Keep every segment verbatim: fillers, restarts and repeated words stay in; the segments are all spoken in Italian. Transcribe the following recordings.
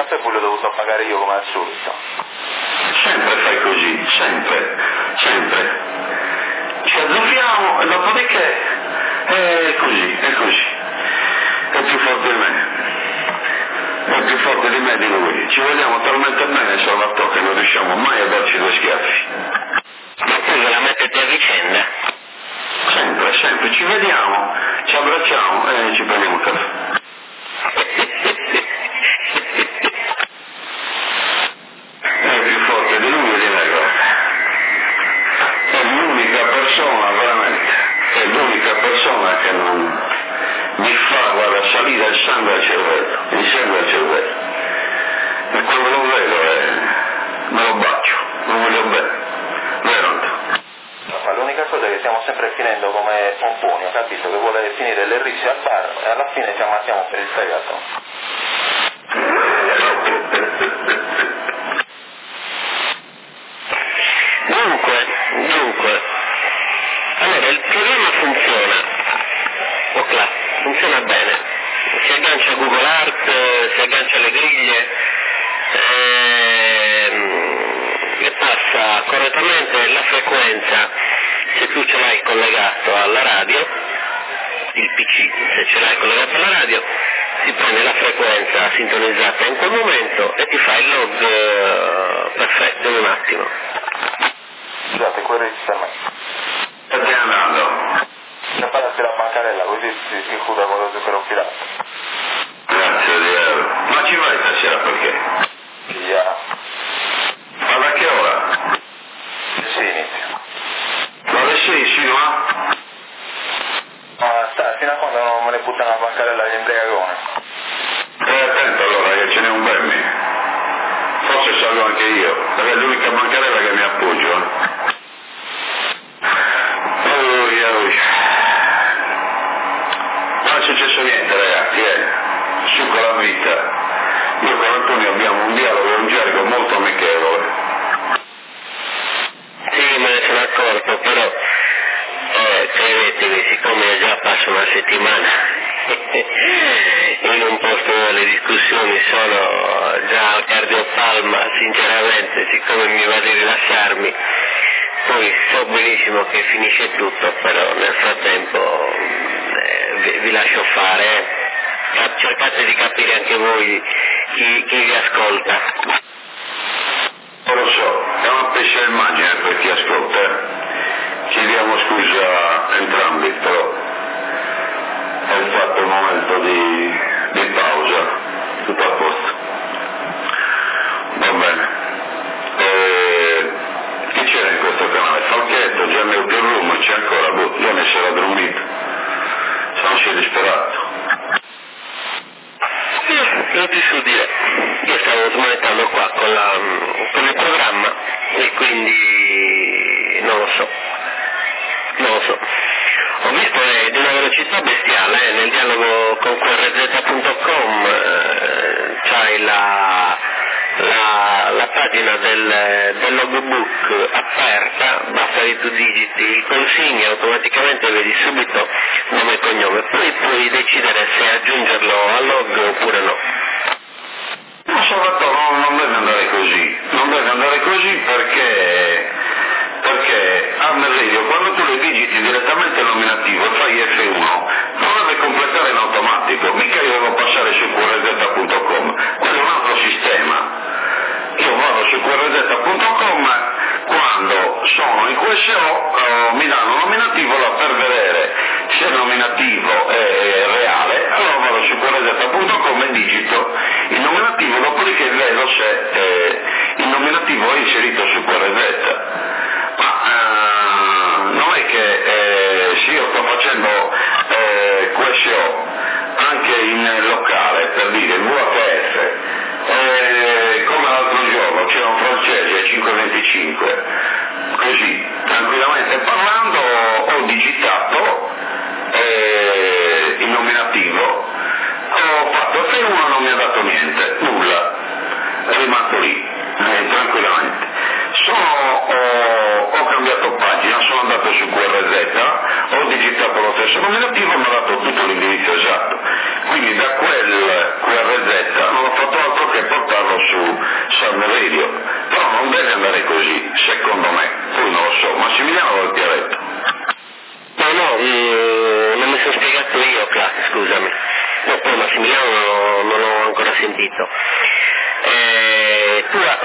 sempre pure l'ho dovuto pagare io come al solito. Sempre fai così, sempre, sempre. Ci azzuffiamo e dopodiché è così, è così. È più forte di me. È più forte di me di lui. Ci vogliamo talmente bene, Salvatore, che non riusciamo mai a darci due schiaffi. Ma poi ve la mettete a vicenda? Sempre, sempre. Ci vediamo, ci abbracciamo e ci prendiamo un caffè. È più forte di lui e di me, guarda. È l'unica persona, veramente, è l'unica persona che non mi fa, guarda, salire il sangue al cervello, il sangue al cervello. E quando lo vedo eh, me lo bacio, lo voglio bene, vero? Ma l'unica cosa è che stiamo sempre finendo come Pomponio, capito? Che vuole finire le risse al bar e alla fine ci ammazziamo per il fegato. Dunque, dunque, allora il programma funziona, ok, funziona bene, si aggancia a Google Art, si aggancia alle griglie, ehm, e passa correttamente la frequenza, se tu ce l'hai collegato alla radio, il P C se ce l'hai collegato alla radio, si prende la frequenza sintonizzata in quel momento e ti fa il log eh, perfetto in un attimo. Scusate, quel risse per me. E stai andando? Se parassi la bancarella così si, si chiude con lo zucchero filato. Grazie Dio. Ma ci vai stasera perché? Yeah. Ma da che ora? Sì, inizia. Alle sei, sì, ma? Ma sta, fino a quando non me ne buttano la bancarella agli imbriagoni. Stai attento allora che ce n'è un bel me. Forse salgo anche io, perché è l'unica bancarella che mi appoggio. Eh. Ui, ui. Non è successo niente ragazzi, eh. Su con la vita. Io con Antonio abbiamo un dialogo e un gergo molto amichevole. Sì, me ne sono accorto, però eh, credetemi, siccome già passa una settimana in un posto dove le discussioni sono già al cardiopalma, sinceramente, siccome mi va di rilassarmi, poi so benissimo che finisce tutto, però nel frattempo eh, vi, vi lascio fare, eh. Cercate di capire anche voi chi, chi vi ascolta. Non lo so, è una pesce immagine per chi ascolta. Chiediamo scusa a entrambi, però è fatto un momento di, di pausa, tutto a posto. Va bene. E, chi c'era in questo canale? Falchetto, Gianni Uterrum, c'è ancora, boh, Gianni si era dormito. Sono si disperato. Non ti so dire, io stavo smanettando qua con, la, con il programma e quindi non lo so, non lo so. Ho visto eh, di una velocità bestiale, eh, nel dialogo con Q R Z punto com eh, c'hai la, la, la pagina del, del logbook aperta, basta che tu digiti il consiglio e automaticamente vedi subito nome e cognome, poi puoi decidere se aggiungerlo al log oppure no. Ma Salvatore non, non deve andare così, non deve andare così perché, perché Arnel Radio, quando tu le digiti direttamente il nominativo e fai F uno, non deve completare in automatico, mica io devo passare su Q R Z punto com, quello è un altro sistema. Io vado su Q R Z punto com, quando sono in Q S O eh, mi danno un nominativo là per vedere se il nominativo è reale, allora vado su Q R Z punto com e digito il nominativo, dopodiché vedo se eh, il nominativo è inserito su Q R Z. Ma eh, non è che eh, se io sto facendo eh, Q S O anche in locale, per dire in V H F, eh, come l'altro giorno c'era un francese cinque venticinque, così tranquillamente parlando ho digitato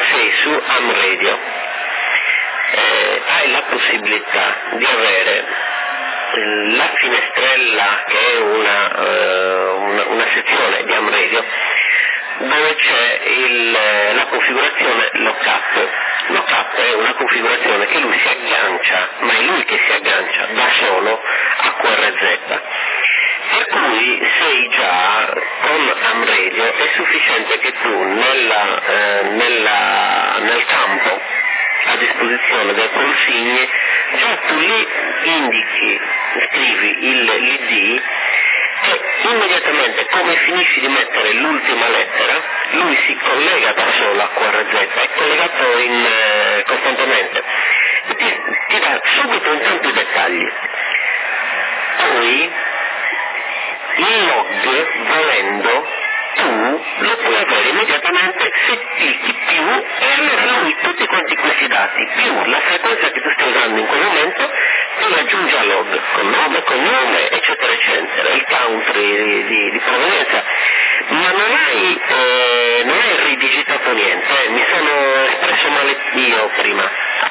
sei su Ham Radio, eh, hai la possibilità di avere la finestrella, che è una, uh, una, una sezione di Ham Radio, dove c'è il, la configurazione lockup. Lockup è una configurazione che lui si aggancia, ma è lui che si aggancia da solo a Q R Z. Per cui sei già con Ham Radio, è sufficiente che tu nella, eh, nella, nel campo a disposizione del consigli, già tu lì indichi, scrivi il, l'I D e immediatamente, come finisci di mettere l'ultima lettera, lui si collega da solo a Q R Z, è collegato in, eh, costantemente, e ti, ti dà subito intanto i dettagli. Poi il log, volendo, tu lo puoi avere immediatamente se clicchi più, e allora lui tutti quanti questi dati più la frequenza che tu stai usando in quel momento ti raggiunge al log con nome, cognome, eccetera eccetera, il country di, di, di provenienza, ma non hai eh, non hai ridigitato niente, eh. Mi sono espresso male io prima.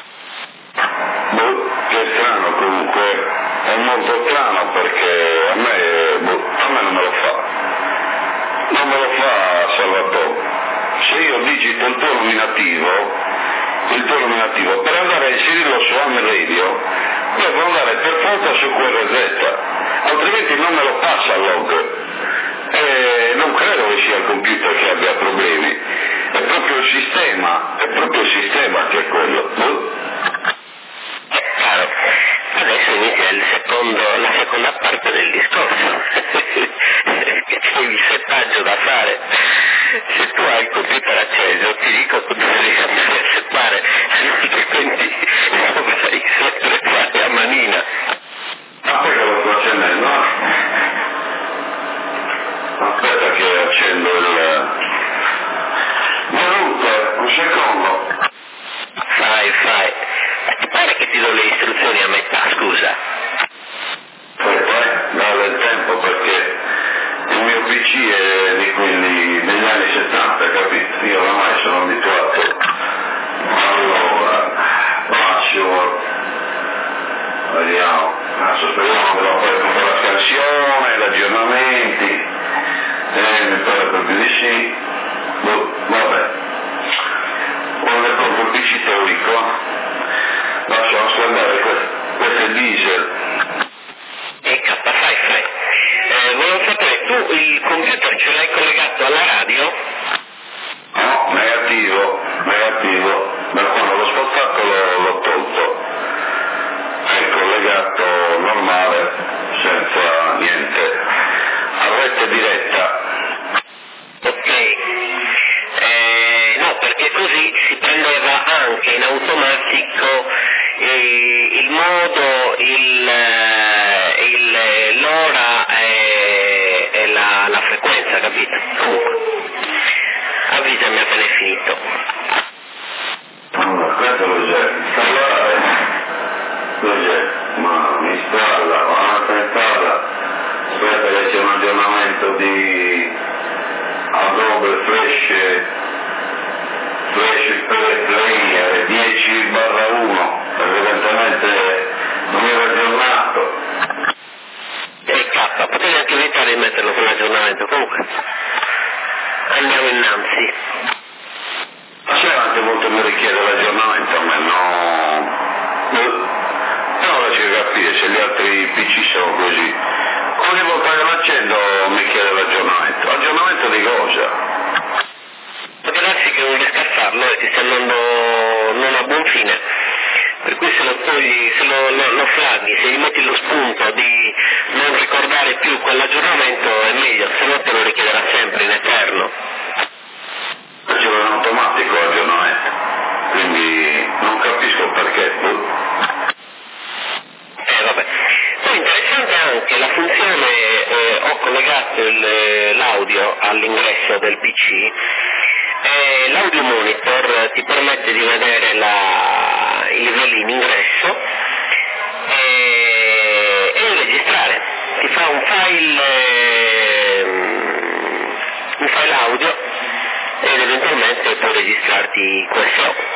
Boh, che strano, comunque è molto strano, perché a me, boh, a me non me lo fa. Non me lo fa Salvatore. Se io digito il tuo nominativo, il tuo nominativo, per andare a inserirlo su Ham Radio, devo andare per forza su Q R Z, altrimenti non me lo passa al log. E non credo che sia il computer che abbia problemi, è proprio il sistema, è proprio il sistema che è quello. È chiaro. Adesso inizia il secondo, la seconda parte del discorso, che c'è il settaggio da fare. Se tu hai il computer acceso, ti dico che devi andare a settare, altrimenti dovrai sempre fare a manina. Ah, perché lo sto accendendo? Aspetta che accendo il... Venuto, un secondo. Fai, fai. Ti pare che ti do le istruzioni a metà, scusa? Aspetta, eh, dà del tempo, perché il mio P C è di quelli degli anni settanta, capito? Io oramai sono abituato. Allora, password, vediamo, adesso speriamo che lo poi con la scansione, gli aggiornamenti, eh, mi pare proprio di sì. Boh, vabbè, vuole proprio il P C teorico. Lasciamo scaldare, questo, questo è diesel. E K, fai, fai. Eh, volevo sapere, tu il computer ce l'hai collegato alla radio? No, negativo, negativo. Da quando l'ho spostato l'ho, l'ho tolto. È collegato normale, senza niente. A rete diretta. Ok. Eh, no, perché così si prendeva anche in automatico eh, il modo, il, il, l'ora e, e la, la frequenza, capito? Comunque, avvisami appena è finito. Allora, questo cos'è? Installare. Cos'è? Ma mi installa, ma installa. Aspetta che c'è un aggiornamento di Adobe Flash, Flash Player dieci barra uno, evidentemente non era aggiornato. E K, potevi anche evitare di metterlo con l'aggiornamento, comunque. Andiamo innanzi. Ma c'è anche molto mi richiede l'aggiornamento, a me no. Non riesco a capire se gli altri P C sono così. Ogni volta che l'accendo mi chiede l'aggiornamento. Aggiornamento di cosa? Può darsi che non riesca a farlo e ti stia andando non a buon fine. Per cui se lo togli, se lo, lo, lo flaghi, se gli metti lo spunto di non ricordare più quell'aggiornamento è meglio, se no te lo richiederà sempre in eterno. C'è un automatico aggiornamento, quindi non capisco perché. Eh vabbè. Poi interessante anche la funzione, eh, ho collegato il, l'audio all'ingresso del P C, eh, l'audio monitor ti permette di vedere la, i livelli in ingresso eh, e di registrare, ti fa un file, eh, un file audio ed eventualmente puoi registrarti chiamati Q S O.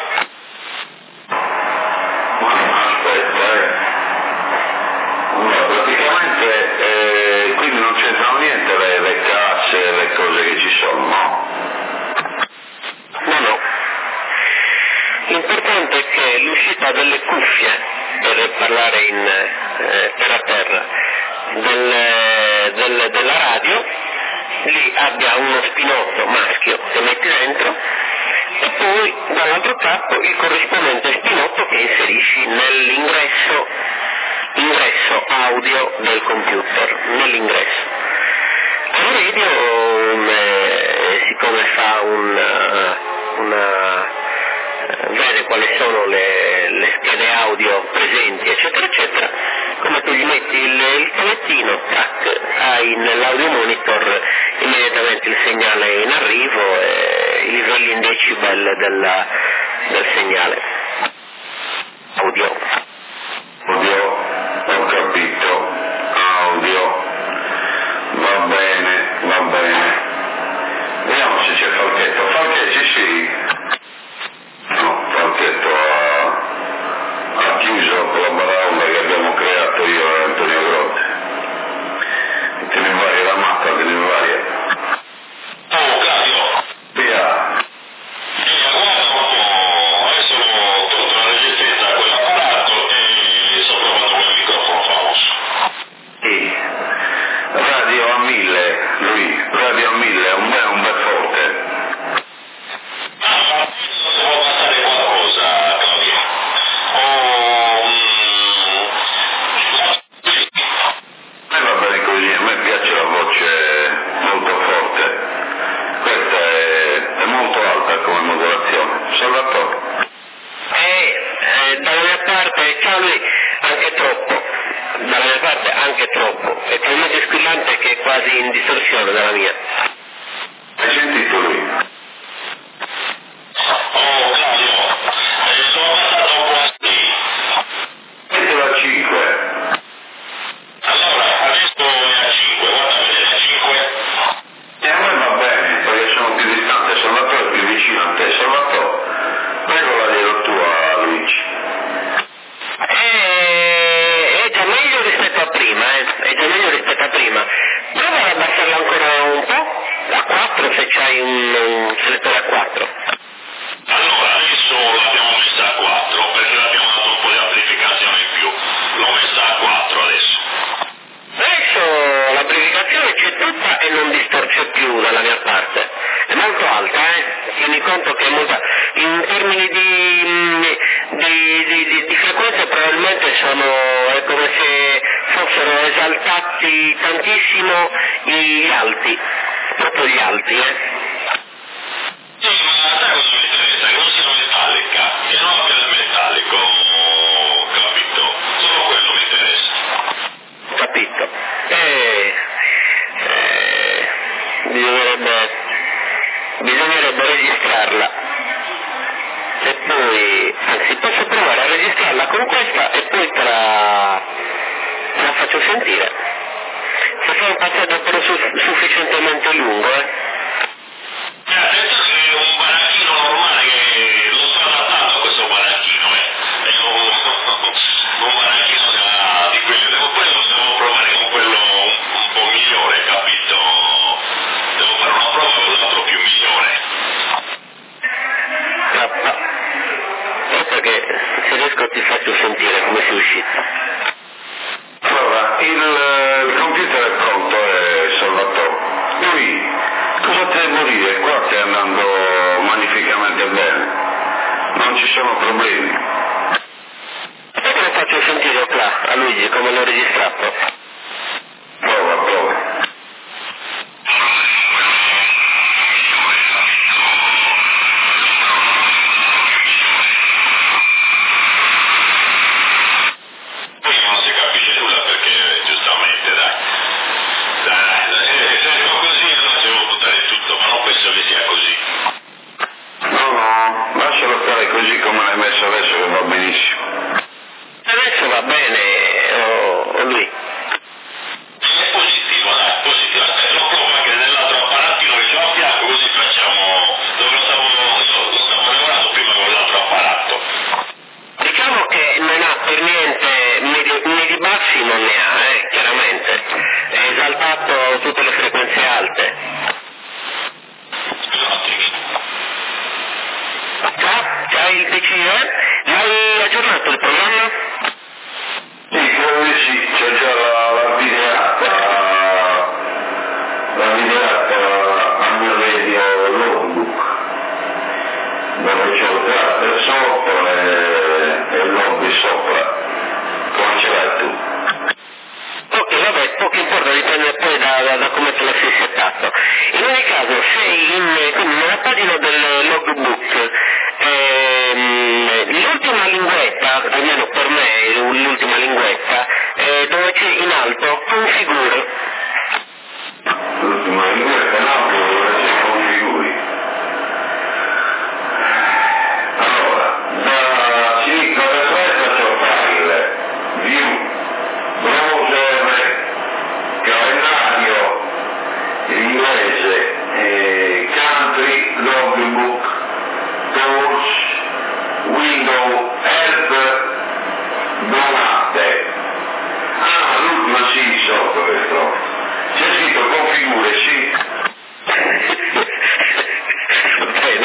Ma aspetta, eh. No, praticamente eh, quindi non c'entrano niente le, le casse, le cose che ci sono, no? No, no. L'importante è che l'uscita delle cuffie, per parlare in eh, terra a terra, del, del, della radio, lì abbia uno spinotto maschio che metti dentro e poi dall'altro capo il corrispondente spinotto che inserisci nell'ingresso ingresso audio del computer, nell'ingresso. La radio, eh, siccome fa un, una vede quali sono le, le schede audio presenti, eccetera, eccetera, come tu gli metti il, il cavettino, tac, hai nell'audio monitor immediatamente il segnale in arrivo e i livelli in decibel della, del segnale audio. Audio, ho capito, audio, va bene, va bene. Vediamo se c'è Falchetto. Falchetti sì. No, Falchetto ha, ha chiuso con la baraonda che abbiamo creato io e Antonio Grotte. Te ne varia la mappa, te ne varia. Oh, Claudio. Via. Eh, guarda un po', adesso ho tolto la resistenza a quell'apparato e sto provando quel microfono famoso. Sì. Radio a mille, lui, radio a mille, è un bel, un bel forte. Ah, ma devo passare qualcosa, Claudio. Oh, mm, A me va bene così, a me piace la voce molto forte. Questa è, è molto alta come modulazione. Salvatore. E eh, dalla mia parte, ciao lui, anche troppo, dalla mia parte anche troppo, è talmente squillante che è quasi in distorsione dalla mia. Hai sentito lui? oh, Claudio, eh, sono passato un po' a sì. Mettilo a cinque. Allora, adesso è a cinque, guarda vedere, a cinque. E a me va bene, perché sono più distante. Salvatore è più vicino a te. Salvatore, regolalielo tu a Luigi. È, è già meglio rispetto a prima, eh? È già meglio rispetto a prima. Prova ad abbassarla ancora un po', a quattro se c'hai un, un selettore a quattro. Allora, adesso l'abbiamo messa a quattro perché l'abbiamo dato un po' di amplificazione in più. L'ho messa a quattro adesso. Adesso l'amplificazione c'è tutta e non distorce più dalla mia parte. È molto alta, eh? Tieni conto che è molto... in termini di, di, di, di, di frequenze probabilmente sono, è come se fossero esaltati tantissimo gli alti, proprio gli alti, eh? Sì, ma sai cosa mi interessa? Che non sia metallica, che non abbia il metallico, capito? Solo quello mi interessa. Capito? E, eh, bisognerebbe, bisognerebbe registrarla e poi, anzi posso provare a registrarla con questa e poi te la, te la faccio sentire. Se fa un passaggio però su, sufficientemente lungo, eh. Eh, attenzione che è un baracchino normale che lo sto adattando a questo baracchino, eh. È un, un baracchino da, di quelli, devo, poi devo provare con quello un, un po' migliore, capito? Devo fare una prova con l'altro più migliore. Aspetta che se riesco ti faccio sentire come sei uscito. Allora, il, il computer è pronto, eh, Salvatore. Lui, cosa ti devo dire? Qua stai andando magnificamente bene. Non ci sono problemi. Aspetta che lo faccio sentire qua a Luigi come l'ho registrato. Prova, prova. Poi non si capisce nulla perché giustamente, dai. Dai, dai, se se sto così allora devo buttare tutto, ma non penso che sia così. No, no, lascialo stare così come l'hai messo adesso che va benissimo. Adesso va bene, o, o lui? È positivo, dai, positivo. Aspetta, lo provo anche nell'altro apparatino che c'ho a fianco, così facciamo. Dove lo stavo, lo stavo lavorando. hai il P C, eh? L'hai aggiornato il programma? Sì, credo di sì, c'è già la, la videata, la videata a mio radio logbook, dove c'è il carattere sopra e, e il lobby sopra, come ce l'hai tu? Ok, vabbè, poco importa, dipende poi da, da, da come te la sei settato. In ogni caso, sei in, quindi nella pagina del logbook, ehm, l'ultima linguetta, almeno per me l'ultima linguetta, eh, dove c'è in alto configura. L'ultima linguetta in alto dove c'è configuri. Allora, da sinistra verso destra c'è file, view, browser, calendario, inglese, eh, country, logbook, tools, window, help, donate. Ah, l'ultima sì, sotto questo. C'è scritto configure, sì. Bene.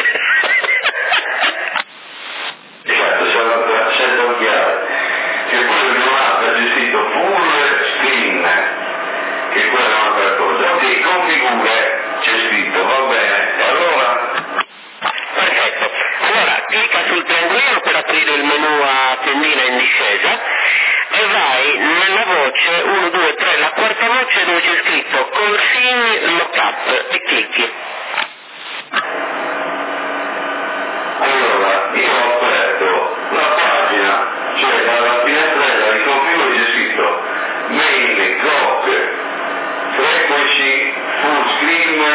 Esatto, c'è un'altra scelta occhiale. Che quello di donate c'è scritto full screen, che quella è un'altra cosa. Ok, configure, c'è scritto, va bene. E allora? Perfetto. Allora, clicca sul triangolino per aprire il menu a tendina in discesa e vai nella voce uno, due, tre, la quarta voce dove c'è scritto Config Lookup e clicchi. Allora, io ho aperto la pagina, cioè dalla finestrella di configure c'è scritto mail, clock, frequency, full screen,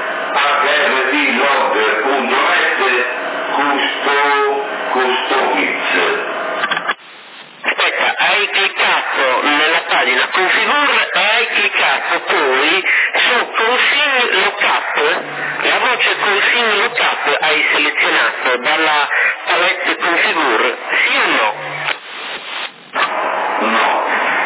hrtlogger.net, custo, customiz. Aspetta, hai cliccato nella pagina Configure e hai cliccato poi su Config Lookup, la voce Config Lookup hai selezionato dalla palette Configure, sì o no? No.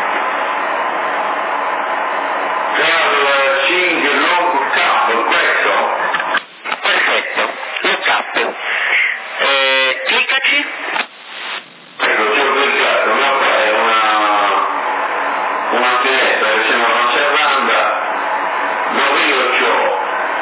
Cal Sing Lookup, questo. Perfetto, Lookup. Eh, cliccaci. Ecco, ci ho cliccato, una è una, una finestra che sembra una serranda, dove io c'ho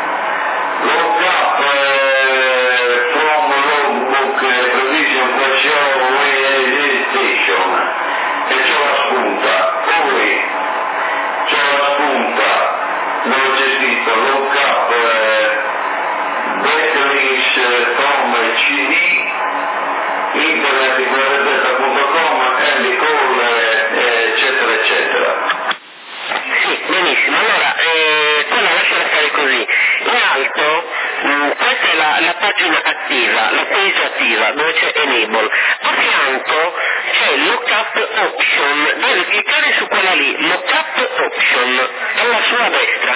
lookup eh, from logbook eh, provision question way station e c'ho la spunta, poi c'ho la spunta dove c'è scritto lookup eh, backlinks eh, from C D internet punto com, Andy Cole, eh, eccetera eccetera. Sì, benissimo. Allora, eh, quella lasciala stare così. In alto, mh, questa è la, la pagina attiva, la page attiva, dove c'è Enable. A fianco c'è Lookup Option, devi cliccare su quella lì, Lookup Option, alla sua destra.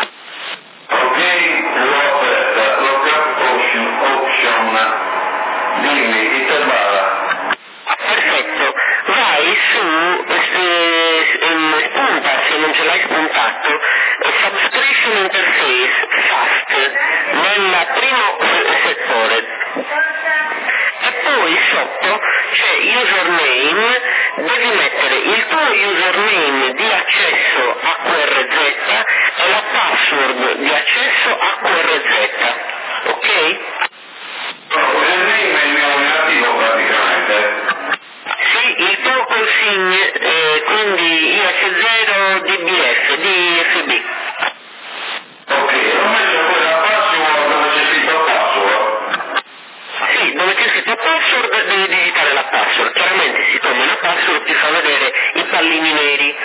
Ok, l'ho aperta, lookup option, option, dimmi, intervalla. Perfetto, vai su, se, spunta, se non ce l'hai spuntato, Subscription Interface, Fast, nel primo settore. E poi sotto c'è Username, devi mettere il tuo username di accesso a Q R Z e la password di accesso a Q R Z, ok? No, il name è il mio negativo praticamente. Sì, il tuo consigne, eh, quindi I S zero D B F, D F B. Ok, ho messo poi la password dove c'è scritto password. Sì, dove c'è scritto password devi digitare la password. Chiaramente siccome la password ti fa vedere i pallini neri.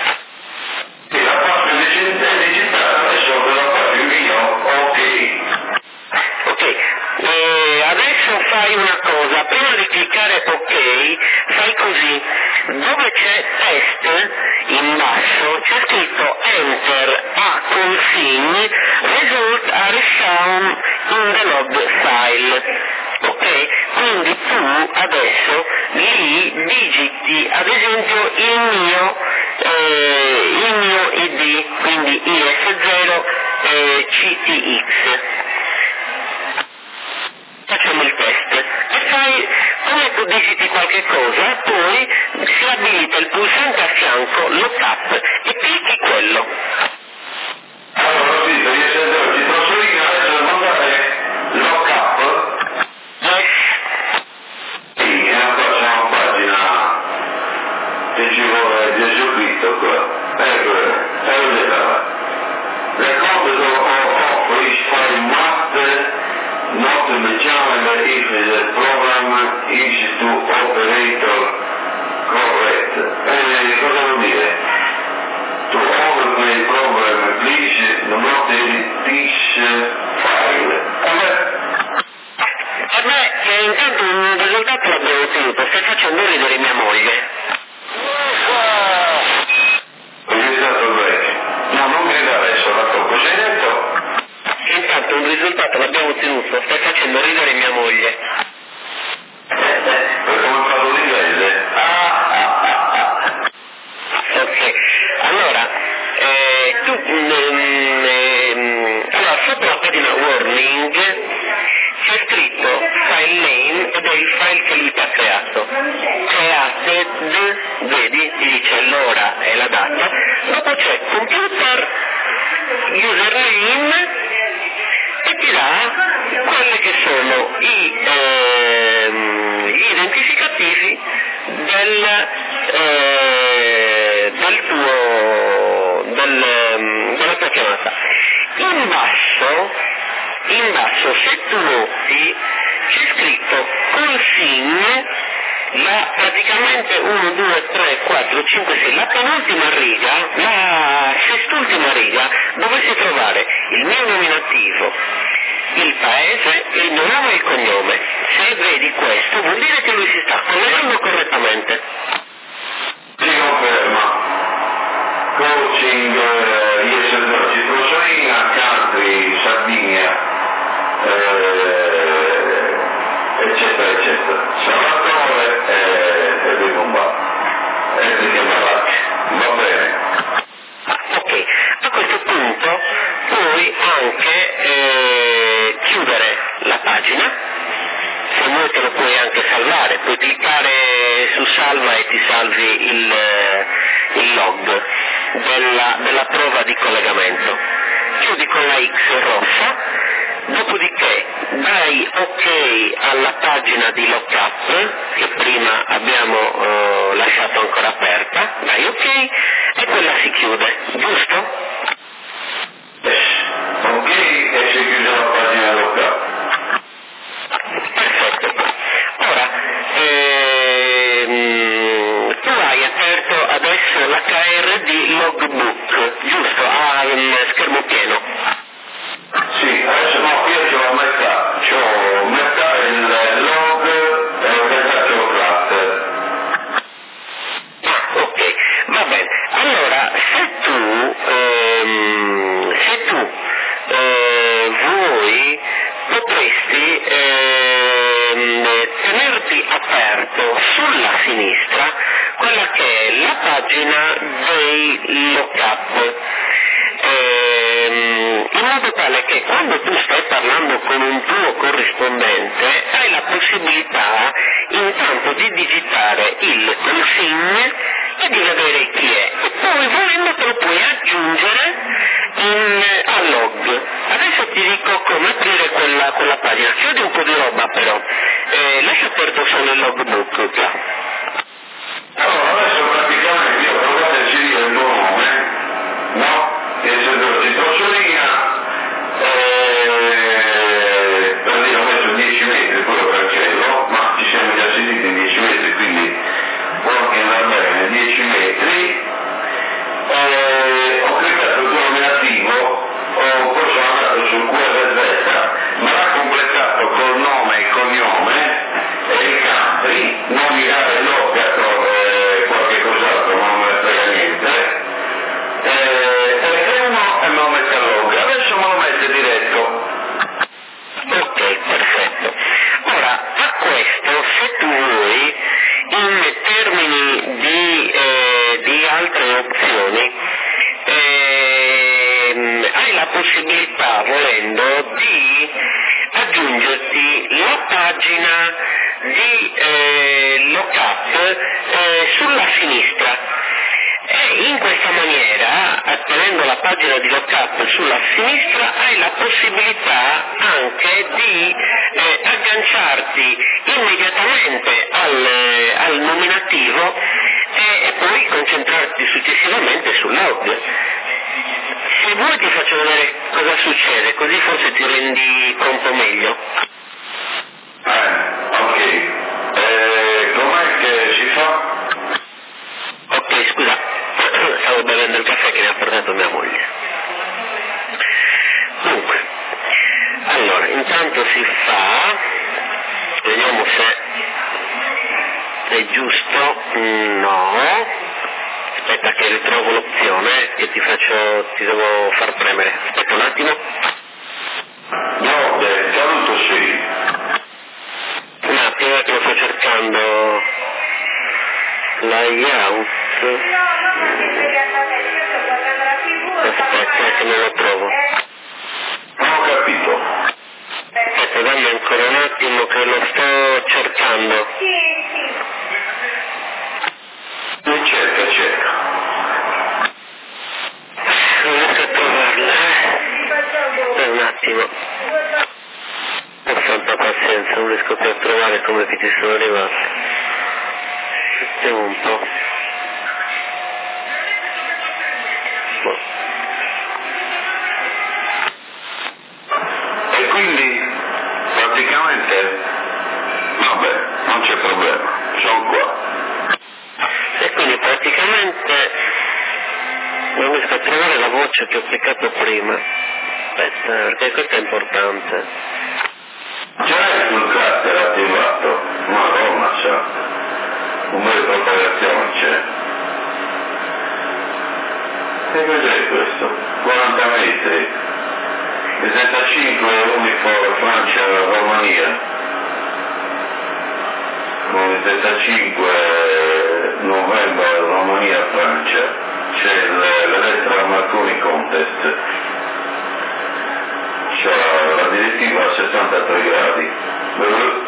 Sì, la password è digitata, adesso ve la faccio io, ok. Ok, eh, adesso fai una cosa, prima di cliccare ok, fai così, dove c'è test in basso c'è scritto enter a config, result are shown in the log file, ok? Quindi tu adesso lì digiti ad esempio il mio, eh, il mio I D, quindi I S zero eh, C T X. Facciamo il test e fai tu digiti qualche cosa, poi si abilita il pulsante a fianco, look up, e clicchi quello. Allora, sì, per gli esercizi trasferiti adesso devo mandare lock up. Yes. Sì, è una pagina che ci vuole Gesù Cristo qua. Ecco, è vedete. Record of each file must not determine if the program is to operator correct. Eh, cosa vuol dire? To overplay program, please do not edit this file. A me eh, intanto un risultato l'abbiamo ottenuto, stai facendo ridere mia moglie. Un risultato break. No, non credo adesso, la tocco. Sei detto? Intanto un risultato l'abbiamo ottenuto, stai facendo ridere mia moglie. Per come parlo l'inglese. Ah, ah, ah, ah. Ok, allora, eh, tu, mm, ehm, allora sotto la pagina warning c'è scritto file name ed è il file che lui ti ha creato. Created, vedi, ti dice l'ora e la data, dopo c'è computer, username e ti dà quelli che sono i, ehm, gli identificativi del, eh, del tuo, del, della tua chiamata. In basso, in basso se tu noti c'è scritto consigne, la, praticamente uno, due, tre, quattro, cinque, sei, la penultima riga, la sest'ultima riga, dovresti trovare il mio nominativo, il paese, il mio nome e il cognome. Se vedi questo vuol dire che lui si sta collegando correttamente. Si conferma. Coaching, eh, gli esercizi Prosolina, Country, Sardinia, eh, eccetera, eccetera. Salvatore e, e Bigomba. E si chiama Lacci. Va bene. Ok, a questo punto puoi anche eh, chiudere la pagina, se vuoi te lo puoi anche salvare, puoi cliccare su salva e ti salvi il, il log della, della prova di collegamento. Chiudi con la X rossa, dopodiché dai ok alla pagina di lookup che prima abbiamo eh, lasciato ancora aperta, dai ok e quella si chiude, giusto? Ok, e si chiude la pagina locale. Perfetto. Ora, ehm, tu hai aperto adesso l'H R di logbook, giusto? A um, schermo pieno. Sì, adesso no, io c'ho la metà, c'ho metà il log e metà c'ho class. Ah, ok, va bene. Allora, se tu, ehm, se tu eh, vuoi, potresti ehm, tenerti aperto sulla sinistra quella che è la pagina dei lookup. Ehm, in modo tale che quando tu stai parlando con un tuo corrispondente hai la possibilità intanto di digitare il consigne e di vedere chi è e poi volendo te lo puoi aggiungere in, a log. Adesso ti dico come aprire quella, quella pagina, chiudi un po' di roba però, eh, lascia aperto solo il logbook qua. Allora, adesso praticamente io provate a inserire il tuo nome, no? Che è di Prosolina, eh, per dire ho messo dieci metri, poi lo cancello, ma ci siamo già sentiti in dieci metri, quindi può anche andare bene, dieci metri, eh, ho cliccato il tuo nominativo, ho poi sono andato sul Q R Z, ma l'ha completato col nome e il cognome e il country, nominare locato e qualche cos'altro, ma non me ne frega niente, eh, telefono e me lo mette a log, adesso me lo mette diretto. Ok, perfetto. Ora, a questo, se tu vuoi, in termini di, eh, di altre opzioni, ehm, hai la possibilità, volendo, di aggiungerti la pagina di, eh, eh, sulla sinistra. E in questa maniera, tenendo la pagina di lookup sulla sinistra, hai la possibilità anche di eh, agganciarti immediatamente al, al nominativo e, e poi concentrarti successivamente sul log. Se vuoi ti faccio vedere cosa succede, così forse ti rendi conto meglio. Eh, ok. Eh, com'è che si fa? Ok, scusa, stavo bevendo il caffè che mi ha portato mia moglie. Dunque, allora, intanto si fa, vediamo se è giusto, no, aspetta che ritrovo l'opzione che ti faccio, ti devo far premere, aspetta un attimo. No, beh, saluto sì. Un attimo che lo sto cercando, layout, aspetta che non lo trovo. Non ho capito. Aspetta, dammi ancora un attimo che lo sto cercando. Non cerca, cerca. Non riesco a trovarla. Eh, un attimo. Per santa pazienza, non riesco più a trovare come che ti sono arrivato. Sentiamo un po'. Boh. E quindi, praticamente, vabbè, non c'è problema, sono qua. E quindi praticamente non riesco a trovare la voce che ho cliccato prima. Aspetta, perché questo è importante. Già il sul carattere attivato, madonna sa, un bel propagazione c'è. Che cos'è questo? quaranta metri, sessantacinque Unifor Francia Romania, con sessantacinque novembre Romania Francia, c'è l'Elettra Marconi Contest. C'ha la direttiva a sessantatré gradi. Uh,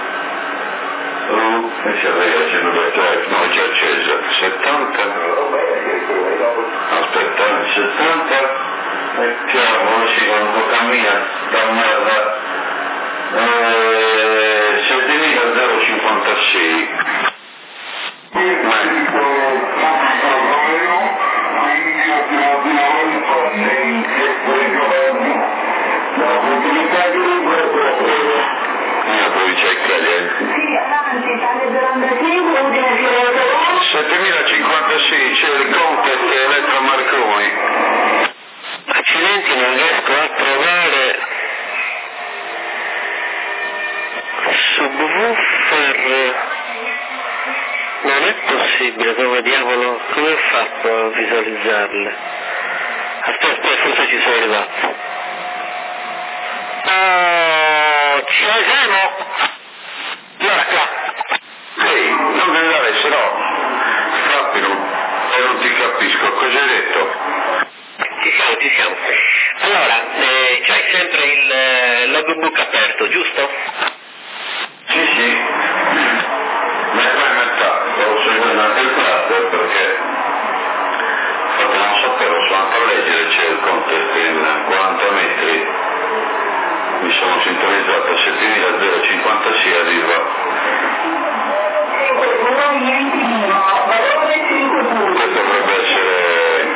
uh, e si aveva il cellulare, no, è già accesa. settanta. Aspetta, settanta. Mettiamo, si quando cammina da merda. Eh, settemila cinquantasei. Mia provincia è Cagliari. settemila cinquantasei c'è il Contest Elettra Marconi. Accidenti, non riesco a trovare subwoofer. Non è possibile, come diavolo, come ho fatto a visualizzarle? Aspetta, aspetta, forse ci sono arrivato. Oh, Cesano! Allora, qua. Ehi, non gridare, se no, frappino, e non ti capisco, cosa hai detto? Ci siamo, ci siamo. Allora, eh, c'hai sempre il eh, logbook aperto, giusto? Sì, sì, ma è qua in metà, stavo seguendo anche il tratto perché, infatti non sapevo, sono andato a leggere, c'è il contest in quaranta metri, mi sono sintonizzato a settemila cinquantasei, arriva. Questo dovrebbe essere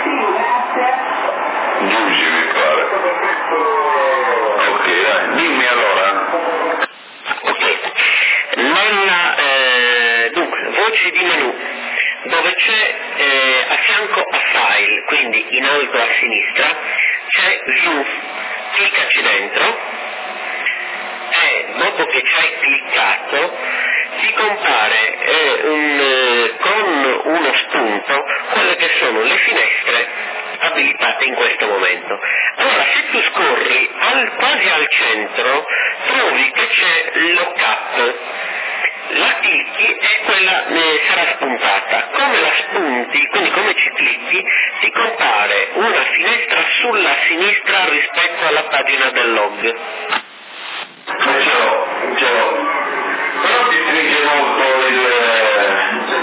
Giusi, mi pare. Ok, dai, dimmi allora. Ok. Nella, eh, dunque, voci di menu, dove c'è eh, a fianco a file, quindi in alto a sinistra, c'è view, cliccaci dentro e dopo che ci hai cliccato ti compare eh, un, eh, con uno spunto quelle che sono le finestre abilitate in questo momento. Allora, se tu scorri al, quasi al centro, trovi che c'è lookup. La clicchi e quella eh, sarà spuntata. Come la spunti, quindi come ci clicchi, ti compare una finestra sulla sinistra rispetto alla pagina del log. Ce l'ho, ce l'ho. Però ti stringe molto il,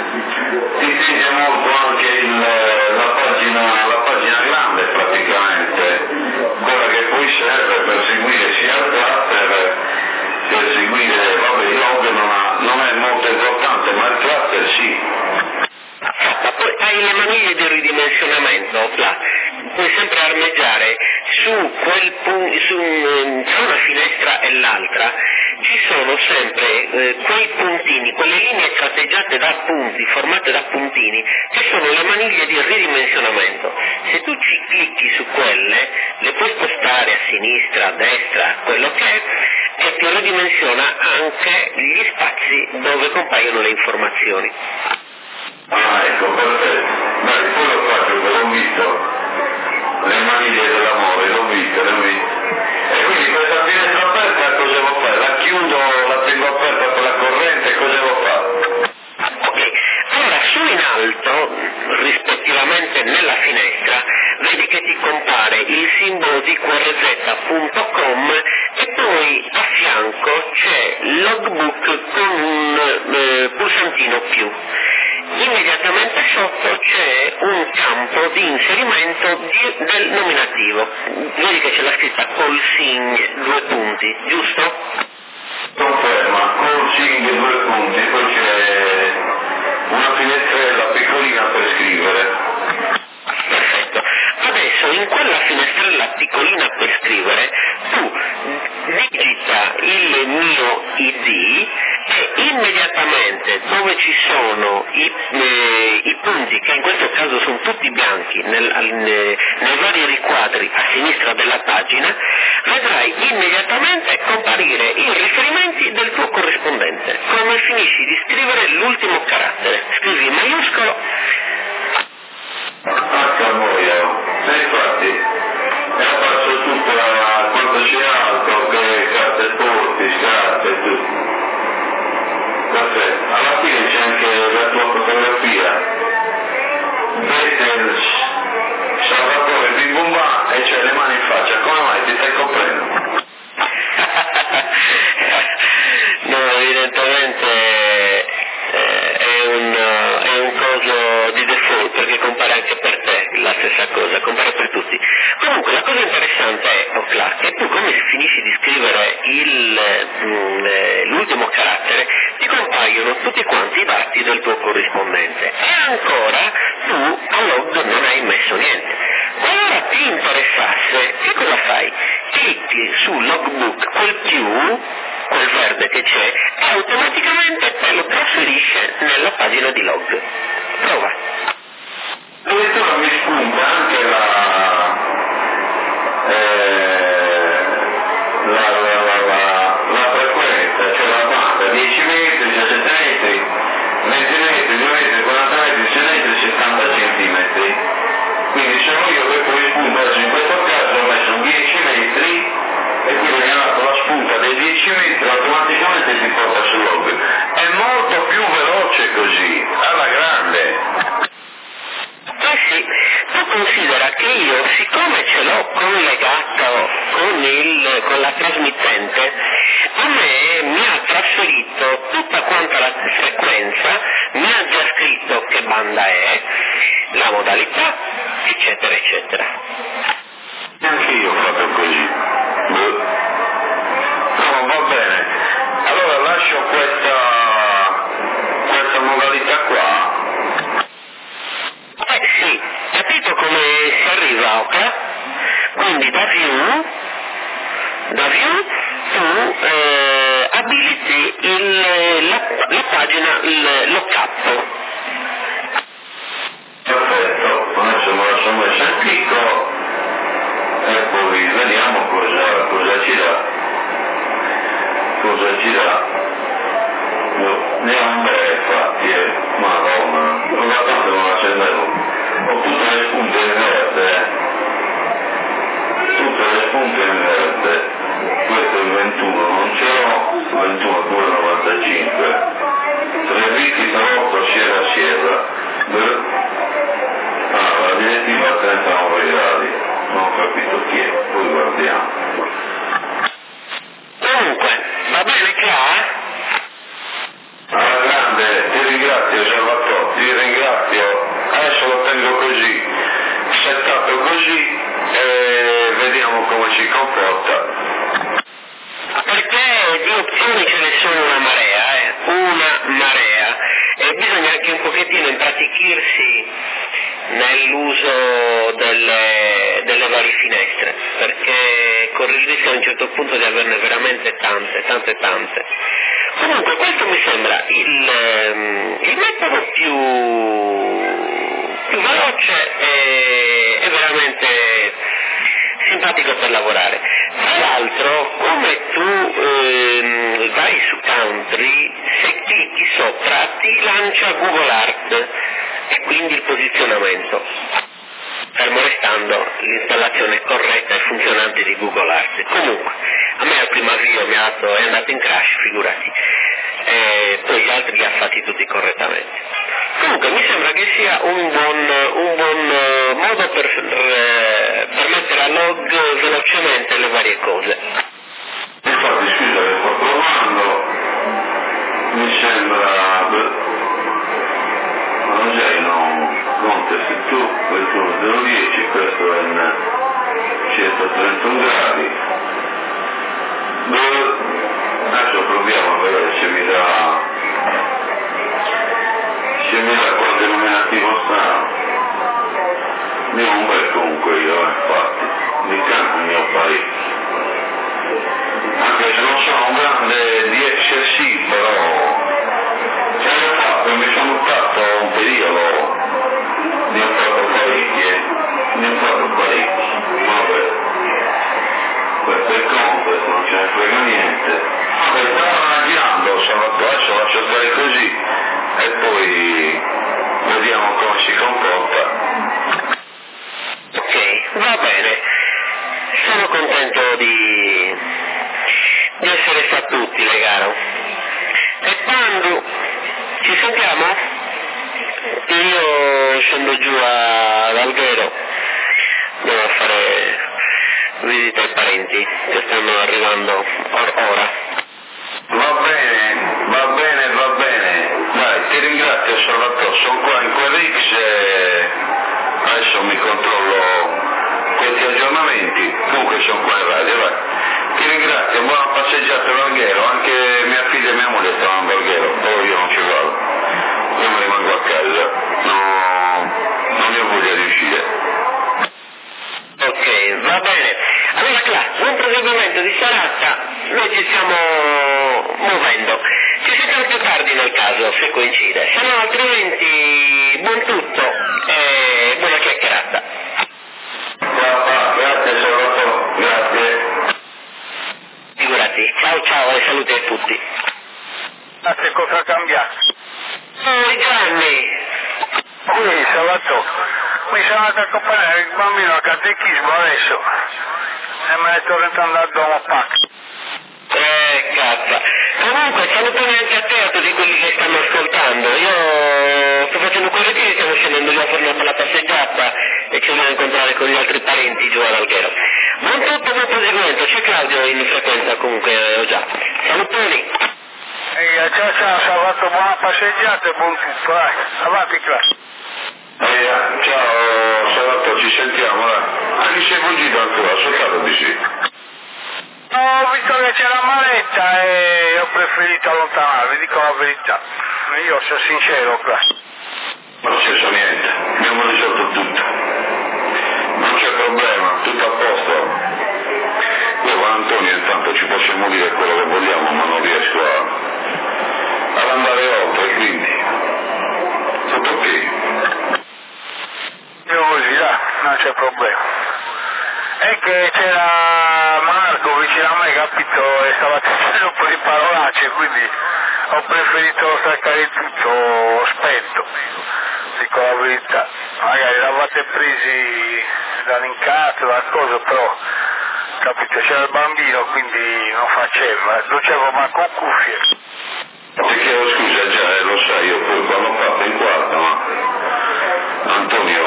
molto importante, ma il cluster sì. Ma poi hai le maniglie di ridimensionamento, là. Puoi sempre armeggiare su quel pu- su, tra una finestra e l'altra, ci sono sempre eh, quei puntini, quelle linee tratteggiate da punti, formate da puntini, che sono le maniglie di ridimensionamento. Se tu ci clicchi su quelle, le puoi spostare a sinistra, a destra, quello che è, e ti ridimensiona anche gli spazi dove compaiono le informazioni. Ah, ecco, perfetto. Dai, poi lo faccio, che l'ho visto. Le maniglie dell'amore, l'ho visto, l'ho visto. E quindi questa finestra aperta cosa devo fare? La chiudo, la tengo aperta per la corrente, cosa devo fare? Ok, allora su in alto, rispettivamente nella finestra, vedi che ti compare il simbolo di Q R Z punto com e poi a fianco c'è logbook con un eh, pulsantino più. Immediatamente sotto c'è un campo di inserimento di, del nominativo. Vedi che c'è la scritta call sign due punti, giusto? Conferma, call sign due punti, poi c'è una finestrella piccolina per scrivere. Perfetto. Adesso in quella finestrella piccolina per scrivere tu digita il mio I D e immediatamente dove ci sono i, eh, i punti, che in questo caso sono tutti bianchi, nel, al, nei vari riquadri a sinistra della pagina, vedrai immediatamente comparire i riferimenti del tuo corrispondente. Come finisci di scrivere l'ultimo carattere, scrivi in maiuscolo. H muoio. E infatti è apparso tutta quanto c'è altro, che carte sporti, scarpe e tutto. Perfetto. Alla fine c'è anche la tua fotografia. Vettel, Salvatore Bim Bum Bam, e c'è le mani in faccia. Come mai ti stai coprendo? No, evidentemente eh, è, un, è un coso di default, perché compare anche per te la stessa cosa, compare per tutti. Comunque la cosa interessante è, Ocla, che tu come finisci di scrivere il, mh, l'ultimo carattere, ti compaiono tutti quanti i dati del tuo corrispondente e ancora tu a log non hai messo niente. Qualora ti interessasse, che cosa fai? Clicchi su logbook, quel più, quel verde che c'è, e automaticamente te lo trasferisce nella pagina di log. Prova. Addirittura mi spunta anche la, eh, la, la, la, la, la frequenza, cioè la banda, dieci metri, diciassette metri, venti metri, due metri, quaranta metri, sei metri, settanta centimetri. Quindi sono io che poi spunto, adesso in questo caso ho messo dieci metri e quindi mi ha dato la spunta dei dieci metri, automaticamente ti porta sul log. È molto più veloce così, alla grande. Eh sì, tu considera che io, siccome ce l'ho collegato con, il, con la trasmittente, a me mi ha trasferito tutta quanta la frequenza, mi ha già scritto che banda è, la modalità, eccetera, eccetera. Anche io ho fatto così. No, va bene. Allora lascio questa, questa modalità qua. Eh sì, capito come si arriva, ok? Quindi da view, da view tu eh, abiliti il, la, la pagina, il, lo capo. Perfetto, adesso me la sono messa in picco e poi vediamo cosa, cosa ci dà. Cosa ci dà. No, ne ho un bel infatti, eh. Madonna, non va tanto non accendevo. Ho tutte le spunte in verde, eh. Tutte le spunte in verde. Questo è il ventuno, non ce l'ho, ventuno due novantacinque. Tre vitti però stupirsi nell'uso delle, delle varie finestre, perché corre il rischio a un certo punto di averne veramente tante, tante, tante. Comunque questo mi sembra il, il metodo più, più veloce e, e veramente simpatico per lavorare. Tra l'altro, come tu ehm, vai su Country, se clicchi sopra ti lancia Google Art e quindi il posizionamento, fermo restando l'installazione corretta e funzionante di Google Art. Comunque, a me al primo avvio mi ha dato, è andato in crash, figurati, e poi gli altri li ha fatti tutti correttamente. Comunque mi sembra che sia un buon, un buon modo per, per, per mettere a log velocemente le varie cose. Infatti scusa che sto provando, mi sembra, non sei, no, Conte, se tu, questo è zero dieci, questo è in centotrentuno gradi, adesso proviamo a vedere se mi dà, se mi dà qualche nominativo strano. Ne ho un bel comunque io, infatti, di canto ne ho parecchi. Anche se non sono un grande di eccessivo, però se ne ho fatto, mi sono fatto un periodo, ne ho fatto parecchie, ne ho fatto parecchi, vabbè. Questo è completo, non ce ne frega niente. Vabbè, stavo girando, adesso faccio stare così e poi vediamo come si comporta. Ok, va bene. Sono contento di, di essere stati utile, caro. E quando ci sentiamo? Io scendo giù ad Alghero, devo fare visita ai parenti che stanno arrivando or- ora. Va bene, va bene, va bene. Dai, ti ringrazio Salvatore, sono qua in Querix e adesso mi controllo questi aggiornamenti. Comunque sono qua in radio, vai. Ti ringrazio, buona passeggiata all'Alghero, anche mia figlia e mia moglie stavano all'Alghero, però io non ci vado. Io mi rimango a casa, no, non ne ho voglia di uscire. Ok, va bene. Allora Cla, buon proseguimento di serata, noi ci stiamo muovendo. Ci sentiamo più tardi nel caso, se coincide, se no altrimenti buon tutto e buona chiacchierata. Grazie Salvatore, grazie. Figurati, ciao ciao e salute a tutti. Ma che cosa cambia? Oi Gianni! Qui Salvatore, mi sono andato a accompagnare il bambino al catechismo adesso e me ne sto ritornando a domo pacco. Eh cazzo! Comunque salutami anche a te, a tutti quelli che stanno ascoltando. Io sto facendo quel ritiro, stiamo scendendo già fuori per la passeggiata e ci andiamo a incontrare con gli altri parenti giù ad Alghero. Buon tutto, buon proseguimento, c'è Claudio in frequenza comunque ho già. Salutoni! E ciao ciao Salvatore, buona passeggiata e buon tutto, dai, avanti classe. Eh, ciao Salvatore, ci sentiamo, dai. Anche se è fuggito ancora, soltanto di sì. No, ho visto che c'era maletta e ho preferito allontanarmi, dico la verità. Io sono sincero qua. Non c'è successo niente, abbiamo risolto tutto. Non c'è problema, tutto a posto. Io con Antonio intanto ci possiamo dire quello che vogliamo, ma non riesco a, ad andare oltre, quindi tutto ok. Io così, là, non c'è problema. È che c'era Marco vicino a me, capito, e stava dicendo un po' di parolacce, quindi ho preferito staccare tutto spento, dico la verità. Magari eravate presi dall'incazzo, da cosa, però, capito, c'era il bambino, quindi non faceva, non c'avevo manco cuffie. Ti chiedo scusa già, eh, lo sai, io poi quando ho fatto in quarto, ma Antonio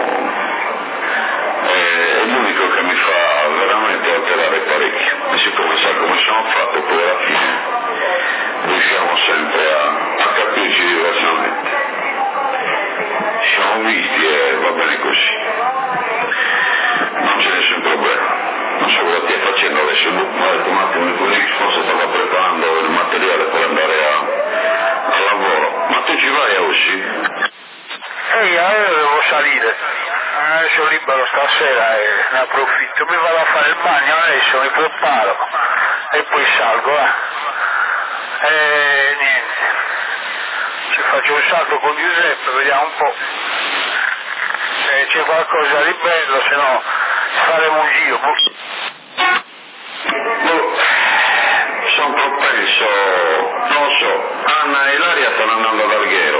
è l'unico che mi fa veramente alterare parecchio, e siccome sa come sono fatto, poi alla fine riusciamo sempre a, a capirci diversamente. Ci siamo visti e va bene così, non c'è nessun problema. Non so cosa stia facendo adesso, ma un attimo il collega forse stava preparando il materiale per andare salire. Adesso libero stasera e ne approfitto, mi vado a fare il bagno adesso, mi preparo e poi salgo, eh. E niente, ci faccio un salto con Giuseppe, vediamo un po' se c'è qualcosa di bello, se no faremo un giro. Boh, sono propenso, non lo so, Anna e Ilaria stanno andando ad Alghero,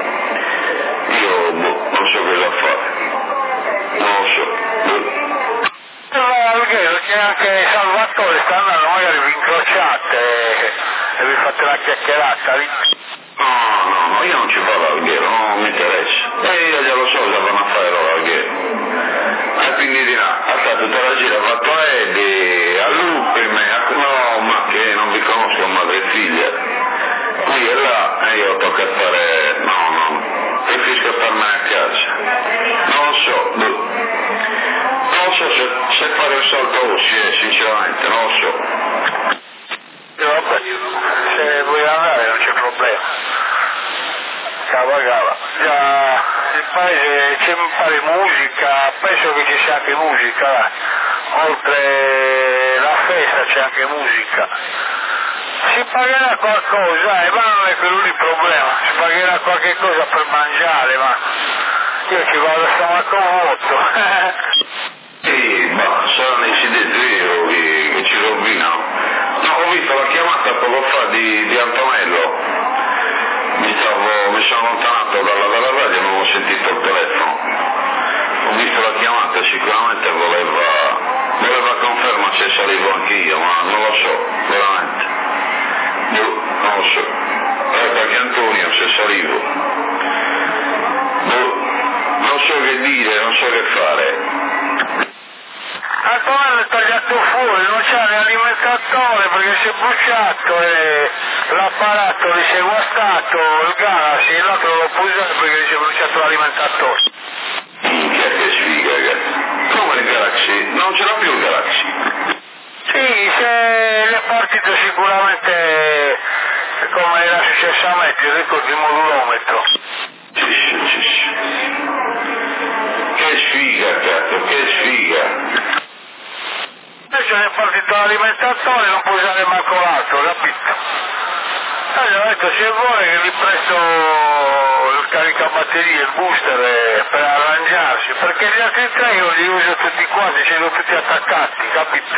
io boh, non so cosa fare, non lo so. Boh. Alghero, c'è anche Salvatore, sta andando, magari vi incrociate e, e vi fate una chiacchierata lì. No, no, no, io non ci vado ad Alghero, non mi interessa, e io già lo so cosa vanno a fare loro ad Alghero. E quindi di là, ha fatto tutta la gira, ha fatto a Eddie, a Lupe, a no, ma che non vi conosco madre e figlia. Qui e là, e io tocca fare, no, no, preferisco starmene a casa. Non lo so, boh. Non lo so se, se fare il salto sì, eh, sinceramente, non lo so. E vabbè, se vuoi andare non c'è problema. Cava, cava. Già, il paese c'è un po' di musica, penso che ci sia anche musica, oltre la festa c'è anche musica. Si pagherà qualcosa, eh, ma non è quello il problema, si pagherà qualche cosa per mangiare, ma io ci vado stamattina vuoto. Sì, ma saranno incidenti vero che, che ci rovinano. No, ho visto la chiamata poco fa di, di Antonello. Mi, stavo, mi sono allontanato dalla, dalla radio e non ho sentito il telefono. Ho visto la chiamata, sicuramente voleva, voleva conferma se salivo anch'io, ma non lo so, veramente. Boh, non lo so. Guarda che Antonio se salivo. Boh, non so che dire, non so che fare. Antonello è tagliato fuori, non c'è l'alimentatore perché si è bruciato e l'apparato gli si è guastato, il Galaxy, e l'altro lo può usare perché gli si è bruciato l'alimentatore. Minchia che sfiga, ragazzi. Come il Galaxy? Non ce l'ha più il Galaxy. Sì, se è partito sicuramente come era successo a me, ti ricordi il modulometro. Sì, sì, sì, sì. Che sfiga, cazzo, che sfiga. Invece è partito l'alimentatore, non può usare manco l'altro, capito? E gli ho detto se vuole che gli presto il caricabatterie, il booster eh, per arrangiarsi, perché gli altri tre io li uso tutti quanti, ce li ho tutti attaccati, capito?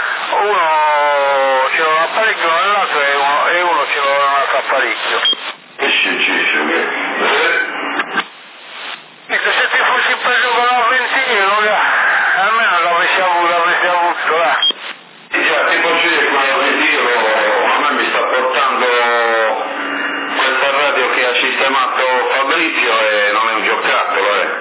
Uno ce l'ho un apparecchio nell'altro e uno, e uno ce l'ho un altro apparecchio. Che successo, eh? Dico, se ti fossi preso con l'Aventino, almeno l'avessi avuto, l'avresti avuto, là. Sì, già, ti posso dire che l'Aventino a me mi sta portando questa radio che ha sistemato Fabrizio e non è un giocattolo, eh.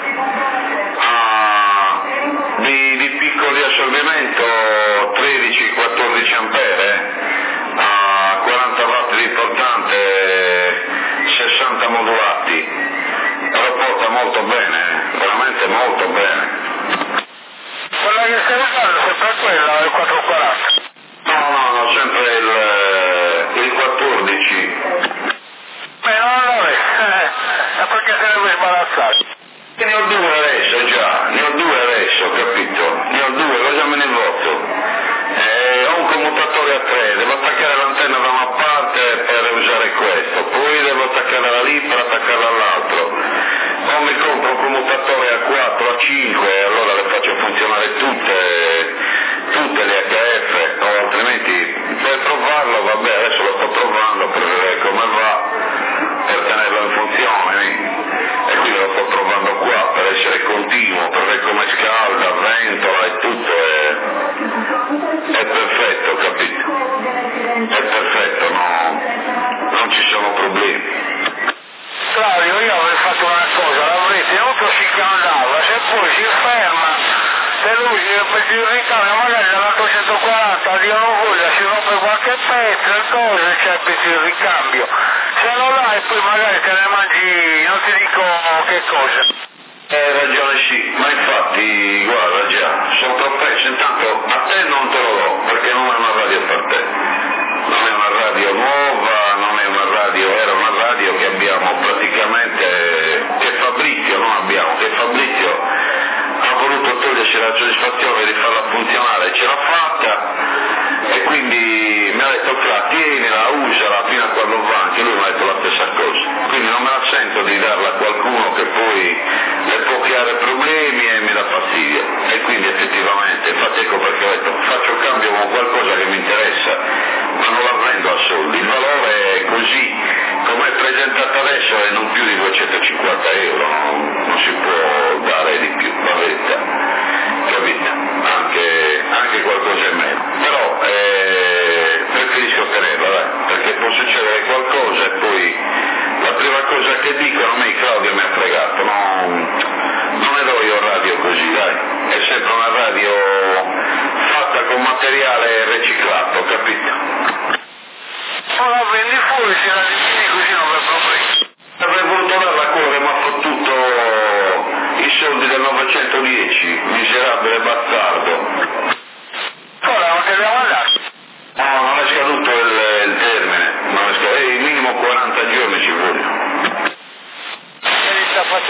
Ah, di, di picco di assorbimento tredici quattordici ampere, eh. Ah, quaranta watt di portante, sessanta modulati. Lo porta molto bene, eh? Veramente molto bene. Quella che stai usando, sempre quella, il quattrocentoquaranta? No, no, no, sempre il, il quattordici. Beh, non lo è, eh, perché se ne vuoi sbarazzare? Ne ho due adesso già, ne ho due adesso, capito? Ne ho due, cosa me ne voto? Eh, ho un commutatore a tre, devo attaccare l'antenna da una parte per usare questo, poi devo attaccarla lì per attaccarla all'altro. O mi compro un commutatore a quattro, a cinque e allora le faccio funzionare tutte, tutte le H F, o altrimenti per provarlo, vabbè, adesso lo sto provando per vedere come va, per tenerlo in funzione, e quindi lo sto provando qua per essere continuo, per vedere come scalda, ventola e tutto, è, è perfetto, capito? È perfetto, no, non ci sono problemi. Claudio, io avrei fatto una cosa, l'avrei tenuto finché andava, se poi si ferma, se lui si ripete il ricambio, magari dalla quattrocentoquaranta Dio non voglia, si rompe qualche pezzo e cose, c'è il ricambio. Se lo dai e poi magari te ne mangi, non ti dico che cosa. Hai ragione, sì, ma infatti, guarda già, sono propenso, intanto a te non te lo do, perché non è una radio per te. Non è una radio nuova, non è una radio, era una radio che abbiamo praticamente, che Fabrizio non abbiamo, che Fabrizio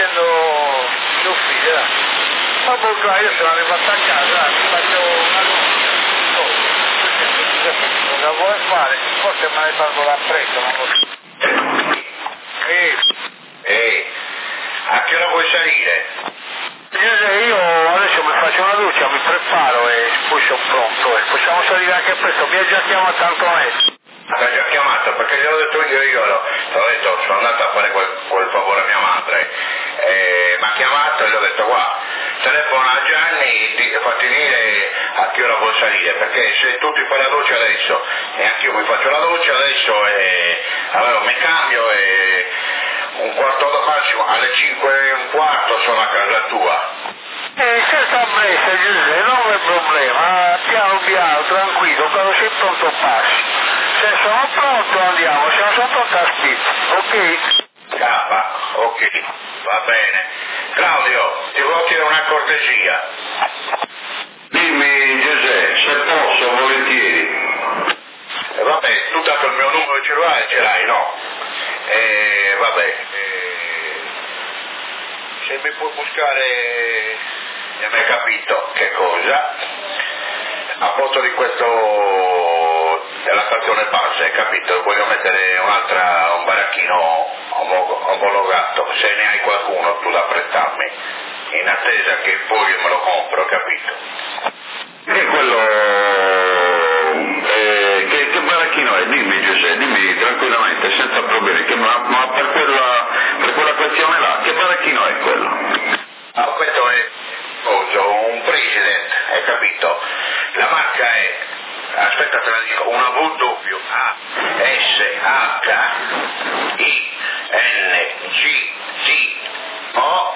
prendo l'ufficio, dai. Ma poi qua io sono arrivato a casa, dai, mi faccio una luce. Oh, cosa vuoi fare? Forse me ne salgo da presto, non lo so. Ehi, Ehi, a che ora vuoi salire? io adesso mi faccio una doccia, mi preparo e poi sono pronto. E possiamo salire anche presto, mi ha già chiamato Antonetto. Mi ha già chiamato perché gliel'ho detto io, io l'ho, l'ho detto, sono andato a fare quel, quel favore a mia madre, e mi ha chiamato e gli ho detto guarda, telefona a Gianni e fatti dire a che ora vuoi salire, perché se tu ti fai la doccia adesso e anche io mi faccio la doccia adesso e allora mi cambio e un quarto d'ora massimo, alle cinque e un quarto sono a casa tua. Eh, senza pressa Giuseppe, non è problema, piano piano, tranquillo, quando sei pronto passi. Se sono pronto andiamo, se non sono pronto aspetto, ok? Capa, ok, va bene. Claudio, ti volevo chiedere una cortesia. Dimmi Giuseppe, se posso, volentieri. E vabbè, tu dato il mio numero di cellulare ce l'hai, no? E vabbè, e... se mi puoi buscare, non hai capito che cosa, a posto di questo della stazione base, hai capito? Voglio mettere un'altra, un baracchino omo- omologato, se ne hai qualcuno tu da prestarmi, in attesa che poi me lo compro, capito? Che quello, eh, che, che baracchino è? Dimmi Giuseppe, dimmi tranquillamente, senza problemi, che, ma, ma per, quella, per quella questione là, che baracchino è quello? Ah, questo è un President, hai capito? La marca è, aspetta te la dico, una W A S H I N G T O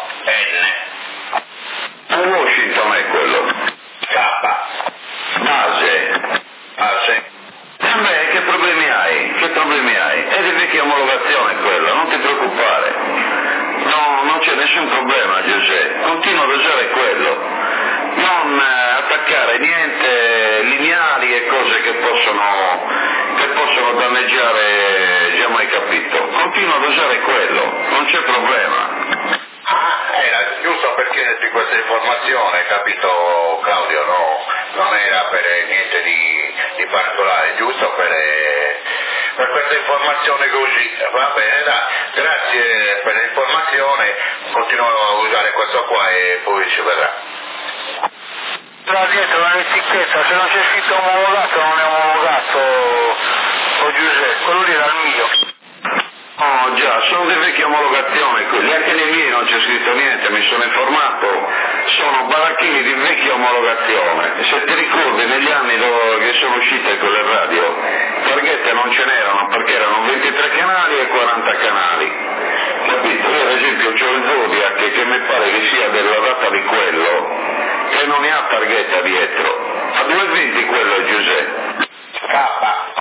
N. Un Washington è quello. K. Base. Base. E beh, che problemi hai? Che problemi hai? È di vecchia omologazione quello, non ti preoccupare. No, non c'è nessun problema Giuseppe, continuo ad usare quello. Non eh, attaccare niente, lineari e cose che possono, che possono danneggiare, già mai capito. Continuo ad usare quello, non c'è problema. Ah, era giusto per chiederti questa informazione, capito Claudio? No, non era per niente di, di particolare, giusto per, eh, per questa informazione così. Va bene, dai, grazie per l'informazione, continuo a usare questo qua e poi si vedrà. Là dietro l'etichetta, se non c'è scritto omologato non è omologato, oh Giuseppe, quello lì era il mio. Oh già, sono di vecchia omologazione quelli, anche nei miei non c'è scritto niente, mi sono informato, sono baracchini di vecchia omologazione. Se ti ricordi negli anni che sono uscite quelle radio, targhette non ce n'erano perché erano ventitré canali e quaranta canali. Capito? Io ad esempio ho il Zodiac che mi pare che sia della data di quello, che non ne ha targhetta dietro. A due venti quello Giuseppe. K.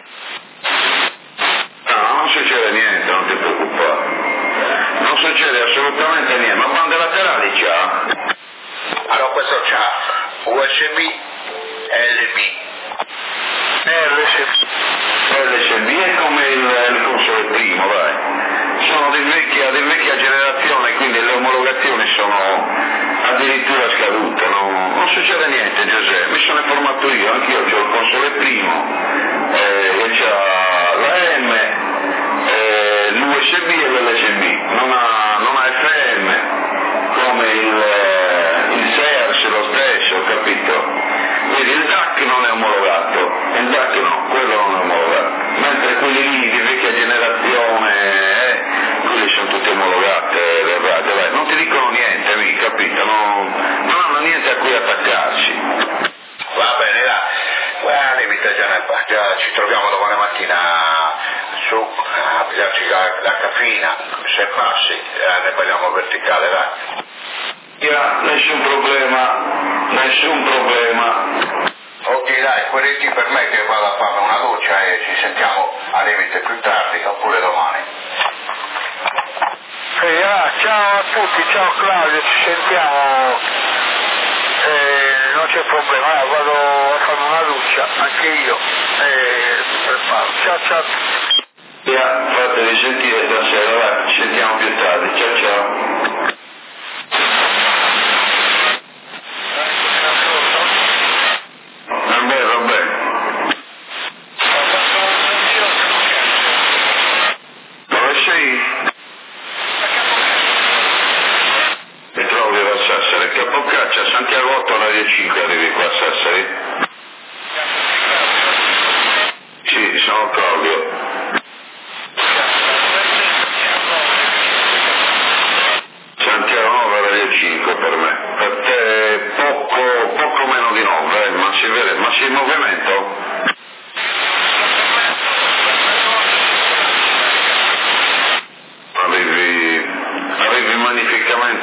No, non succede niente, non ti preoccupare. Non succede assolutamente niente, ma bande laterali c'ha? Allora questo c'ha U S B, L B. L S B. L S B è come il, il console primo, dai. Sono di vecchia, di vecchia generazione, quindi le omologazioni sono addirittura scadute, non, non succede niente Giuseppe, mi sono informato io, anch'io ho il console primo, eh, e c'ha la M, eh, l'U S B e l'L S B, non ha, non ha F M, come il, eh, il Sears lo stesso, capito? Quindi il D A C non è omologato, il D A C no, quello non è omologato, mentre quelli lì di vecchia generazione, eh, quelli sono tutti omologati, le radio, dai, non ti dicono niente, mi capito? Non, non hanno niente a cui attaccarsi. Va bene, là, guarda, limite già, nel, già ci troviamo domani mattina su, a pigliarci la, la caffeina, se passi, eh, ne parliamo verticale, dai. Yeah, nessun problema, nessun problema. Ok dai, quelli per me che vado a fare una doccia e ci sentiamo a limite più tardi oppure domani. Eh, ah, ciao a tutti, ciao Claudio, ci sentiamo, eh, non c'è problema, ah, vado a fare una doccia, anche io, eh, mi preparo, ciao ciao. Yeah, fatevi sentire stasera, dai, ci sentiamo più tardi, ciao ciao.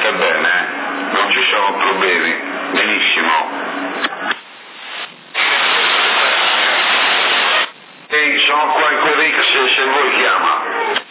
bene, eh? Non ci sono problemi, benissimo. Ehi, sono qua in Querix, se, se vuoi chiama.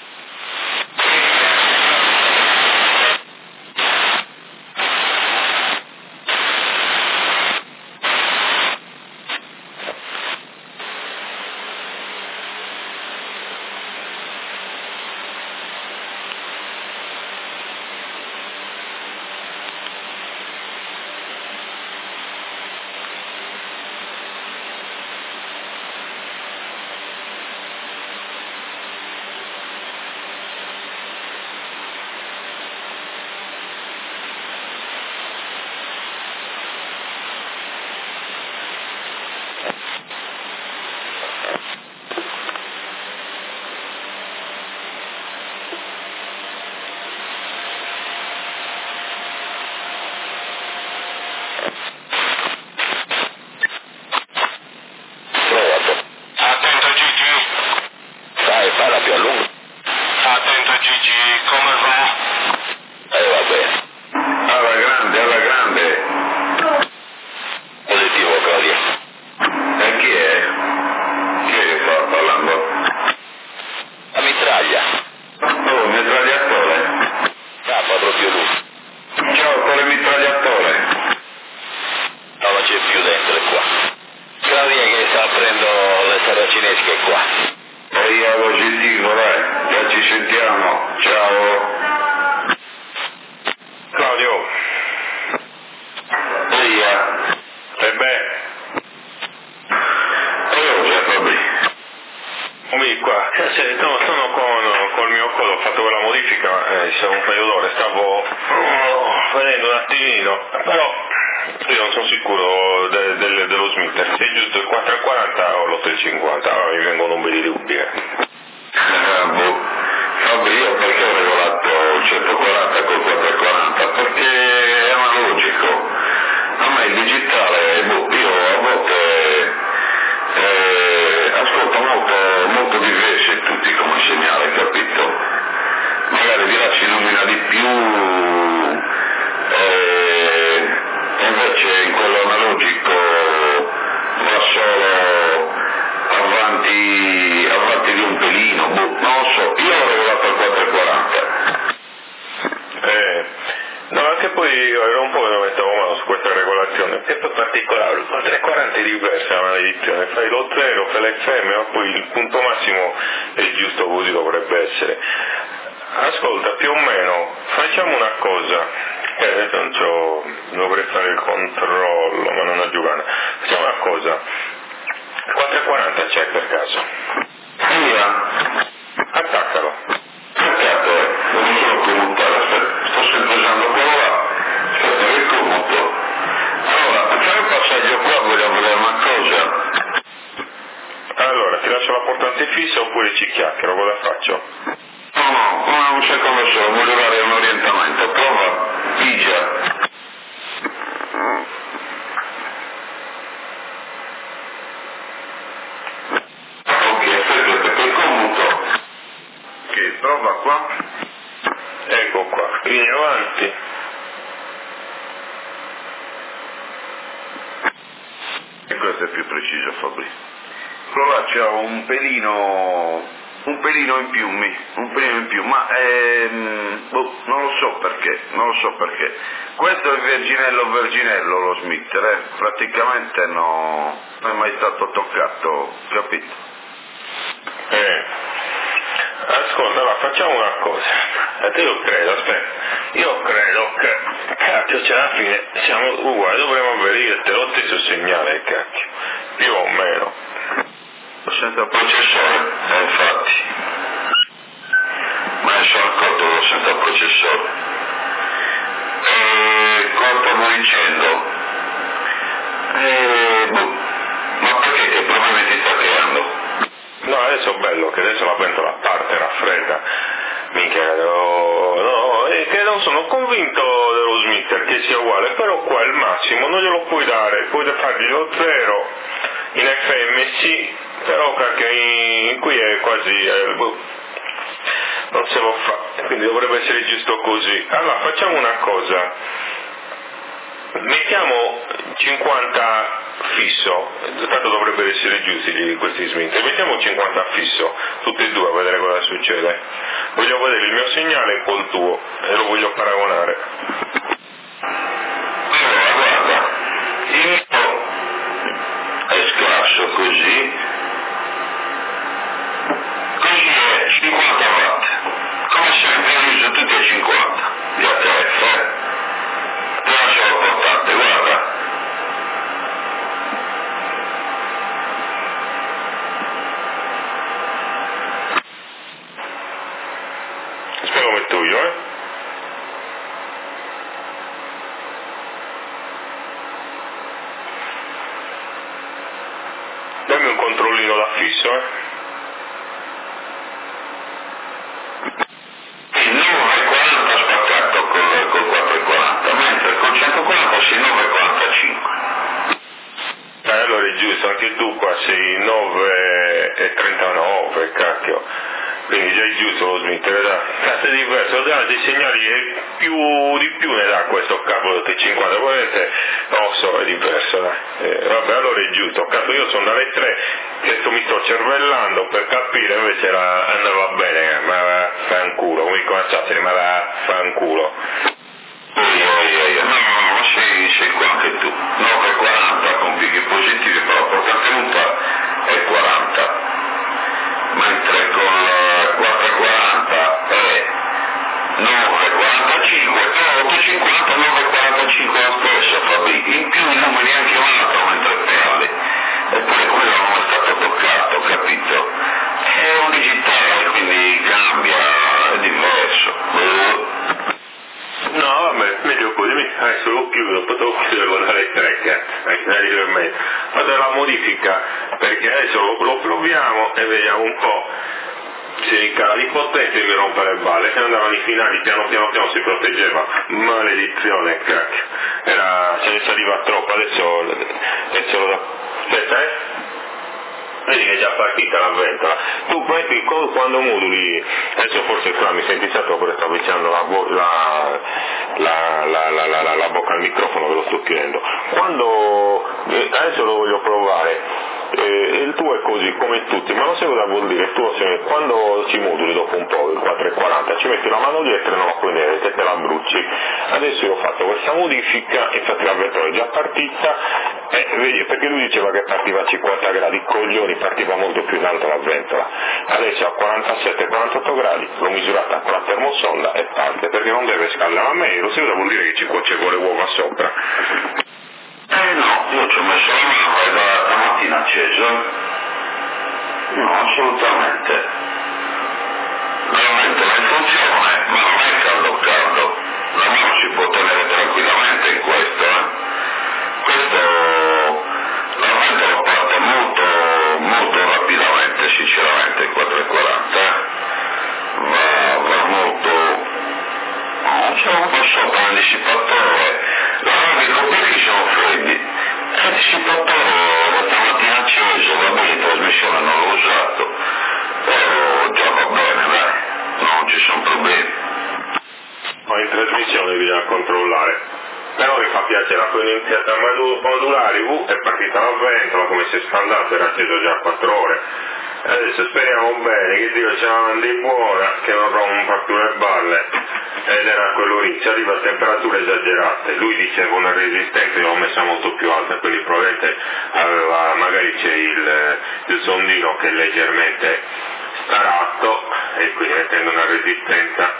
Praticamente no, non è mai stato toccato, capito? Eh, ascolta, va, facciamo una cosa. Io credo, aspetta, io credo che, cacchio, cioè alla fine siamo uguali, dovremmo avere lo stesso segnale, cacchio, più o meno. Senza processore, eh, infatti. Ma ne sono accorto senza processore. E cosa stavo dicendo? Eh, boh. Ma perché che problemi ti sta creando? No, adesso è bello che adesso la pentola parte, raffredda. Minchia, no, no, è che non sono convinto dello Smith che sia uguale, però qua il massimo non glielo puoi dare, puoi fargli lo zero in F M sì, però perché in, qui è quasi, eh, boh. non se lo fa, quindi dovrebbe essere giusto così. Allora facciamo una cosa, mettiamo cinquanta fisso, tanto dovrebbero essere giusti questi smint, mettiamo cinquanta fisso, tutti e due, a vedere cosa succede. Voglio vedere il mio segnale col tuo e lo voglio paragonare. Allora guarda, il mio è scarso così, così è cinquanta watt, come sempre io uso tutti a cinquanta, di A T F, eh? Te lascio la portata, guarda. Aspetta, lo metto io, eh. Dammi un controllino da fisso, eh. Il nove e quaranta spaccato col, col quattro e quaranta, mentre col centoquaranta sei nove e quarantacinque. Eh, allora è giusto, anche tu qua sei nove e trentanove, cacchio. Quindi già è giusto lo smettere, da cazzo è diverso, lo dà dei segnali e più di più ne dà questo capo T cinquanta, ovviamente non lo so, è diverso, dai. Eh, vabbè, allora è giusto, cazzo io sono dalle tre che mi sto cervellando per capire, invece era, andava bene, ma va fanculo, come dicono a Sassari, ma va fanculo. Io, io, io, no, no, no, sei, sei qua anche tu, nove e quaranta con picchi positivi, però porta tenuta è quaranta, mentre con quattro e quaranta è nove e quarantacinque, però otto e cinquanta, nove e quarantacinque lo stesso, Fabi, in più il numero neanche chiamato mentre parli, eppure quello non è stato toccato, capito? È un digitale, quindi cambia, è diverso. No, vabbè, meglio così, adesso lo chiudo, poi devo chiudere dalle tre, cazzo, fate la modifica, perché adesso lo, lo proviamo e vediamo un po' se il cala di potenza mi rompe le balle, se andavano i finali, piano piano piano si proteggeva, maledizione, cacchio, era, se ne saliva troppo, adesso, adesso lo da... aspetta, eh? Vedi che è già partita la ventola. Tu metti quando moduli, adesso forse qua mi senti stato perché sto avvicinando la, la, la, la, la, la, la, la bocca al microfono che lo sto chiudendo. Quando, eh, adesso lo voglio provare, eh, il tuo è così come tutti, ma non so cosa vuol dire, il tuo se, quando ci moduli dopo un po', il quattro e quaranta, ci metti la mano dietro e non la puoi vedere, te, te la bruci. Adesso io ho fatto questa modifica, infatti la ventola è già partita, eh, vedi, perché lui diceva che partiva a cinquanta gradi, coglioni, partiva molto più in alto la ventola, adesso a quarantasette quarantotto gradi, l'ho misurata con la termosonda e parte, perché non deve scaldare, a me lo sai vuol dire che ci vuole uova sopra. Eh no, io ci ho messo la mano e da stamattina acceso. No, assolutamente. Veramente non funziona, ma non è caldo caldo. La mano si può tenere tranquillamente in questo, eh. Questo veramente lo parte molto, molto rapidamente, sinceramente, il quattro e quaranta. Va, va molto... non c'è un po' sopra il dissipatore. La nave i compiti sono freddi. Il dissipatore la stamattina acceso, va bene, in trasmissione non l'ho usato, però già va bene, dai, non ci sono problemi. Ma in trasmissione bisogna controllare. Però mi fa piacere, quando è iniziata a modulare, uh, è partita la ventola, come si è scandato, era acceso già a quattro ore. Adesso speriamo bene che Dio ce la mandi buona, che non rompa più le balle, ed era quello lì, ci arriva a temperature esagerate, lui diceva una resistenza, io l'ho messa molto più alta, quindi probabilmente aveva, magari c'è il, il sondino che è leggermente staratto, e quindi mettendo una resistenza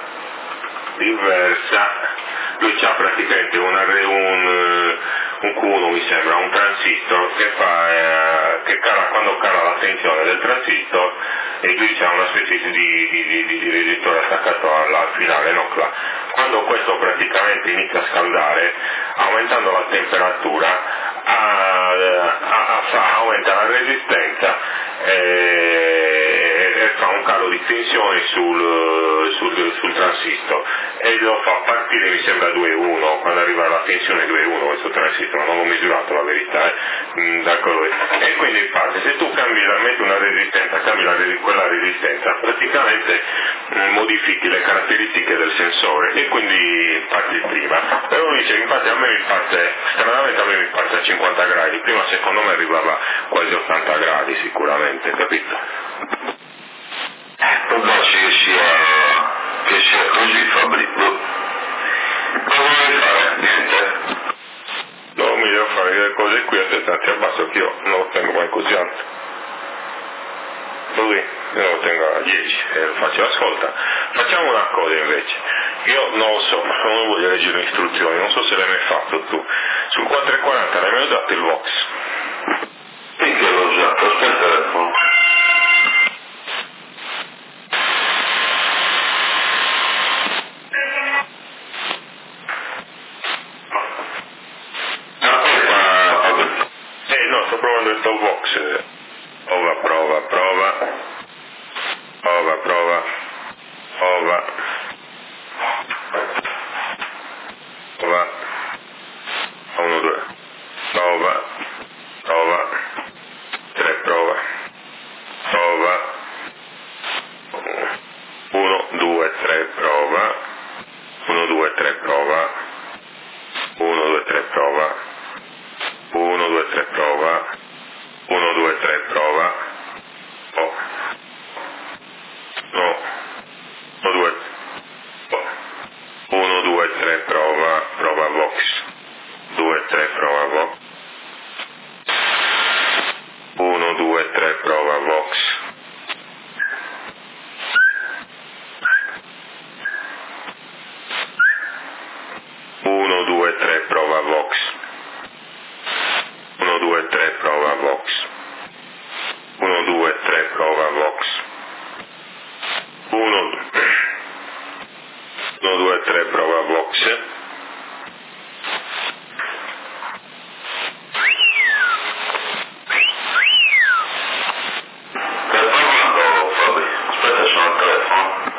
diversa, lui c'ha praticamente una, un, un Q uno mi sembra, un transistor che fa, eh, che cala, quando cala la tensione del transistor, e lui c'ha una specie di, di, di, di, di resistore attaccato al, al finale, no? Quando questo praticamente inizia a scaldare, aumentando la temperatura, a, a, a, aumenta la resistenza e, e fa un calo di tensione sul, sul, sul transistor, e lo fa partire, mi sembra due uno, quando arriva alla tensione due uno questo transistor, non ho misurato la verità, eh, mh, da colore. E quindi infatti se tu cambi la, metti una resistenza, cambi la, quella resistenza, praticamente mh, modifichi le caratteristiche del sensore e quindi parti prima. Però dice, infatti a me mi parte, stranamente a me mi parte a cinquanta gradi, prima secondo me arrivava quasi ottanta gradi sicuramente, capito? Può darsi che sia, che sia così, Fabrizio. Cosa vuoi fare? Niente? No, mi devo fare delle cose qui, aspettate, abbasso che io non lo tengo mai così alto. Così, io lo tengo a dieci e lo faccio, ascolta, facciamo una cosa invece, io non lo so, non voglio leggere le istruzioni, non so se l'hai mai fatto tu, sul quattrocentoquaranta l'hai mai usato il Vox? Sì che l'ho usato, aspetta il telefono. Eh no, sto provando il top Vox. Prova, prova, prova. Prova, prova. Prova. Prova. uno, due. Prova. Prova. tre, prova. Prova. uno, due, tre, prova. uno, due, tre, prova. uno, due, tre, prova. uno, due, tre, prova. uno, due, tre, prova. Oh. No. uno, due. Oh. uno, due, tre, prova. Prova Vox. due, tre, prova Vox. uno, due, tre, prova Vox. uno, due, tre, prova Vox. uno, due, tre, prova Vox. uno, due, tre, prova Vox. uno, due, tre, prova Vox. Telefono, Fabri, aspetta, sono al telefono.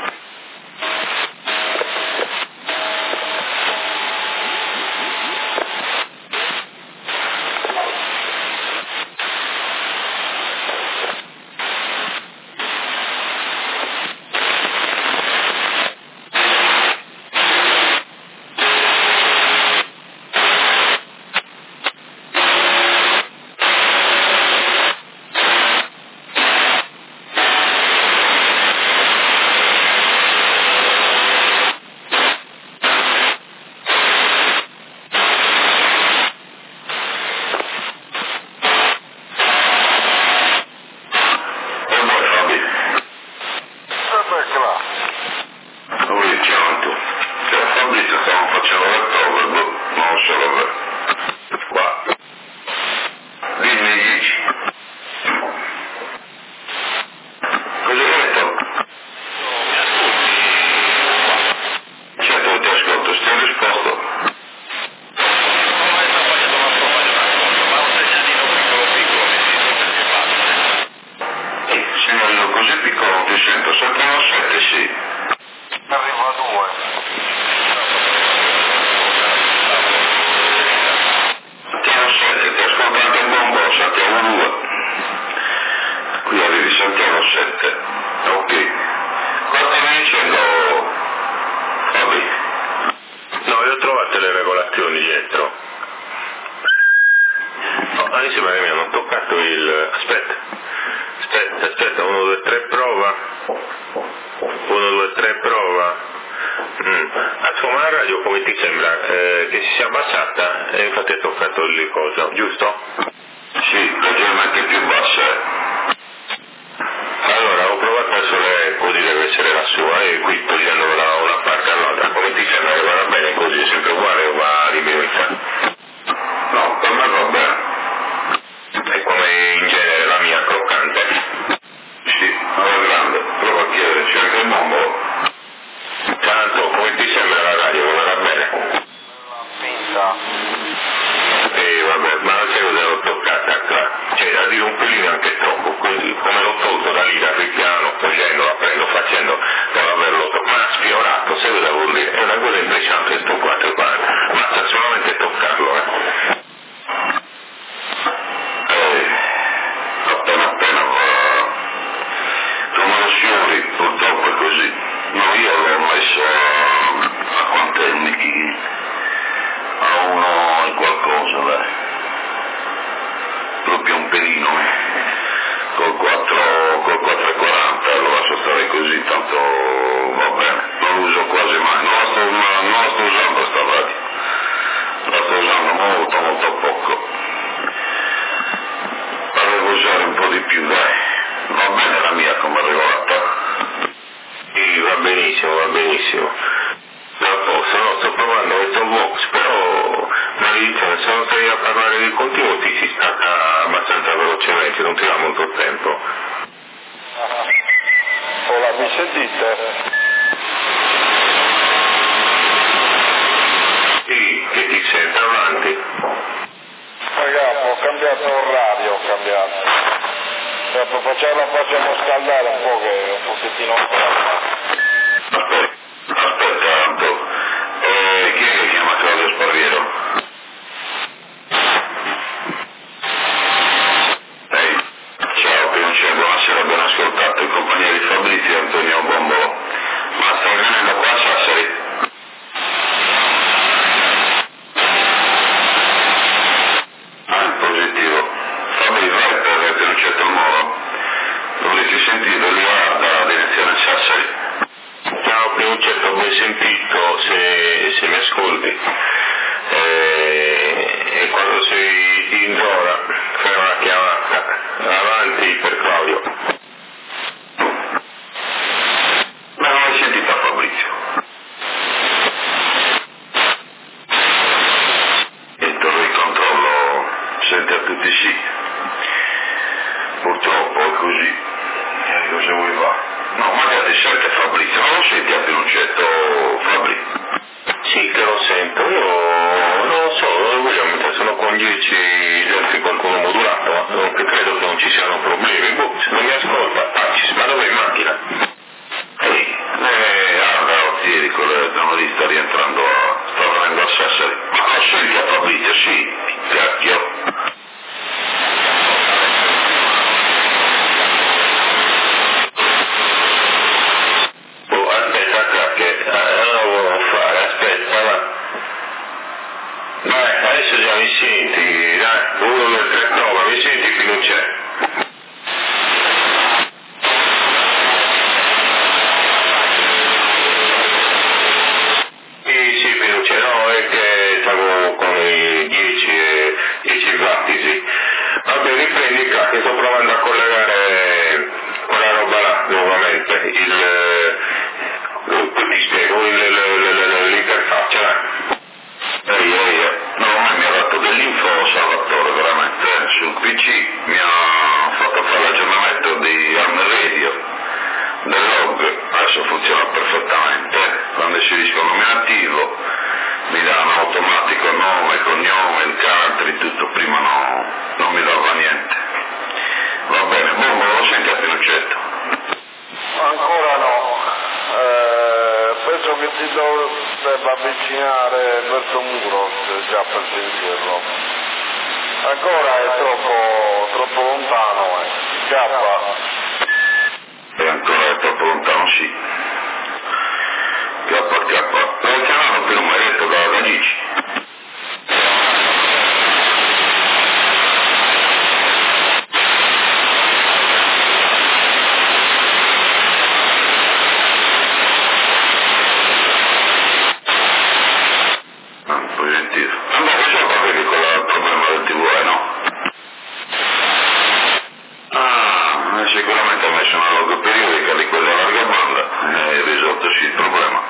benissimo. Da posto, no, sto provando questo box, però Maritza, se non stai a parlare di contenuti si stacca abbastanza velocemente, non ti dà molto tempo. Ora, mi sentite? Sì, che ti sente avanti. Ragazzi, ho cambiato orario, ho cambiato. Dopo facciamo, facciamo scaldare un po' che è un pochettino Aspetta, aspetta tanto. Eh, chi è che chiama Claudio Sparviero? Ehi, ciao Pinochet, buonasera, ben ascoltato, in compagnia di Fabrizio e Antonio Bombolo. Ma stai venendo qua a Sassari? Ah, positivo. Fabri, vai per Pinochet al Moro. Dovresti sentire lì dalla direzione Sassari. Ciao Pinochet, ho ben sentito, se, se mi ascolti. Eh, e quando sei in zona fai una chiamata avanti per Claudio. Ma non l'hai sentita Fabrizio? Il torre di controllo sente a tutti i siti. Purtroppo è così. E cosa vuoi fare? No, magari sente Fabrizio, non lo senti a Pinochetto, Fabri? Sì che lo sento, io non lo so, ovviamente sono con dieci gesti qualcuno modulato, ma non credo che non ci siano problemi. Boh, se non mi ascolta, taci, ma dove in macchina? Ehi, eh, allora, ieri quel giornalista rientrando a, sta venendo a Sassari. Ma lo senti a Fabrizio, sì, cacchio. Oh, aspetta, cacchio, eh, non lo volevo fare, aspetta, va. Dai, adesso già mi senti, dai, uno, due, tre, prova, mi senti che non c'è. Sì, sì, Pinochet, no, è che stavo con i dieci e dieci battiti. Vabbè, riprendi, cacchio, sto provando a collegare quella roba là, nuovamente, il... ti spiego, il, il, il, l'interfaccia, dai. Ehi, ehi, eh. No, ma mi ha dato dell'info Salvatore, veramente, eh. Sul P C mi ha fatto fare l'aggiornamento di Arm Radio, del log, adesso funziona perfettamente, quando inserisco un nominativo mi dà un automatico nome, cognome, il country, tutto, prima no, non mi dava niente. Va bene, Bombo, lo senti a Pinochetto? Ancora no, eh, penso che ti debba avvicinare verso Muro già per sentirlo. Ancora è troppo, troppo lontano, eh. Chiappa. E ancora è troppo lontano, sì. Chiappa, chiappa. Non chiamano per un maretto da Radici. Ah, poi sentito. Allora, cosa sapete con il problema del T V E, no? Ah, sicuramente ha messo una log periodica di quella larga banda e risoltosi il problema.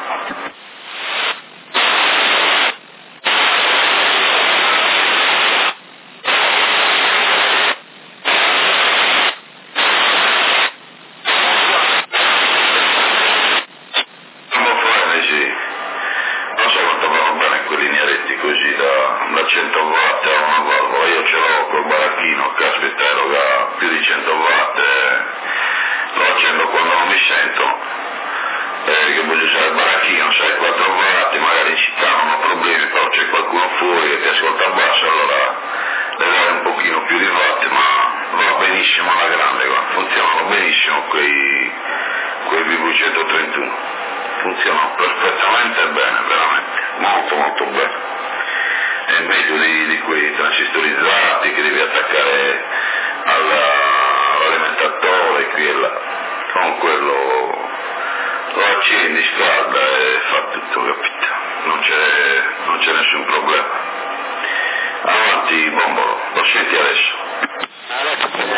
Siamo frenesi. Non so quanto vanno bene quei linearetti così da, da cento watt a una valvola. Io ce l'ho col baracchino, caspita, eroga più di cento watt e lo accendo quando non mi sento. Eh, che voglio usare il baracchino, sai, quattro watt, magari in città non ho problemi, però c'è qualcuno fuori che ti ascolta basso, allora le dai un pochino più di watt, ma va benissimo alla grande, va. Funzionano benissimo quei, quei B V centotrentuno, funzionano perfettamente bene, veramente, molto molto bene. È meglio di, di quei transistorizzati che devi attaccare alla, all'alimentatore qui e là, con quello lo accendi, scalda e fa tutto, capito? Non c'è, non c'è nessun problema. Avanti, Bombolo, lo senti adesso?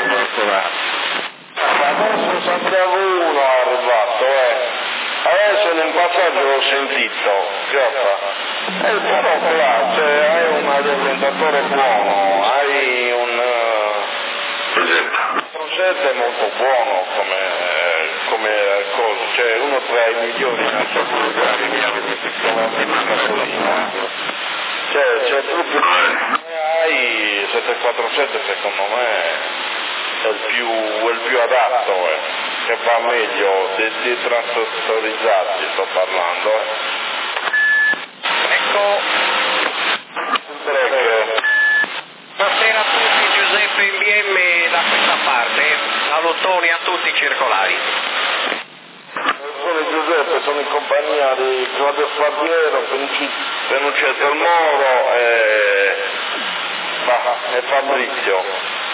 Adesso Santiago uno è arrivato, eh. Adesso in un passaggio l'ho sentito, Chioppa, è però là, cioè hai un alimentatore buono, hai un... Per esempio. Progetto è molto buono come, come cosa, cioè uno tra i migliori in assoluto che mi avete visto, cioè c'è proprio hai settecentoquarantasette secondo me è il più, è il più adatto, eh, che va meglio dei, dei transitorizzati sto parlando, eh. Ecco. Prego. Buonasera a tutti, Giuseppe in B M da questa parte, salutoni a tutti i circolari. Sono Giuseppe, sono in compagnia di Claudio Sparviero, Penuccio del Moro e, e Fabrizio.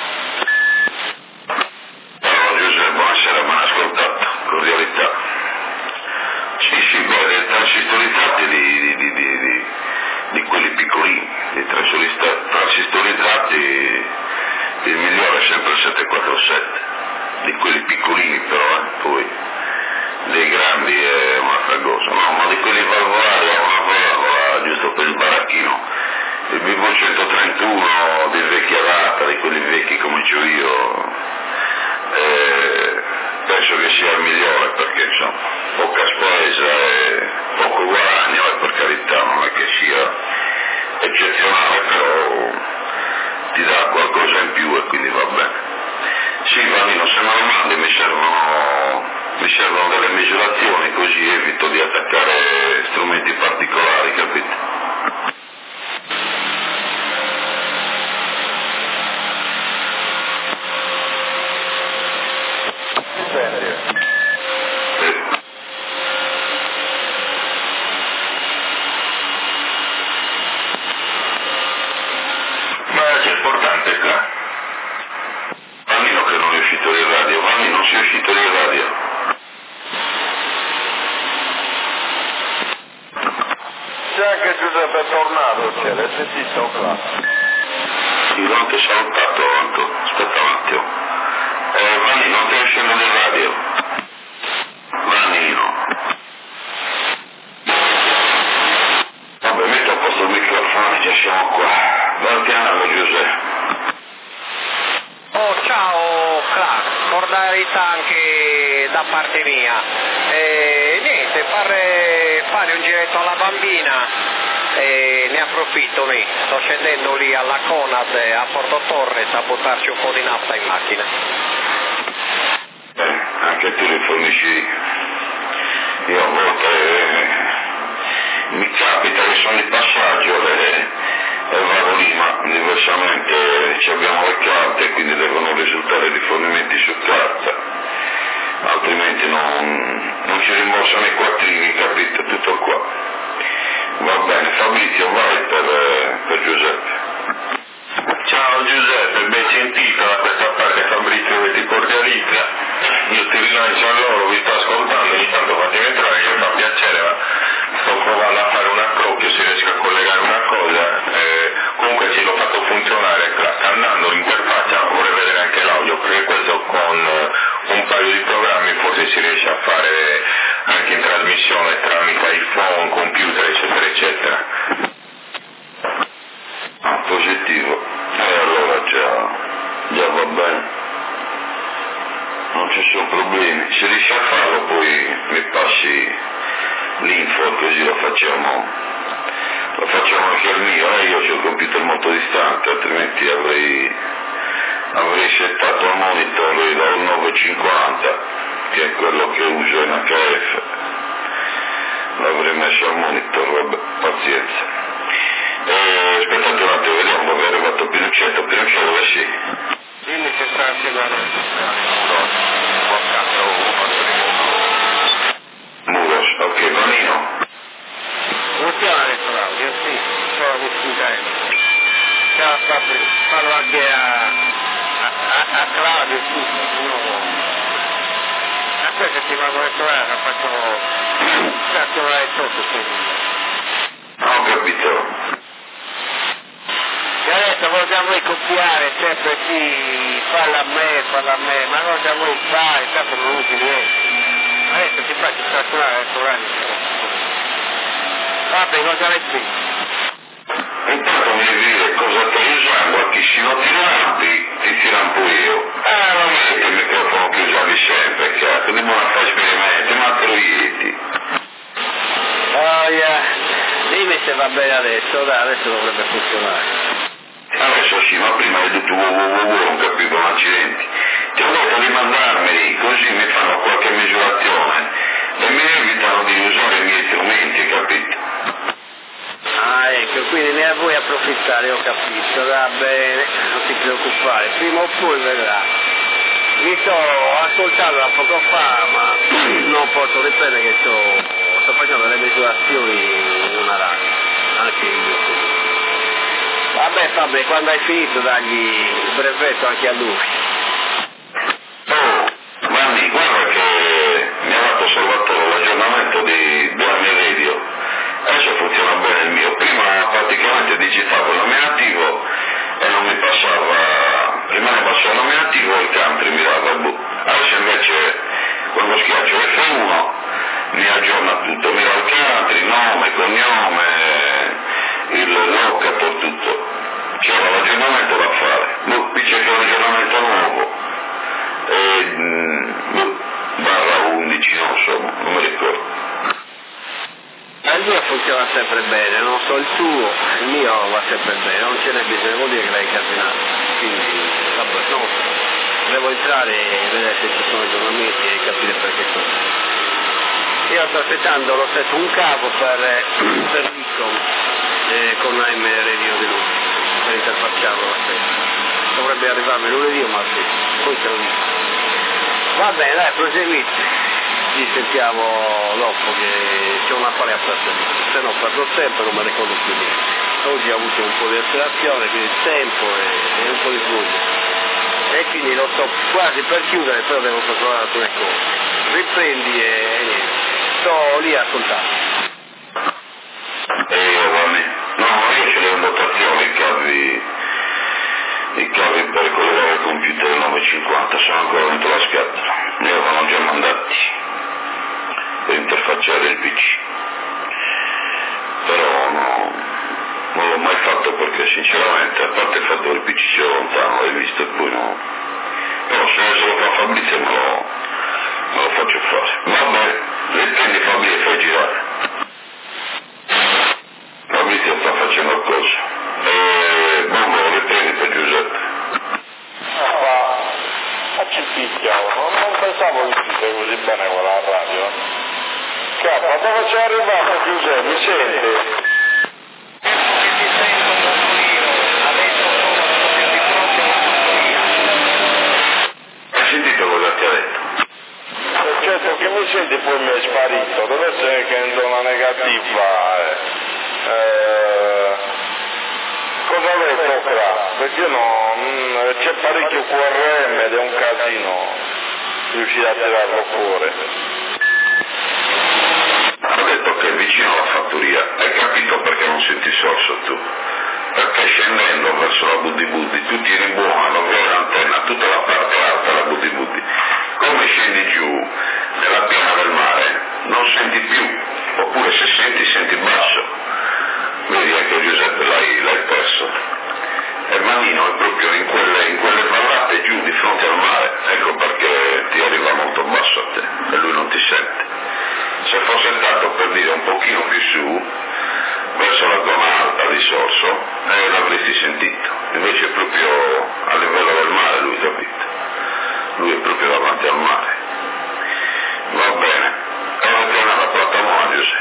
Ciao Giuseppe, buonasera, ben ascoltato, cordialità. Sì, sì, beh, i transistorizzati di, di, di, di, di, di quelli piccolini, i transistorizzati, il migliore è sempre il settecentoquarantasette, di quelli piccolini però, eh, poi dei grandi è un'altra cosa, no, ma di quelli valvolari è una valvola, giusto per il baracchino, il B V centotrentuno di vecchia data, di quelli vecchi come c'ho io, eh, penso che sia il migliore perché insomma, poca spesa e poco guadagno e per carità non è che sia eccezionale, però ti dà qualcosa in più e quindi va bene. Sì, Vanino, se me lo mandi mi servono, mi servono delle misurazioni così evito di attaccare strumenti particolari, capito? Giuseppe è tornato, c'è, l'hai sentito qua? Sì, l'ho anche salutato, Anto. Aspetta un attimo. Eh, Vanni, non stai uscendo di radio? Vannino. Vabbè, metto a posto il microfono, già siamo qua. Valtiano, Giuseppe. Oh, ciao, Clark. Cordialità anche da parte mia. E niente, fare, fare un giretto alla bambina. E ne approfitto lì, sto scendendo lì alla Conad a Porto Torres a buttarci un po' di nafta in macchina. Beh, anche tu li fornisci. Io a volte eh, mi capita che sono di passaggio e, e vado lì, ma diversamente ci abbiamo le carte, quindi devono risultare rifornimenti su carta, altrimenti non, non ci rimborsano i quattrini, capito? Tutto qua. Va bene, Fabrizio, vai per, per Giuseppe. Ciao Giuseppe, ben sentito da questa parte Fabrizio che ti cordializza. Io ti rilancio a loro, vi sto ascoltando, ogni tanto fatemi entrare che mi fa piacere, ma sto provando a fare un accrocchio, se riesco a collegare una cosa. Eh, comunque sì, l'ho fatto funzionare, andando l'interfaccia vorrei vedere anche l'audio, perché questo con un paio di programmi forse si riesce a fare anche in trasmissione tramite iPhone, computer, eccetera, eccetera. Ah, positivo. E eh, allora già, già va bene. Non ci sono problemi. Se riesci a farlo poi mi passi l'info così lo facciamo. Lo facciamo anche al mio. Eh, io ho il computer molto distante, altrimenti avrei, avrei settato il monitor da un novecentocinquanta, che è quello che uso in H F. L'avrei messo al monitor, vabbè, pazienza. Eh, aspettate un attimo, vediamo dove è arrivato Pinuccetto. Pinuccetto dove sei? Dimmi che sta seguendo Muros, ok, Vanino. non chiamare Claudio, sì, sono discutendo. Ciao Fabrizio, parlo anche a, a, a, a Claudio, scusa, no. Aspetta, ti vado a trovare, faccio calcolare tutto, sì. Non ho capito. E adesso cosa vuoi copiare, sempre sì, falla a me, falla a me, ma cosa vuoi fare, tanto non usi niente. Adesso ti faccio calcolare il programma. Vabbè, cosa ne pensi? Intanto mi devi dire cosa stai usando, a chi si non ti lampi, ti si lampo io. Eh, non è che il microfono che usavi sempre, cazzo, dimmi una fare esperimenti, ma te lo ieti. Oh yeah, dimmi se va bene adesso, dai, adesso dovrebbe funzionare. Adesso sì, ma prima hai detto wow wow wow, non capivo, accidenti. Ti ho detto di mandarmeli, così mi fanno qualche misurazione e mi evitano di usare i miei strumenti, capito? Ah, ecco, quindi ne vuoi approfittare, ho capito, va bene, non ti preoccupare, prima o poi vedrà. Mi sto ascoltando da poco fa, ma non posso ripetere che sto, sto facendo delle misurazioni in una radio, anche io. Vabbè Fabio, quando hai finito dagli il brevetto anche a lui. Oh, Manni, guarda che mi ha dato Salvatore l'aggiornamento di due mie radio. Adesso funziona bene il mio. Prima praticamente digitavo il nominativo e non mi passava, prima ne passava il nominativo e il country mi dava boh. Adesso invece quando schiaccio F uno mi aggiorna tutto, mi dà il country, nome, cognome, il locator, tutto. C'era l'aggiornamento da fare, boh, qui c'è un aggiornamento nuovo, e, boh, barra undici, non so, non mi ricordo. Il mio funziona sempre bene, non so il tuo, il mio va sempre bene, non ce n'è bisogno, vuol dire che l'hai incasinato, quindi vabbè, non so, devo entrare e vedere se ci sono aggiornamenti e capire perché cosa. Io sto aspettando, l'ho setto un cavo per, per Nikon eh, con A M Radio di lui, per interfacciarlo la stessa. Dovrebbe arrivarmi lunedì o martedì, poi te lo dico. Va bene, dai, proseguite. Ci sentiamo dopo che c'è un affare a trasferire, se no perdo tempo e non mi ricordo più niente. Oggi ho avuto un po' di alterazione, quindi tempo e, e un po' di buio. E quindi lo sto quasi per chiudere, però devo controllare alcune cose. Riprendi e, e niente. Sto lì a ascoltare. E io Vanni, no, io ce l'ho in dotazione i cavi, i cavi per collegare il computer novecentocinquanta, sono ancora dentro la scatola, mi avevano già mandati per interfacciare il P C, però no, non l'ho mai fatto perché sinceramente, a parte il fatto che il P C sia lontano, l'hai visto e poi no, però se lo fa Fabrizio me lo, me lo faccio fare. Vabbè, riprendi Fabrizio e fai girare. Fabrizio sta facendo cose. E Bombo, riprendi per Giuseppe. Ah, ma ci picchiamo, non pensavo che fosse così bene quella radio. Cazzo, dove c'è arrivato Giuseppe? Mi sente? Hai sentito cosa ti ha detto? Certo che mi senti poi mi è sparito, deve essere che è in zona negativa. Eh. Eh, cosa ha detto qua? Perché no, mh, c'è parecchio Q R M ed è un casino riuscire a tirarlo fuori. Ha detto che è vicino alla fattoria, hai capito perché non senti sorso tu? Perché scendendo verso la Buddi Buddi tu tiri buona, non vedi l'antenna, tutta la parte alta della Buddi Buddi. Come scendi giù nella piana del mare non senti più, oppure se senti senti basso. Vedi anche Giuseppe l'hai, l'hai perso. E il manino è proprio in quelle, in quelle vallate giù di fronte al mare, ecco perché ti arriva molto basso a te e lui non ti sente. Se fosse stato per dire un pochino più su, verso la zona alta di Sorso, eh, l'avresti sentito. Invece è proprio a livello del mare lui, capito? Lui è proprio davanti al mare. Va bene. E non torna la Platamona, Giuseppe.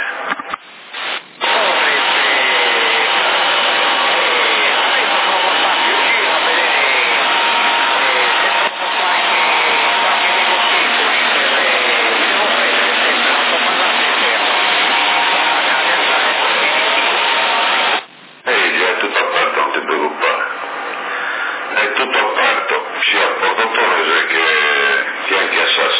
È tutto aperto, non ti preoccupare. È tutto aperto, sia a Porto Torres che, che anche a Sassari.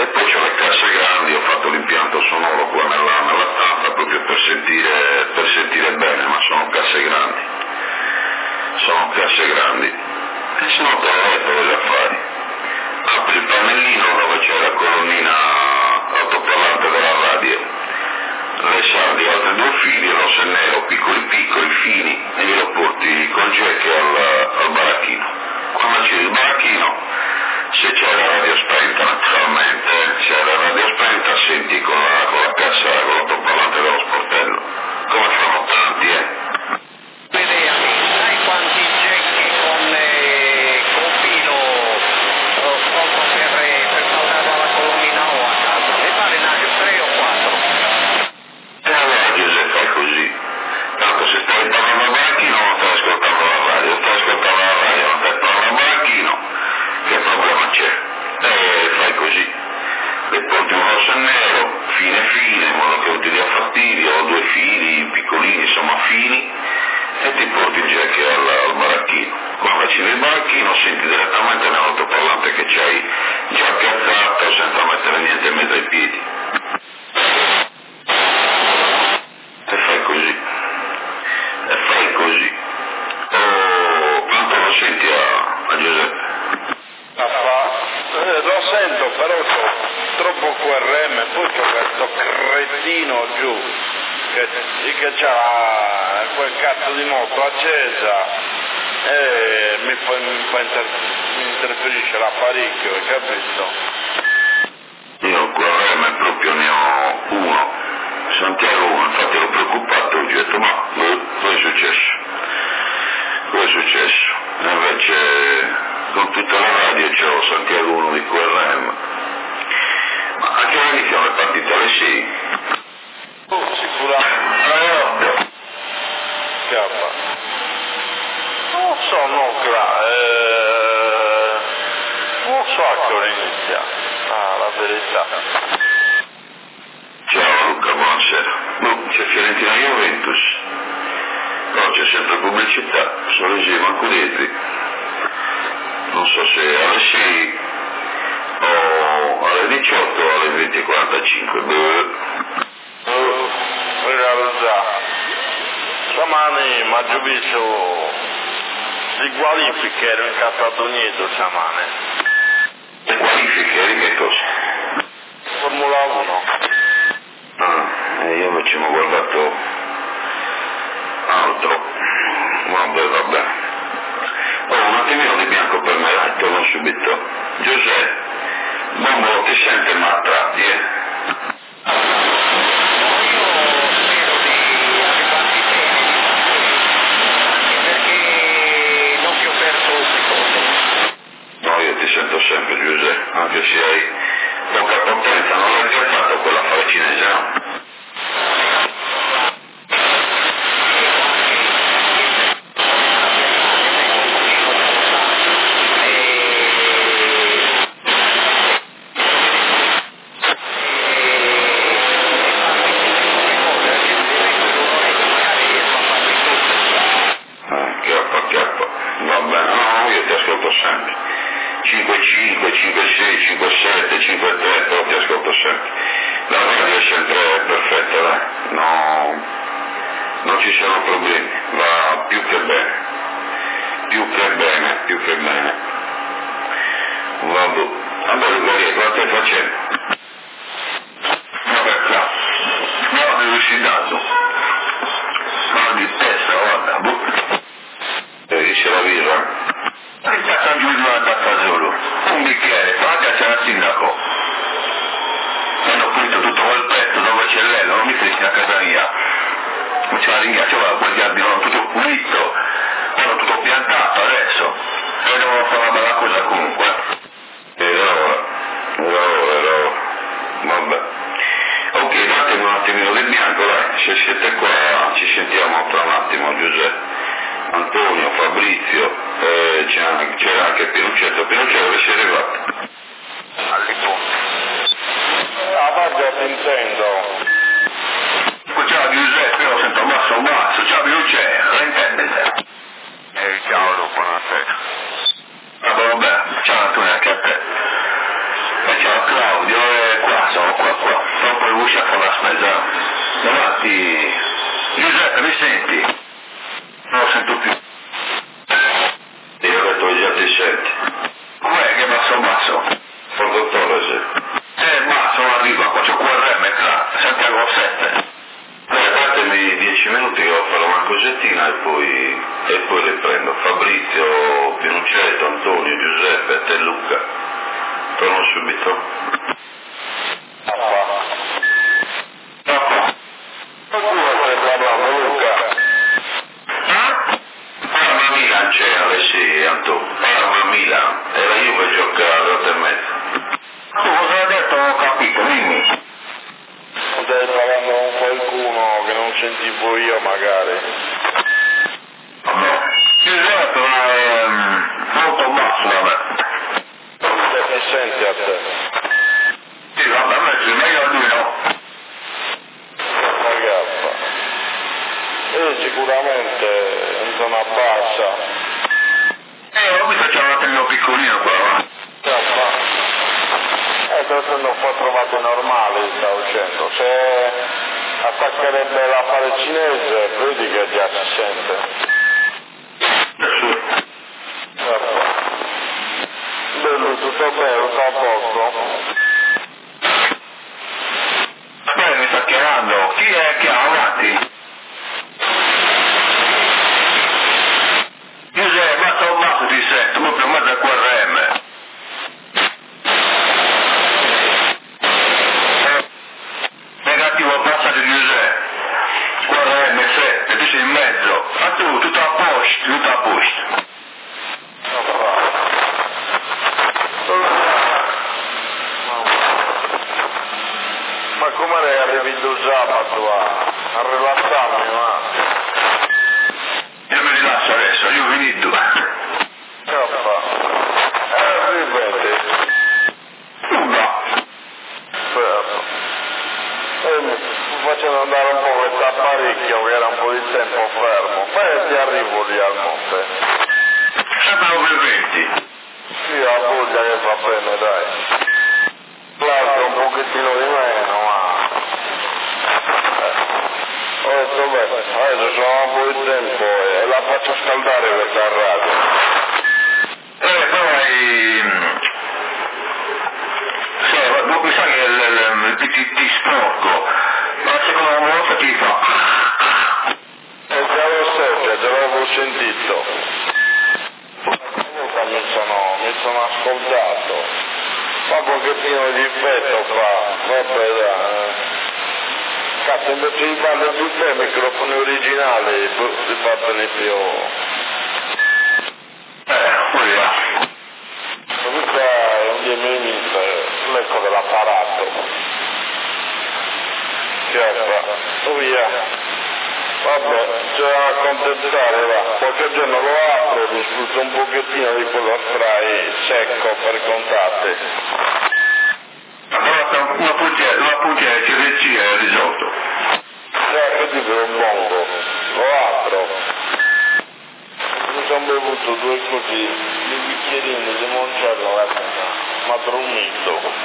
E poi c'ho le casse grandi, ho fatto l'impianto sonoro qua nella, nella stanza proprio per sentire, per sentire bene, ma sono casse grandi. Sono casse grandi. E se no te l'ho detto cosa fai. Apri il pannellino dove c'è la colonnina altoparlante della radio, le saldi altri due fili, rosso e nero, piccoli piccoli, fini, e glielo porti col jack al, al baracchino. Quando c'è il baracchino, se c'è la radio spenta naturalmente, se la radio spenta senti con la, con la cassa, con l'altoparlante dello sportello, come fanno tanti, eh. Vede, sai quanti gecchi con, eh, con filo oh, compro per, eh, per saldarlo alla colonnina O a casa? Mi pare Nadio tre o quattro? E allora Giuseppe fai così, tanto se stai parlando al baracchino non stai ascoltando la radio, stai ascoltando la radio, non stai parlando al baracchino, che problema c'è? E fai così, le porti un rosso e nero, fine fine, in modo che non ti dia fastidio, o due fili piccolini, insomma fini, e ti porti il jack al, al baracchino. Quando accendi il baracchino senti direttamente nell'altoparlante che c'hai già piazzato senza mettere niente in mezzo ai piedi. E fai così. E fai così. Oh, quanto lo senti a, a Giuseppe? Eh, lo sento, però c'ho troppo Q R M, poi c'ho questo cretino giù che, che c'ha quel cazzo di moto accesa e mi, fa, mi, fa inter, mi interferisce l'apparecchio, hai capito? Io Q R M proprio ne ho uno, Santiago uno, infatti ero preoccupato, ho detto ma cosa è successo? Cosa è successo? E invece con tutta la radio c'ho Santiago uno di Q R M. Ma a che ora iniziamo le partite? Alle sei? Oh, sicuramente. Alle otto? Chiappa. Non so, no, gra- eh, non so a che ora inizia. Ah, la verità. Ciao Luca, buonasera. No, c'è Fiorentina Juventus. No, c'è sempre pubblicità, sono leggevo manco dietro. Non so se alle sei o alle diciotto o alle venti e quarantacinque. Beh. Oh, in realtà, stamani mi ha visto di qualifiche, ero incazzato niente stamani. Le qualifiche di che cosa? Formula uno. Ah, e io invece mi ho guardato altro. Vabbè, vabbè. Oh, un attimino di bianco per me, dai, torno subito. Giuseppe, Bombo ti sente ma a tratti, eh? No, io ti sento sempre, Giuseppe, anche se hai poca potenza, non l'hai già fatto quella fare cinese, no? cinque cinque, cinque sei, cinque sette, cinque tre, però ti ascolto sempre. La radio è sempre perfetta, dai. No, non ci sono problemi, va più che bene. Più che bene, più che bene. Vabbè, allora Guerriero, cosa stai facendo? Vabbè, qua. No, mi uscitato. Mal di testa, guarda, boh. E dice la birra? E già sta giù di una tazza solo, un bicchiere, guarda c'è il sindaco. E hanno pulito tutto quel pezzo dove c'è lei, non mi fresca a casa mia. Non c'è la ringhiaccia, guarda, quel giardino hanno tutto pulito, hanno tutto piantato adesso. E devono fare una bella cosa comunque. E allora, allora, allora, vabbè. Ok, datemi un attimino del bianco, dai, se siete qua ci sentiamo tra un attimo, Giuseppe. Antonio, Fabrizio, eh, c'era, c'era anche Pinuccetto, Pinuccetto dove sei arrivato? All'inpunto. Ah, guarda, ti intendo. Ciao Giuseppe, io sento basso basso, ciao Pinuccetto, la intendete? Eh, ciao, buonasera. Ah, vabbè, ciao Antonio anche a te. E ciao Claudio, sono qua qua, dopo il uscire a fare la spesa. Davanti, Giuseppe, mi senti? Non lo sento più. Io ho detto che già ti senti. Com'è che basso basso? Con il dottore, sì. Eh, basso, non arriva, qua c'è Q R M, qua, Santiago sette. Beh, datemi dieci minuti che ho fatto una cosettina e poi, e poi riprendo. Fabrizio, Pinuccetto, Antonio, Giuseppe, e te Luca. Torno subito. Papà. Papà. Qualcuno stai parlando, Luca? Ah? Parma Milan c'era, sì, Antonio. Parma Milan. Era io che giocavo alle otto e mezza. Tu cosa hai detto? Non ho capito, dimmi. Stai parlando con qualcuno che non sentivo io, magari. Vabbè. Giuseppe, ma è molto basso, vabbè. Se ti senti a te. Sì, vabbè, a me sì, meglio a lui no. Ragazza. E sicuramente in zona bassa. Eh, ho visto che c'era un attimino piccolino qua, va. Eh, deve essere un po' trovato normale, sta uscendo. Se attaccherebbe la fare cinese, vedi che già si sente. Bello, tutto bene, tutto a posto. Poi mi sta chiamando, chi è che ha avanti? Giuseppe, basta un basso ti sento, proprio in mezzo a Q R M. Negativo passaggio di Giuseppe, Q R M sette, tu sei in mezzo, ma tu tutto a posto, tutto a posto. Ma come lei arrivi il sabato a, a rilassarmi, ma? Io mi rilasso adesso, io ho finito. Cappa. Eh, ripeti. No. Certo. E mi facendo andare un po' questo apparecchio che era un po' di tempo fermo. Beh, ti arrivo lì al monte. Sempre nove e venti. Sì, la voglia che va bene, dai. L'altro un pochettino di meno, ma... Eh. Ho detto, beh, adesso sono un po' di tempo e la faccio scaldare questa radio. Eh, poi... Sì, mi sa che il, il, il P T T sporco, ma la seconda volta ti fa... E già lo so, già l'avevo sentito. Comunque mi sono, mi sono ascoltato. Fa un pochettino di effetto, fa, vabbè dai. Cazzo, invece di farle tutte i microfoni originali, si fa bene più... Eh, poi là. Comunque è un di me l'ecco dell'apparato. Che fa? Oh via. Vabbè, c'è da accontentare, va. Qualche giorno lo apro, mi spruzzo un pochettino di quello spray secco per contate. Allora una puntina, una puntina di C D C è risolto. Eh, che dico un bongo, lo apro. Mi sono bevuto due così, due bicchierini di moncello, ma dormito.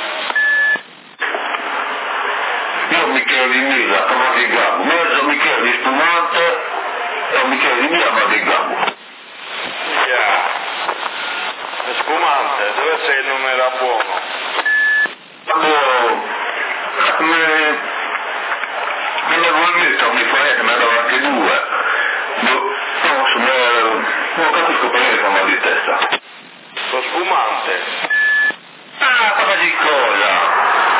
Io un bicchiere di mila, ma di gambo, mezzo bicchiere di spumante e un bicchiere di mila, ma di gambo. Yeah. Spumante, dove sei non era buono? Allora, me, me l'avevo detto, mi fa niente, me ne dava anche due. No, non so, me, non capisco perché fa mal di testa. Lo spumante? Ah, cosa di cosa?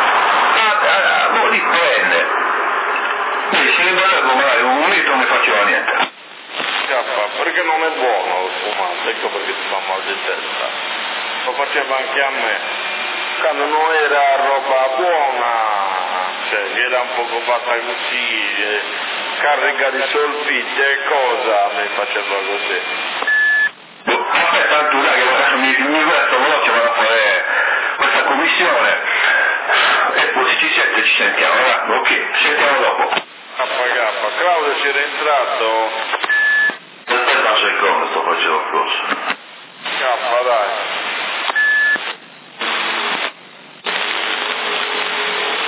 Dipende. Quindi se ne volevo magari un minuto non mi faceva niente. Cappa, perché non è buono lo spumante, ecco perché ti fa mal di testa. Lo faceva anche a me. Quando non era roba buona, cioè era un poco fatta così, eh, carica di solfiti e cosa, mi faceva così. Aspetta, tu dai, che adesso mi, mi verso veloce, vado a fare questa commissione. E poi se ci sente ci sentiamo, va? Ok, ci sentiamo dopo. K K, Claudio si era entrato. Aspetta un secondo, sto facendo cosa. K, dai.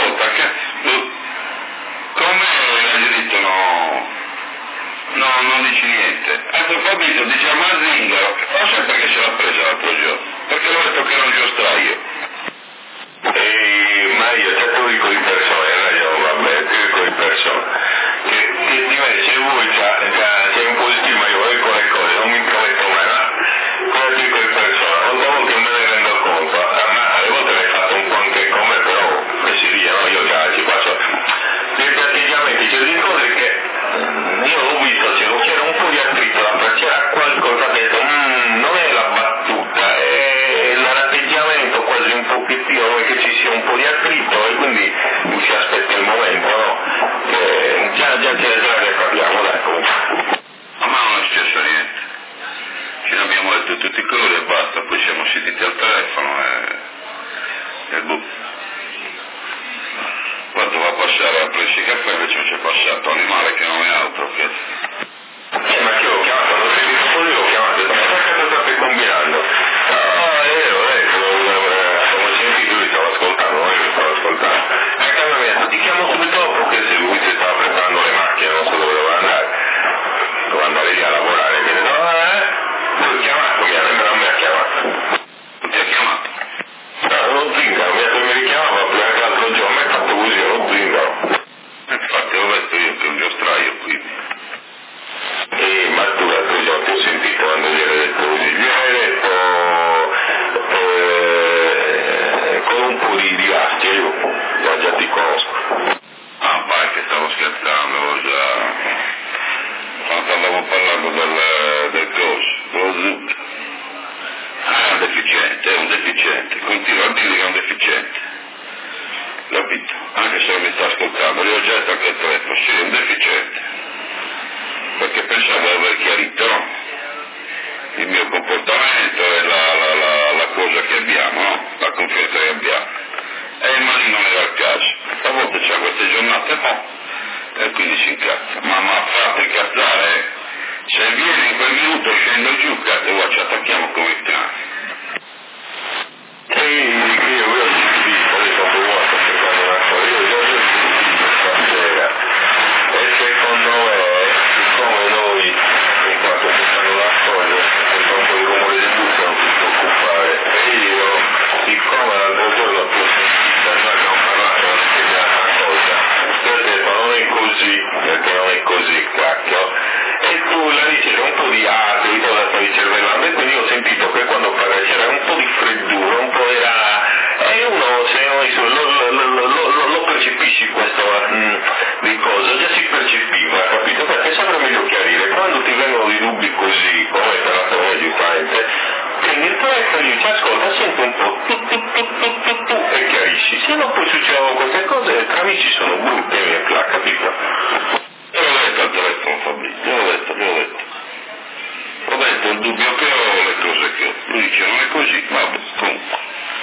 ascolta, che, come hai detto no, no, non dici niente. Ecco Fabrizio dice ma Zingaro, forse perché se l'ha presa l'altro giorno, perché l'ho detto che non giostraio. E ma io te lo dico di persona, io vabbè, te lo dico di persona, che, che invece voi già, già sei un po' di stima, io vengo le cose, non mi intrometto mai, ma come dico di persona, molte volte non me ne rendo conto, ma alle volte ne hai fatto un po' anche con me, però che si dia, no? Io già ci faccio degli atteggiamenti, c'è delle cose che io l'ho visto, c'era un po' di attrito, c'era qualcosa che ha detto, mmm, non è la battuta, è l'atteggiamento quasi un pochettino, che ci sia un po' di attrito e quindi si aspetta il momento, no? Che già, già, già, già ne parliamo, dai, comunque. Ma non è successo niente. Ce ne abbiamo letto tutti i colori e basta, poi siamo sentiti al telefono e... e boh. Quando va a passare a presi caffè invece c'è passato animale che non è altro che... Eh, ma che l'ho chiamato, non sei visto fuori, l'ho chiamato, ma che cosa state combinando? Ah, è vero, è vero, come sentito lui stava ascoltando, non è che stava ascoltando. Anche a me mi ha detto, ti chiamo subito dopo, che se lui si stava preparando le macchine, non so dove doveva andare, doveva andare lì a lavorare, mi ha detto, ah, eh? L'ho chiamato, mi ha detto, non mi ha chiamato. Non ti ha chiamato? No, non zingaro, mi ha detto che mi richiamava, prima che l'altro giorno, mi ha fatto così, non zingaro. Infatti l'ho detto io che è un giostraio quindi. E ma tu l'altro giorno ti ho sentito quando gli hai detto così, gli hai detto eh, con un po' di, di astio, io già, già ti conosco. Ah, vai che stavo scherzando, ho già... quando andavo parlando del, del coso, dello zucchero. Ah, è un deficiente, è un deficiente, continua a dire che è un deficiente. Capito? Anche se non mi sta ascoltando, io ho già detto anche al telefono, sì, è un deficiente. Perché pensavo di aver chiarito, no? Il mio comportamento e la, la, la, la cosa che abbiamo, no? La confidenza che abbiamo. E il Mani non era il caso. A volte c'ha queste giornate, no? E quindi si incazza. Ma mi ha fatto incazzare. Se viene in quel minuto scendo giù, cazzo, qua ci attacchiamo come il cane. E io io ti dico, io sono provato a cercare una cosa, io io io ti dico stasera, e secondo me, siccome noi in quanto si fanno una cosa, se fa un po' di rumore di buzza non ti preoccupare, e io, siccome l'altro giorno ti ho sentito, noi abbiamo parlato anche di una cosa, ti ho detto non è così, perché non è così, cacchio, e tu la dici un po' di altro, di cosa stavi cervellando, e quindi ho sentito che quando parla c'era un po' di freddura, un po' era... e uno se non lo, lo, lo, lo, lo percepisci questo mh, di cosa, già si percepiva, capito? Perché sempre meglio chiarire, quando ti vengono dei dubbi così, come per la tua giustamente, prendi il telefono e dici ascolta, senti un po', tu, tu, tu, tu, tu, tu, e chiarisci, se non poi succedono queste cose, tra amici sono brutte, mi ha capito? Io l'ho detto al telefono Fabrizio, l'ho detto, l'ho detto. Ho detto il dubbio che ho, le cose che ho. Lui dice non è così, vabbè, comunque.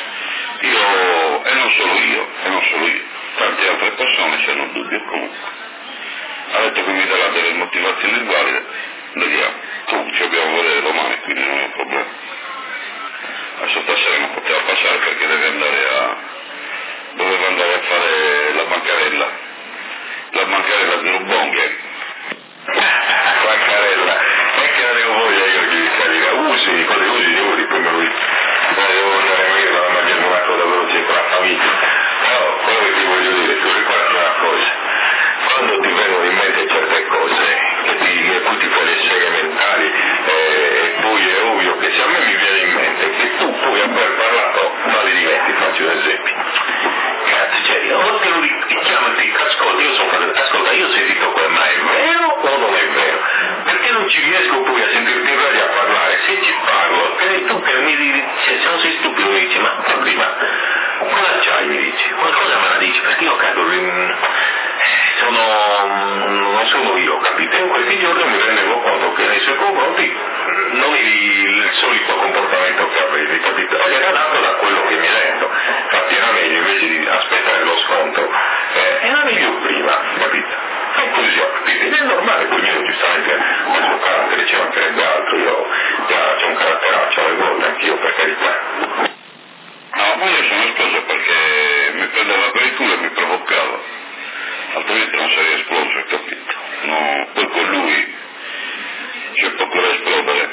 Io, e non solo io, e non solo io, tante altre persone c'hanno dubbio comunque. Ha detto che mi darà delle motivazioni valide, vediamo. Comunque ci dobbiamo vedere domani, quindi non è un problema. Adesso stasera non poteva passare perché deve andare a... doveva andare a fare la bancarella. La bancarella dello Bonghe. Bancarella, e che non avevo voglia io di salire, usi, cose usi, devo di poi me lo dico, devo andare magari a mangiare una cosa veloce con la famiglia, però quello che ti voglio dire, tu ricordi una cosa, quando ti vengono in mente certe cose, che ti, che poi ti fai le seghe mentali, eh, e poi è ovvio che se a me mi viene in mente che tu puoi aver parlato male di me, ti faccio un esempio. Cazzo, cioè, o te lo dico, ti chiamo e ti dico, ascolta, io sono fatto, ascolta, io ho sentito quel, ma è vero o non è vero? Perché non ci riesco poi a sentirti in radio a parlare, se ci parlo, che tu che mi dici, cioè, se non sei stupido mi dici, ma prima, cosa c'hai mi dici, qualcosa me la dici, perché io cado, sono, non sono io, capito? In questi giorni mi rendevo conto che nei suoi confronti non il solito comportamento che avevi, capito? Ed era dato da quello che mi hai detto, infatti era meglio invece di aspettare lo scontro, eh, era meglio prima, capito? E così ho capito, ed è normale, poi ognuno giustamente ha il suo carattere, ci mancherebbe altro, io già c'ho un caratteraccio alle volte, anch'io per carità. No, poi io sono esploso perché mi prende l'apertura e mi provoca altrimenti non sarei esploso, capito? No, poi con lui c'è poco da esplodere.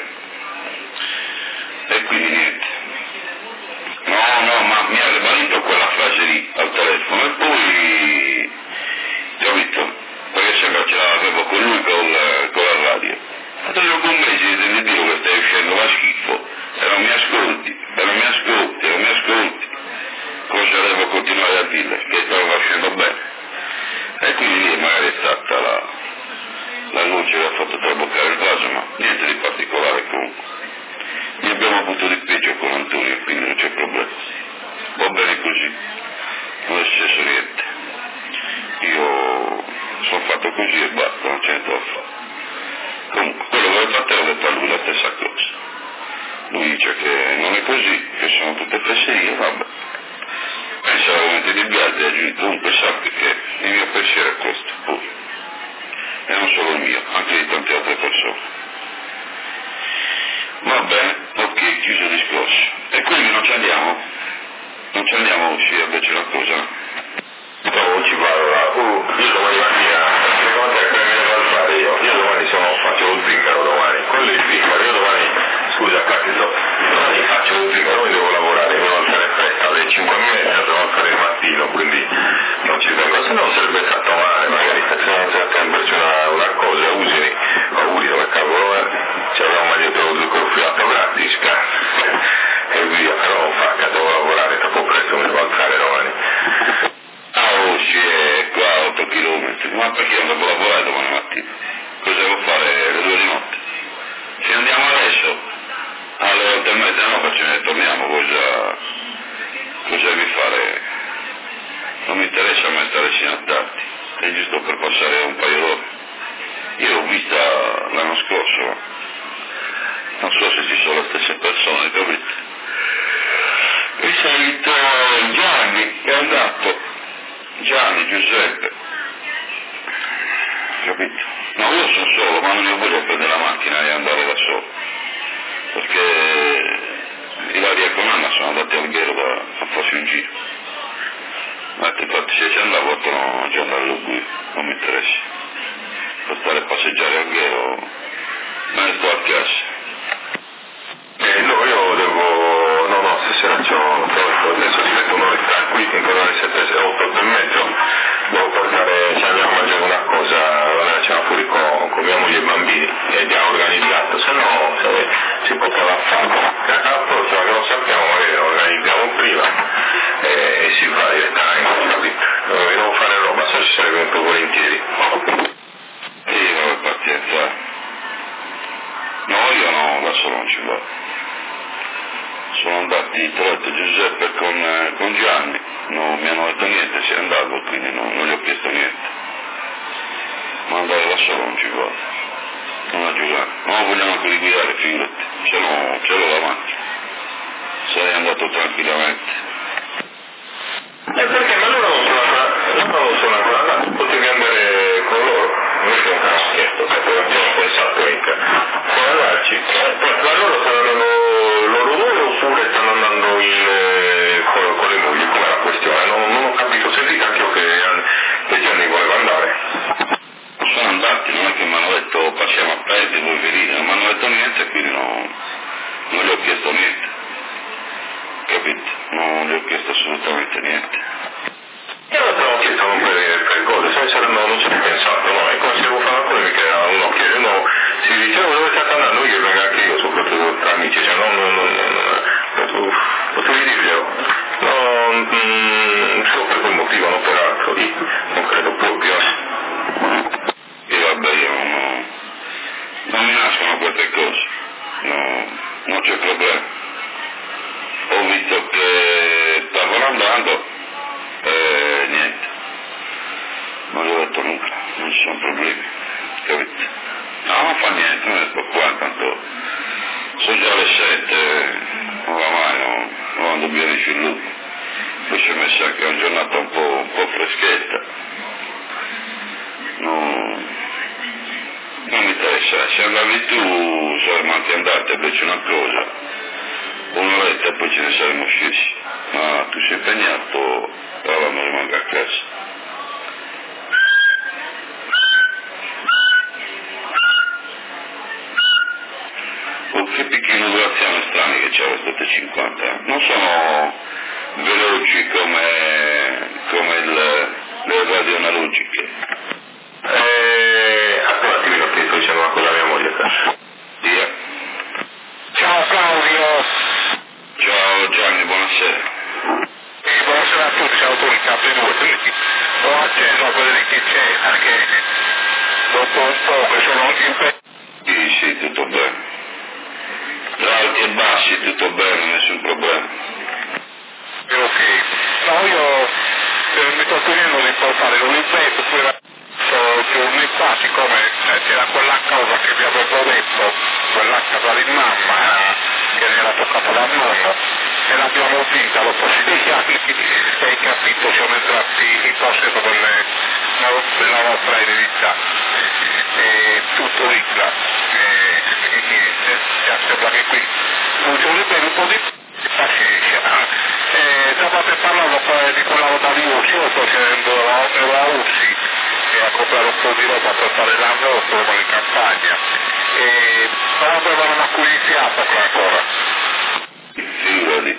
E quindi niente. No, no, ma mi ha ribalito quella frase lì al telefono e poi, capito? Perché sembra ce l'avevo con lui col, con la radio. Ma dopo un mese di dire che stai uscendo la schifo e non mi ascolti, e non mi ascolti, e non mi ascolti. Cosa devo continuare a dirle? Che stavo facendo bene. E quindi lì magari è stata la, la luce che ha fatto traboccare il vaso, ma niente di particolare comunque. Ne abbiamo avuto di peggio con Antonio, quindi non c'è problema. Va bene così, non è successo niente. Io sono fatto così e basta, non c'è niente da fare. Comunque, quello che avevo fatto era detto a lui la stessa cosa. Lui dice che non è così, che sono tutte fesserie, vabbè. Pensa veramente di Biagio e aggiunto, comunque sappi che il mio pensiero è questo, poi. E non solo il mio, anche di tante altre persone. Va bene, ok, chiuso il discorso. E quindi non ci andiamo? Non ci andiamo a uscire invece una cosa? No, ci vado là. Uh, io domani mattina, secondo te che me ne vado a fare io? Io domani sono, faccio lo zingaro domani, quello è il zingaro, io domani, scusa Capito, domani faccio lo zingaro, poi devo lavorare, devo alzare presto, alle cinque e mezza, devo alzare il mattino, quindi non ci vengo, se no sarebbe stato male, magari facciamo settembre una, una cosa, usini, auguri dove cavolo è, ci avevamo dietro il corfiato gratis, e via, però fa, devo lavorare troppo presto, mi devo alzare domani. Ah, oh, sì, è qua otto chilometri, ma perché non devo lavorare domani mattina? Cosa devo fare le due di notte? Se andiamo adesso, alle otto e mezza no, perché ne torniamo, cosa, cosa devi fare? Non mi interessa a me stare sino a tardi, è giusto per passare un paio d'ore. Io l'ho vista l'anno scorso, non so se ci sono le stesse persone, capito? È salito Gianni, è andato. Gianni, Giuseppe, capito? No, io sono solo, ma non io voglio prendere la macchina e andare da solo, perché Ilaria e Conanna sono andati al Ghero da, a farsi un giro. Ma infatti se ci andavo no, già andare lo qui, non mi interessa. Per stare a passeggiare al Ghero, me ne sto a casa. Eh, no, io devo, no, no, stasera c'ho, adesso ti metto un'oretta qui, intorno alle sette, otto, otto e mezzo, devo portare, ci andiamo a mangiare una cosa, una cena fuori con, con mia moglie e i bambini, e già organizzato, se no se, si poteva fare. La prossima che lo sappiamo magari lo organizziamo prima e, e si fa direttamente, capito? Devo fare roba, se ci sarebbe venuto volentieri. Sì, vabbè, pazienza. No, io no, da solo non ci vado. Sono andati, tra l'altro Giuseppe con, eh, con Gianni, non mi hanno detto niente, si è andato, quindi non, non gli ho chiesto niente. Ma andare da solo non ci vado, non a giocare. Non vogliamo anche guidare, figurati, ce l'ho, ce l'ho davanti. Sarei andato tranquillamente. E perché? Ma loro non sono ancora, loro non sono ancora andati, potevi andare con loro, non è che non te l'ho chiesto, perché non abbiamo pensato mica. Puoi andarci, ma loro stanno andando loro due oppure stanno andando in, eh, con, con le mogli, com'è la questione? Non, non ho capito, sentite anche io che, che Gianni voleva andare. Sono andati, non è che mi hanno detto passiamo a perdere, voi venite, non mi hanno detto niente, quindi non, non gli ho chiesto niente. Capito? Non gli ho chiesto assolutamente niente. Io non te l'ho chiesto non per, per cose, senza no, non ci ho pensato, no, è come se devo fare una cosa che uno chiede, uno si dice, oh, dove state andando? Io vengo anche io, soprattutto tra amici, cioè non, non, non, non potevi dirglielo, no, mm, solo per quel motivo, non per altro, io non credo proprio. E vabbè, io non, non mi nascono queste cose, no, non c'è problema. Ho visto che stavano andando e niente, non gli ho detto nulla, non ci sono problemi, capito? No, non fa niente, non sto qua, tanto sono già le sette, oramai non, non ando bene più lungo, poi ci ho messo anche una giornata un po', un po' freschetta, non, non mi interessa, se andavi tu, saremmo anche andati a berci una cosa, un'oretta e poi ce ne saremmo scesi, ma tu sei impegnato, allora non rimango a casa. cinquanta e cinquanta, non sono veloci come, come il, le radio analogiche. Eh, aspetta un attimino che sto dicendo una cosa a mia moglie. Via. Ciao Claudio. Ciao Gianni, buonasera. Eh, buonasera a tutti, siamo tutti capelli. Ho acceso a quelli che c'è, che dopo un po' che sono impegnato. Sì, sì, tutto bene. Tra alti e bassi, tutto bene, nessun problema. Ok. No, io eh, mi sto chiedendo di portare un ripeto, poi la giorni fa, siccome eh, c'era quella cosa che vi avevo detto, quella casa di mamma, eh, che era toccata dal nonno, e l'abbiamo vinta dopo sei anni, e hai capito, siamo entrati in possesso delle, della nostra eredità, e tutto ricca, e, e niente, e sembra che qui funzioni bene, un po' di pazienza. Eh, state parlando poi di quella roba di Ursi, io sto chiedendo la Ursi e a comprare un po' di roba per fare l'arrosto in campagna, e non avevano una culiziata qua ancora. Figurati,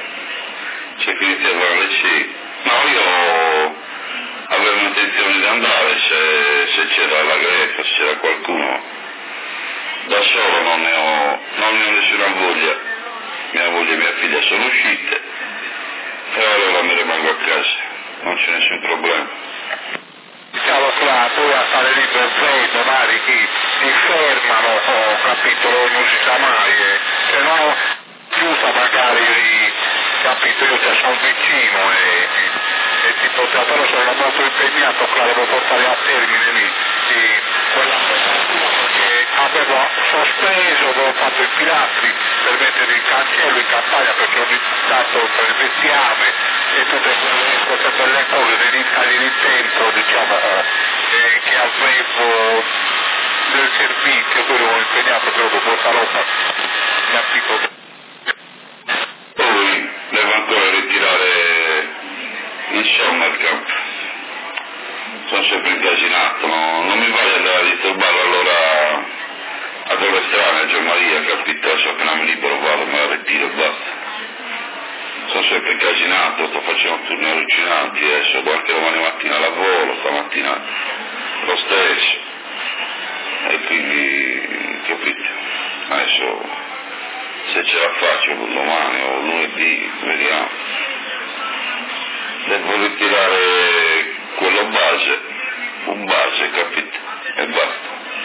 c'è chi intervale, sì. No, io avevo intenzione di andare se, se c'era la greca, se c'era qualcuno. Da solo non ne ho, non ne ho nessuna voglia. Mia moglie e mia figlia sono uscite e allora mi rimango a casa, non c'è nessun problema. Diciamo qua, poi a stare lì per freddo, magari chi si fermano, ho capito, non si sa mai, eh. Se no giusto magari, capito, io ci sono vicino e, e tipo, però sono molto impegnato, qua devo portare a termine lì, e quella che avevo sospeso, avevo fatto i pilastri per mettere il cancello in campagna perché ho iniziato per il bestiame e tutte quelle, tutte quelle cose dei tagli di tempo, diciamo, eh, che avevo del servizio, poi l'ho impegnato proprio questa roba, capito? Poi devo ancora ritirare il summer camp, sono sempre incasinato, no? Non mi voglio andare a disturbare allora a dove strane, a Gianmaria, capito? Se appena mi libero vado, me la ritiro e basta. Sono sempre incasinato, sto facendo turni allucinanti, adesso anche domani mattina lavoro, stamattina lo stesso, e quindi, capito? Adesso se ce la faccio domani o lunedì, vediamo. Devo ritirare quello base, un base, capito? E basta.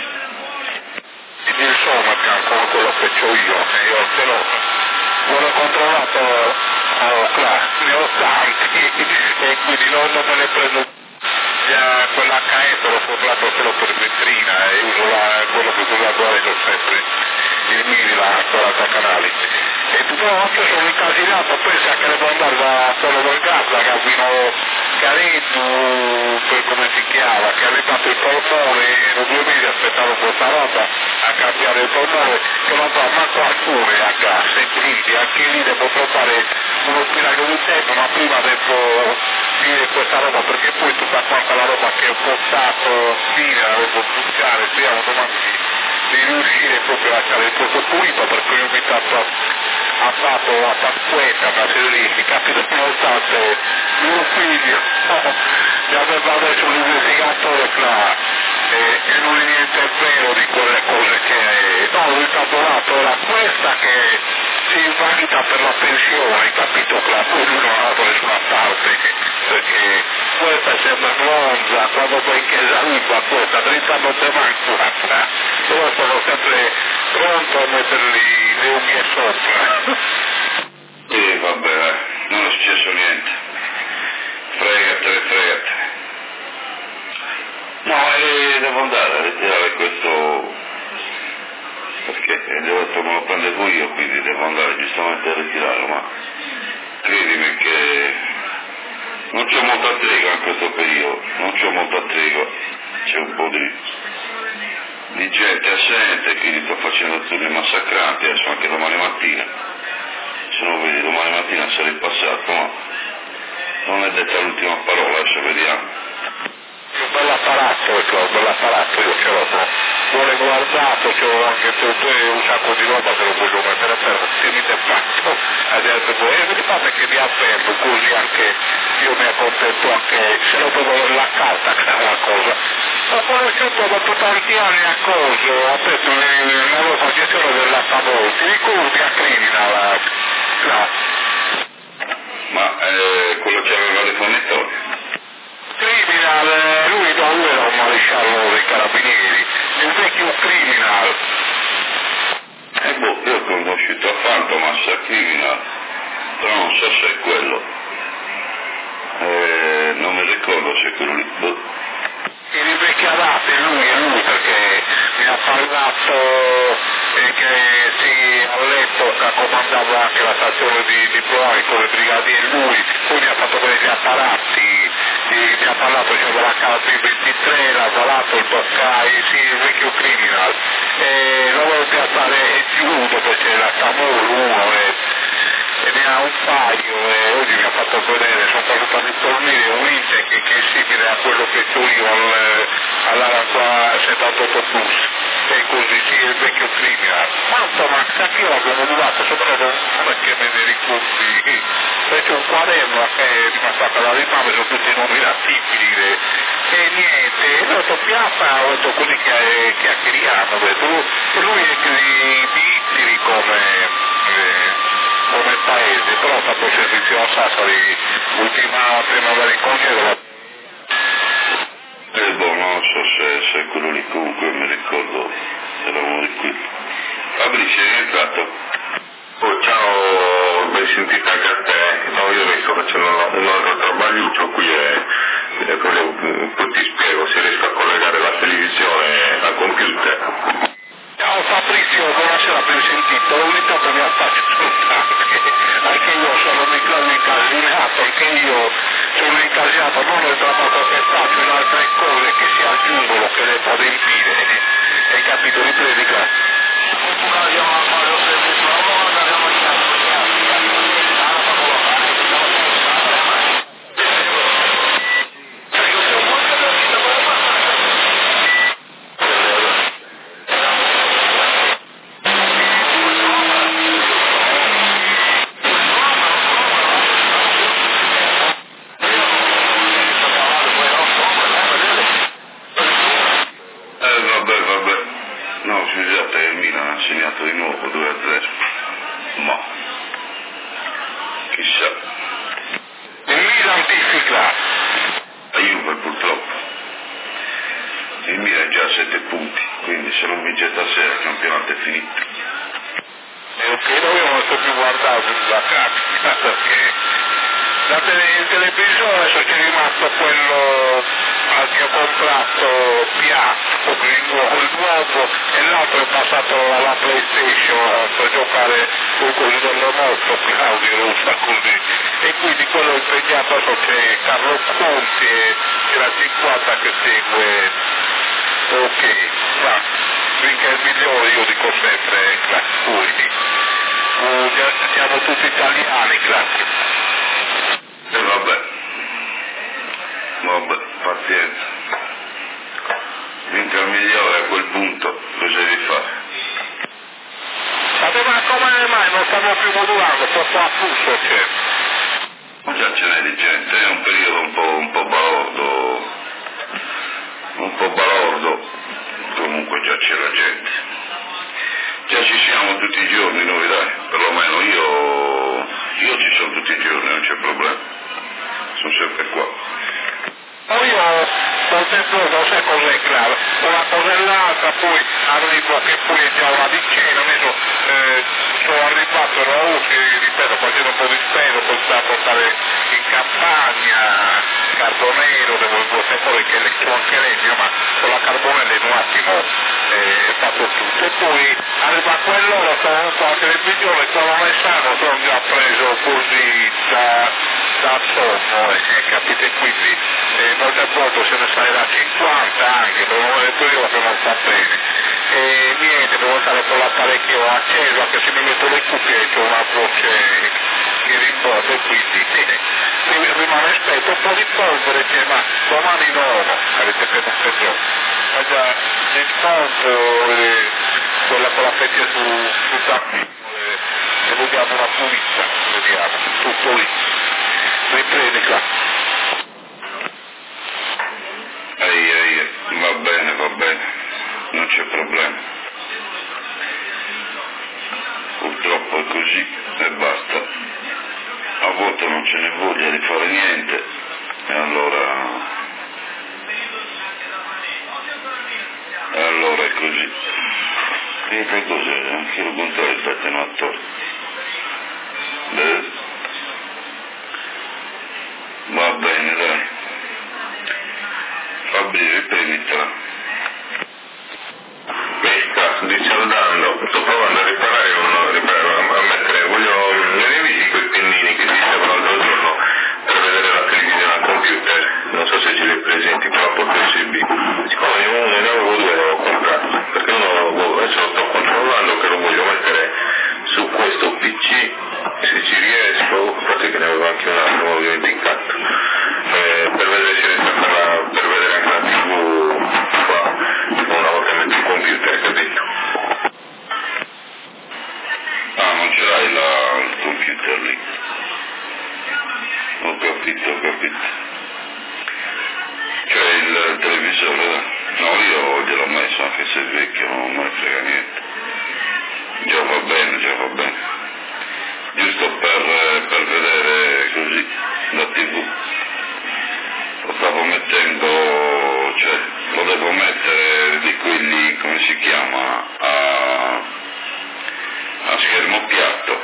Il Sommercamp come quello che ho io, e io ce l'ho, l'ho controllato, oh, qua, ne ho tanti, e quindi non, non me ne prendo già quell'H S, l'ho comprato solo per vetrina e uso la, quello che uso adesso sempre, il mini, la quaranta canali. E tutto l'altro sono incasinato, pensa che devo andare da quello del gas, da Gavino Caretto, per come si chiama, che ha arrivato il polmone, ero due mesi aspettavo questa roba a cambiare il polmone, che non va manco alcune a gas, e quindi anche lì devo trovare uno spiraglio di tempo, ma prima devo finire questa roba, perché poi tutta quanta la roba che ho portato fine la devo buttare, speriamo domani di, di riuscire proprio a lasciare il posto pulito, perché ho invitato ha fatto la Pasquetta, una serie, capito, nonostante mio figlio mi aveva messo un investigatore qua e, e non è niente vero di quelle cose che no, il tabolato era questa che si invalida per la pensione, capito, qua poi lui non ha dato nessuna parte, perché questa sembra bronza, quando poi in chiesa arriva questa, dritta non te manco, però sono sempre pronto a metterli le unghie sopra. Sì, vabbè, non è successo niente. Fregatene, fregatene. No, e devo andare a ritirare questo, perché devo detto me lo prendevo io, quindi devo andare giustamente a ritirarlo, ma credimi che non c'ho molta tregua in questo periodo, non c'ho molta tregua, c'è un po' di, di gente assente, quindi sto facendo turni massacranti, adesso anche domani mattina, se non vedi domani mattina sarà il passato, ma non è detta l'ultima parola, adesso vediamo. Un bell'apparato, ecco, un bell'apparato, io ce l'ho, vuole guardato, c'ho anche un sacco di roba che lo voglio mettere per finire il fatto, adesso e mi fate che vi avverto, così anche io mi accontento anche se lo devo la carta che è una cosa. Ho conosciuto dopo tanti anni a Coso, ho detto la nuova gestione della Favore, ti ricordi a Criminal? No. Ma eh, quello che aveva le fornitore? Criminal, lui, no, lui era un maresciallo dei carabinieri, il vecchio Criminal. Eh boh, io ho conosciuto a Fantomas, a Criminal, però non so se è quello. Eh, non mi ricordo se è quello lì. Boh. Il vecchiarate, lui è lui perché mi ha parlato eh, che sì, ha letto che comandava anche la stazione di, di Blois con le brigadiere, lui, poi mi ha fatto vedere gli apparati, e mi ha parlato cioè, della K B ventitré, l'ha valato il Toccai, sì, il vecchio Criminal, e lo volevo piazzare e più dopo c'è la Camor uno e, e ne ha un paio e oggi mi ha fatto vedere, sono passato a ritornire un Intec che, che è simile a quello che ho io al, all'Araqua settantotto plus, e così sì, il vecchio Criminal. Quanto ma anch'io l'avevo modulato, sopra non è che me ne ricordi, c'è un quaderno che è rimasto alla rimane, sono tutti i nomi attivili e niente, ho detto piazza, ho detto quelli che, che chiacchieriamo, ho detto lui, lui è di, di Ittiri come, eh, come paese, però ha fatto servizio a Sassari, l'ultima primavera in congedo. Eh boh, non so se, se è quello lì, comunque mi ricordo, era uno di qui. Fabrizio, è entrato? Oh, ciao, ben sentita anche a te. No, io mi sto facendo un altro trabagliuccio qui e, e poi ti spiego se riesco a collegare la televisione al computer. Ciao Fabrizio, buonasera, ben sentito, ogni tanto mi affaccio soltanto, anche io sono incasinato, anche io sono incasinato, non nel lavoro che faccio, in altre cose che si aggiungono, che devo adempiere, hai capito, di predica? Segnato di nuovo due a tre, ma chissà. Il Milan difficile. La Juve purtroppo. Il Milan è già a sette punti, quindi se non vince stasera il campionato è finito. E ok, noi non sto più guardando la carta, perché da tele, in televisione adesso c'è rimasto quello al che ho comprato piatto, il nuovo, il nuovo e l'altro è passato alla PlayStation per giocare con così dello morto Claudio Russa così e quindi quello impegnato so c'è Carlo Conti e c'è la cinquanta che segue ok, ma finché è il migliore io dico sempre quindi uh, siamo tutti italiani grazie e vabbè vabbè pazienza vinca il migliore a quel punto cosa devi fare? Ma come mai non stiamo più modulando? Troppo afflusso c'è. Già ce n'è di gente, è un periodo un po', un po' balordo, un po' balordo, comunque già c'è la gente. Già ci siamo tutti i giorni noi dai, perlomeno io, io ci sono tutti i giorni, non c'è problema, sono sempre qua. Poi io sto sempre, non so cos'è claro, una cosa e l'altra, poi arrivo che poi è già ora di cena, adesso eh, sono arrivato a Rausi, ripeto, facendo un po' di spesa, poi sta a portare in campagna, Carbonero, devo sapere che sono anche legno, ma con la Carbonella in un attimo eh, è fatto tutto. E poi arriva quell'ora, sono un po' a televisione, sono messaggio, sono già preso così da, da sonno, e capite quindi. Eh, molte volte se ne sai da cinquanta anche, per un periodo che non sta bene. E niente, devo stare con l'apparecchio acceso, anche se mi metto le cuffie c'è una voce che rimbotta e quindi eh, rimane spento, un po' di polvere c'è, ma domani no, avete per un giorno. ma già nel fondo eh, quella con la fetta su, su tappino, eh, e vogliamo una pulizia, vediamo, tutto lì. Riprendi qua. Ehi, ehi, va bene, va bene, non c'è problema. Purtroppo è così e basta. A volte non ce ne voglia di fare niente e allora... E allora è così. E che cos'è? Anche lo contrario il attenuatore. Beh. Va bene, dai. Fabri, riprenditela. Mi sta dicendo, sto provando a riparare, uno, riparare a mettere, voglio, ne rivisi quei pennini che dicevano l'altro giorno per vedere la televisione al computer, non so se ce li hai presenti, però porto U S B. Siccome uno ne avevo due, ne avevo comprato, perché uno adesso lo sto controllando che lo voglio mettere su questo P C, se ci riesco, forse che ne avevo anche un altro, l'ho dimenticato, eh, per vedere se riesco a farla, per vedere anche la tivù qua, una volta che metto il computer, capito? Ah, non ce l'hai la, il computer lì? Ho capito, ho capito. Cioè il televisore, no, io gliel'ho messo anche se è vecchio, non me ne frega niente. Già va bene, già va bene. Giusto per, per vedere così la tivù. Lo stavo mettendo, cioè lo devo mettere di quelli, come si chiama, a, a schermo piatto,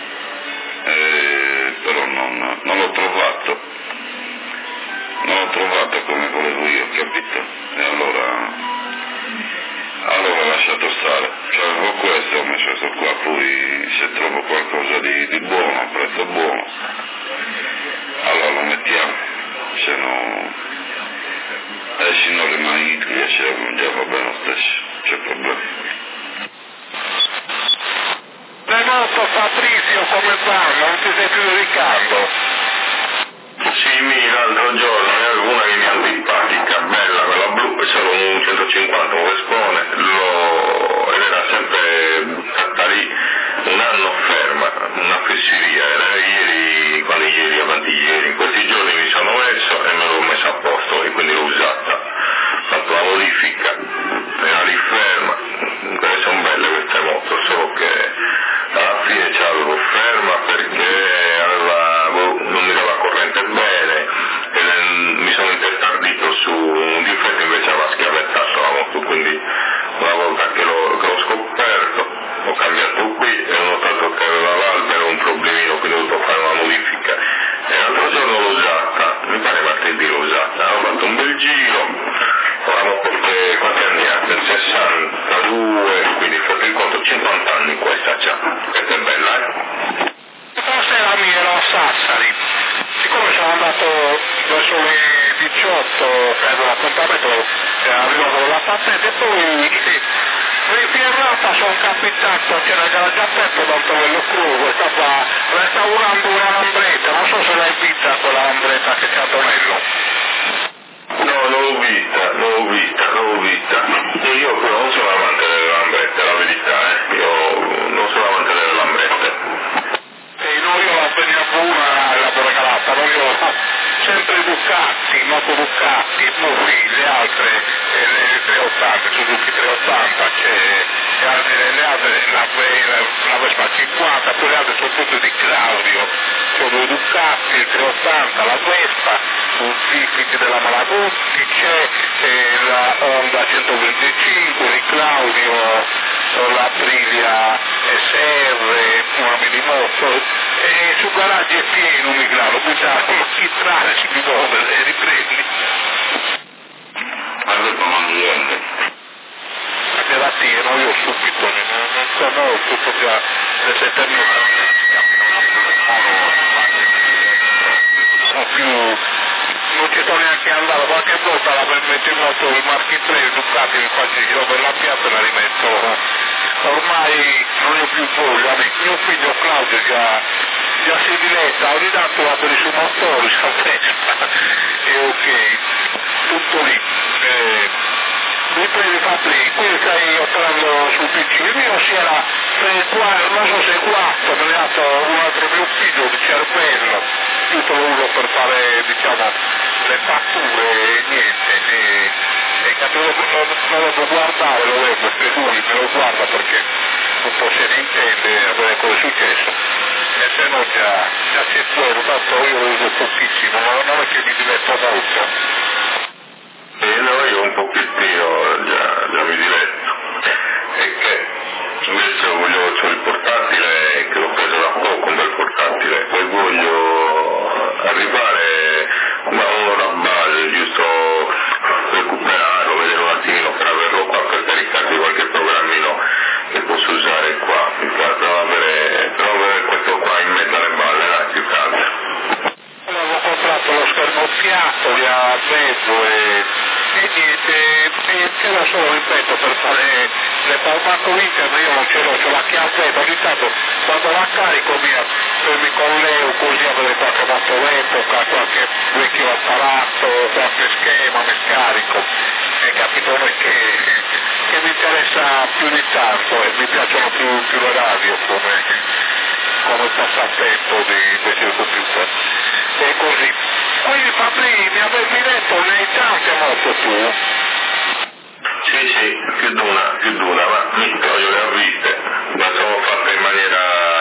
eh, però non, non l'ho trovato, non l'ho trovato come volevo io, capito? E allora, allora ho lasciato stare, cioè avevo questo, ho messo questo qua, poi se trovo qualcosa di, di buono, a prezzo buono, allora lo mettiamo, se no, eh, se non rimane inutile, cioè, già va bene lo stesso, c'è problema. Renato Fabrizio, come va? Non ti sei più dedicando? Sì, mi l'altro giorno ne avevo una che mi è antipatica, bella, quella blu, e solo un centocinquanta, un Vespone, lo... ed era sempre buttata lì, un anno ferma, una fesseria, era ieri, quando ieri, avanti ieri, in questi giorni mi sono messo e me l'ho messa a posto e quindi l'ho usata, ho fatto la modifica, era lì ferma, queste sono belle queste moto, solo che alla fine ce l'avevo ferma perché aveva, non mi dava corrente bene e mi sono intestardito su un difetto, invece aveva schiavettato la moto, quindi una volta che l'ho, che l'ho scoperto ho cambiato qui e ho notato che aveva l'albero un problemino, quindi ho dovuto fare una modifica e l'altro giorno l'ho usata, mi pare martedì l'ho usata, ho fatto un bel giro, la moto che quanti anni ha? Del sessantadue, quindi fate il conto, cinquanta anni questa c'ha, questa è bella, eh? Forse la mia era a Sassari, siccome sono andato verso le diciotto, prendo l'appuntamento, arrivato la patente e poi rifierrata sono capitato, c'era già già aperto da Antonello Cruz, stava restaurando una lambretta, non so se l'hai vista quella lambretta che c'è Antonello. No, non l'ho vista, non l'ho vista, non l'ho vista. Io però non sono amante delle lambrette, la verità, eh. Io non sono amante delle lambrette. E no, io la veniva una e l'avevo regalata, no? Io sempre Ducati, moto Ducati, Mufi, le altre, eh, le trecentottanta, Suzuki trecentottanta, c'è le altre, la, la Vespa cinquanta, poi le altre sono tutte di Claudio, sono due Ducati, il trecentottanta, la Vespa, un Civic della Malagutti, c'è eh, la Honda centoventicinque di Claudio, la Aprilia S R, una minimoto, e sul garage è pieno migrato, bisogna chitrare, si mi muove e riprendi. Ma questo non niente. A la tiro io subito, non, non sono tutto già le sette minuti, non più, non ci sto neanche andando, qualche volta la metto in moto il Marchi tre, Ducati, mi faccio il giro per la piazza e la rimetto, ormai non ho più voglia, mio figlio Claudio già, già si diletta, ogni tanto va per i suoi motori, sa festa, e ok, tutto lì. Eh, riprendi Fabri, qui stai operando sul P C, il mio si era, non so se quattro, mi ha dato un altro mio figlio di cervello, tutto lo uso per fare, diciamo, le fatture e niente, e, e capito, non, non lo può guardare, lo vedo, se lui me lo guarda perché un po' se ne intende a vedere cosa è successo, e se no già, già c'è quello, tanto io lo uso pochissimo, non, non è che mi diverto molto. E no, io un pochettino già, già mi diretto, e che adesso voglio, c'ho il portatile che l'ho preso da poco, un bel portatile, poi voglio arrivare una ora a base, giusto recuperarlo, vedere un attimino per averlo qua, per caricarmi qualche programmino che posso usare qua, per avere, per avere questo qua in mezzo alle balle, là, più caldo. Avevo comprato lo schermo fiato, via mezzo e, e niente, e c'era solo, ripeto, per fare le palmato interno, io non ce l'ho, c'ho la chiavetta, ogni tanto quando la carico mia, mi collego così a vedere qualche motorepoca, qualche vecchio apparato, qualche schema, mi scarico, e capito non è che, che mi interessa più di tanto e mi piacciono più, più le radio come, come passatempo di, invece del computer. E così. Quindi Fabri, mi avevi detto, ne hai tante moto tu? Sì, sì, più di una, più di una, ma io le ho viste, ma sono fatte in maniera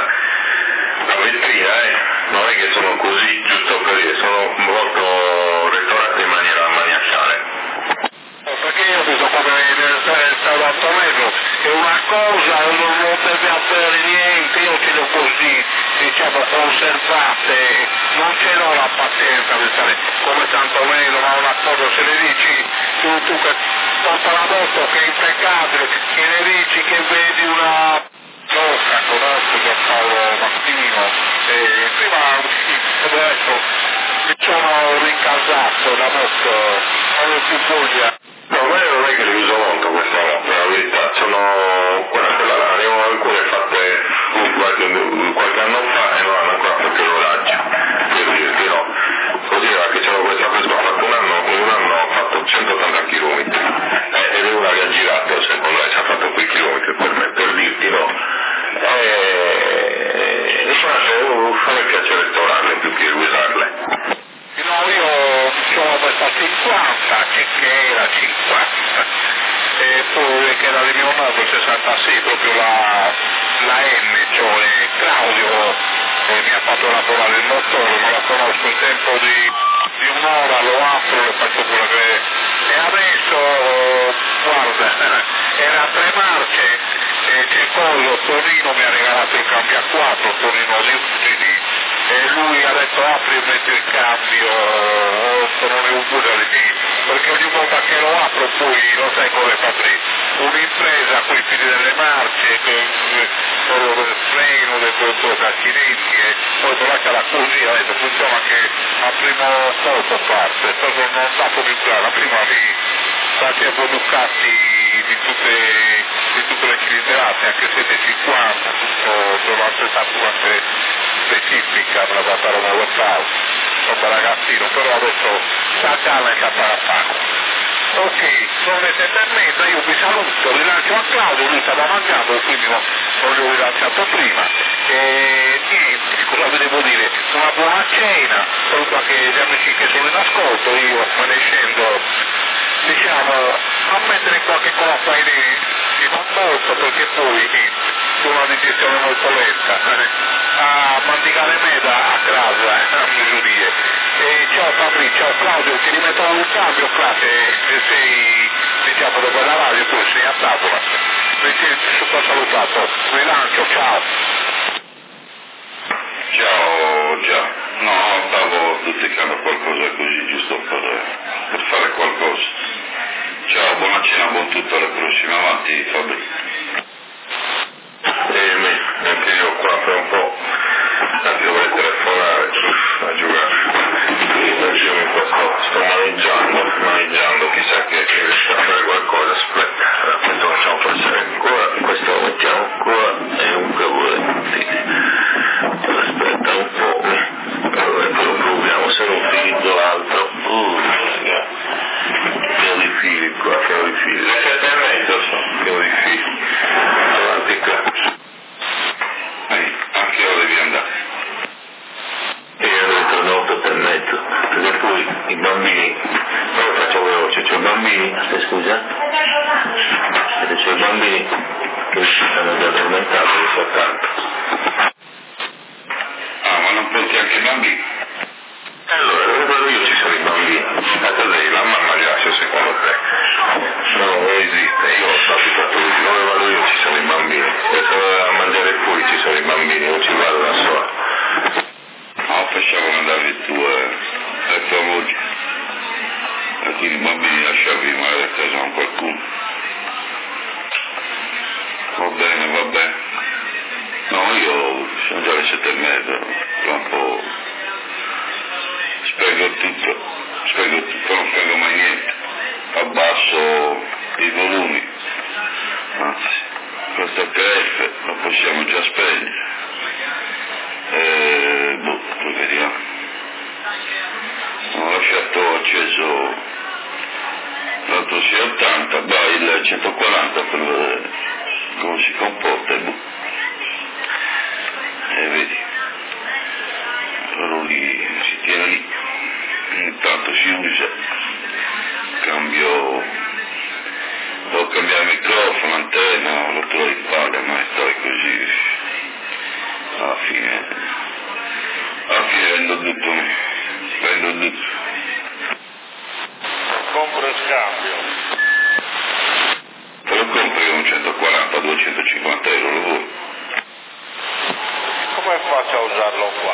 a vetrina, eh, non è che sono così, giusto per dire, sono molto restaurate in maniera maniacale. Perché io ho visto come nel Salvatore è una cosa, non, non deve avere niente, io ce l'ho così, diciamo, conservate, non ce l'ho la pazienza di stare come tanto meno, ma una cosa se ne dici, tu, tu che porta la moto che è impeccabile, che ne dici che vedi una Tosca, conosco che Paolo Mattino, e prima adesso mi sono rincasato la moto, non ho più voglia. No, ma io non è che li uso molto questa moto, la verità, sono quella, quella là, ne ho alcune fatte qualche, qualche anno fa e non hanno ancora fatto l'oraggio, per dirti no. Così era che c'era questa Vespa, ho fatto un anno, in un anno ho fatto centottanta chilometri, eh, ed è una che ha girato, secondo me ci ha fatto quei chilometri per me, per dirti no. E a me piace restaurarle più che usarle. No, io sono questa cinquanta, che era cinquanta, e poi che era di mio nonno, sessantasei, proprio la, la N, cioè Claudio, eh, mi ha fatto lavorare il motore, non la conosco, in tempo di, di un'ora lo apro e faccio quello che... E adesso, guarda, era a tre marce, e c'è quello, Torino mi ha regalato il cambio a quattro, Torino di Udini, e lui ha detto apri e metti il cambio, oh, non è un buco lì, perché ogni volta che lo apro poi lo sai come fa lì, un'impresa con i fili delle marce, con il freno, delle accidenti, e poi lo lascia la così, ha detto funziona che a primo colpo parte, però non sapevo di entrare, la prima lì facevo Ducati di tutte, di tutte le cilindrate, anche settecentocinquanta, tutto solo attrezzatura specifica, me la da fare una workout, sono da ragazzino, però adesso sta calma e caparapaco. Ok, sono le sette e mezza, io vi saluto, rilancio a Claudio, lui stava mangiando, quindi non, non l'ho rilanciato prima. E niente, cosa vi devo dire? Una buona cena, saluto anche gli amici che sono in ascolto, io me ne scendo, diciamo, a mettere qualche cosa in lì, non molto perché poi con una digestione molto lenta, a mandicare meda a casa, a misure. E ciao Fabri, ciao Claudio, ti rimetto un cambio qua che sei, diciamo, dopo la radio, tu sei a tavola. Mi senti super salutato, rilancio, ciao. Ciao, ciao. No, stavo zuzzicando qualcosa così, giusto per, per fare qualcosa. Ciao, buona cena, buon tutto, alla prossima, avanti Fabri. E anche io qua per un po', anzi dovrei telefonare a giocare. Io mi sto, sto maneggiando, maneggiando, chissà che riesco a fare qualcosa, aspetta, questo facciamo passare ancora, questo lo mettiamo ancora e un cavolo, aspetta un po', allora poi lo proviamo, se non utilizzo l'altro, uh, raga, che fili qua, pieno di fili. Le sette e mezzo sono. Pieno di fili. Avanti qua. Ehi, a che ora devi andare? E io dentro alle otto e mezzo. Perché poi i bambini, poi faccio veloce, c'ho i bambini, aspetta scusa, e c'ho i bambini che stanno già addormentati, li so accanto. Ah, ma non porti anche i bambini? E allora, dove vado io ci sono i bambini? A te lei, la mamma piace secondo te? No, non esiste, io ho abitato lì, dove vado io ci sono i bambini. Se sono a mangiare fuori ci sono i bambini, non ci vado da sola. No, facciamo andare tu e, e tua moglie. E quindi i bambini lasciavi magari a casa con qualcuno. Va bene, va bene. No, io sono già le sette e mezza, tra un po' spiego tutto, spiego tutto, non spiego mai niente. Abbasso i volumi, anzi, questo H F lo possiamo già spegnere. E, boh, poi vediamo. Ho lasciato acceso l'altro sei ottanta, bah, il centoquaranta per vedere come si comporta, boh. E vedi, quello lì si tiene lì, intanto si usa, cambio, devo cambiare microfono, antenna, rottura di palle, ma stai così, alla fine, alla fine vendo tutto, vendo tutto. Compro e scambio. Te lo compri con centoquaranta duecentocinquanta euro, lo vuoi? Come faccio a usarlo qua?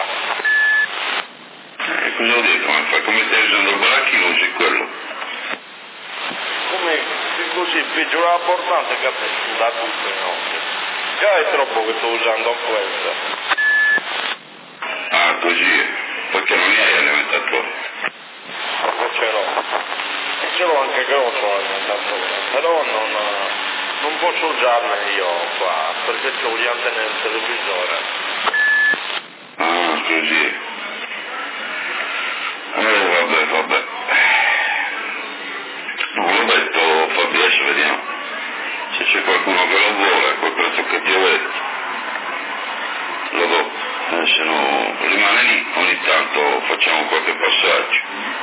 E cosa vuol dire come fai? Come stai usando il baracchino usi quello? Come che così peggiora la portante che da tutte le notti. Già è troppo che sto usando questa. Ah, così è. Perché non ne hai alimentatori? Perché ce l'ho. E ce l'ho anche grosso l'alimentatore. Però non, non posso usarne io qua, perché c'ho gli antenne del televisore. Ah, così. Eh, vabbè, vabbè. Non l'ho detto, Fabio, adesso vediamo. Se c'è qualcuno che lo vuole, a quel prezzo che ti ho detto, lo do. Eh, se no, rimane lì, ogni tanto facciamo qualche passaggio.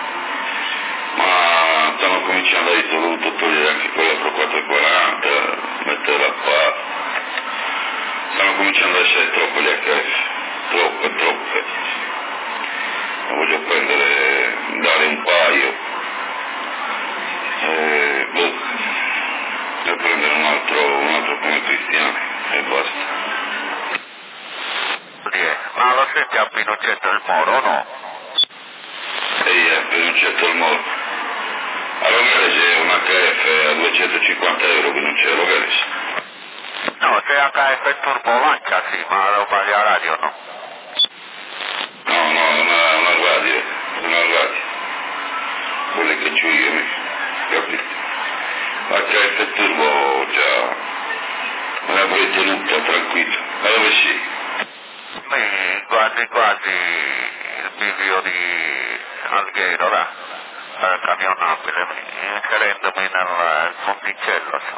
Ma stanno cominciando a dire, ho dovuto togliere anche quella Pro quattrocentoquaranta, metterla qua. Stanno cominciando ad essere troppo gli H F. Troppe, troppe. Ne voglio prendere, dare un paio. E, boh, devo prendere un altro, un altro come Cristiano e basta. Ma lo senti a Pinochetto il Moro, no? Ehi, eh, per un certo il Moro. A Logales c'è un H F a duecentocinquanta euro che non c'è a Logales. No, c'è H F Turbo Lancia, sì, ma lo paghi a radio, no? No, no, una, una radio, una radio. Quelle che c'ho io, mi, capito? H F Turbo già me l'avrei tenuta tranquillo. Ma dove sei? Mi guardi quasi il bivio di Alghero, là, eh, camionabile, inserendomi nel ponticello, so.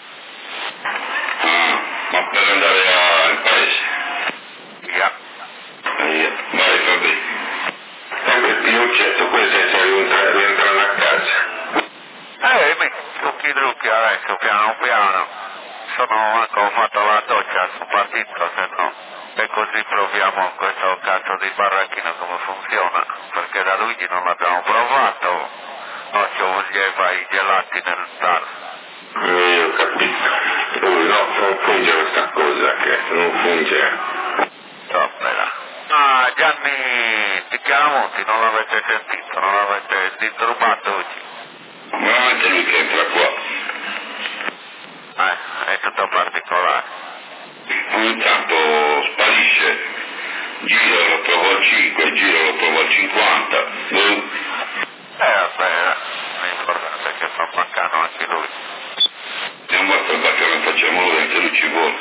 Ah, ma per andare al paese? Via. Eh, vai, va bene. Sempre Pinochetto, poi senza rientrare, rientrare a casa. Eh, mi trucchi trucchi adesso, piano piano. Sono, ecco, ho fatto la doccia, sono partito, se no. E così proviamo questo cazzo di baracchino come funziona, perché da Luigi non l'abbiamo provato, oggi voleva i gelati nel bar. Eh, ho capito. Lui no, non funge questa cosa che non funge. Toppera. Ah, Gianni di Chiaramonti non l'avete sentito, non l'avete disturbato oggi? Veramente lui che entra qua. Eh, è tutto particolare. Ogni tanto sparisce, gira lo trovo al cinque, gira lo trovo al cinquanta. Eh, vabbè, l'importante è che fa mancano anche lui. Andiamo a guardare che non facciamo lui, anche lui ci vuole.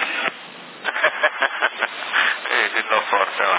Eh, dillo forte, va.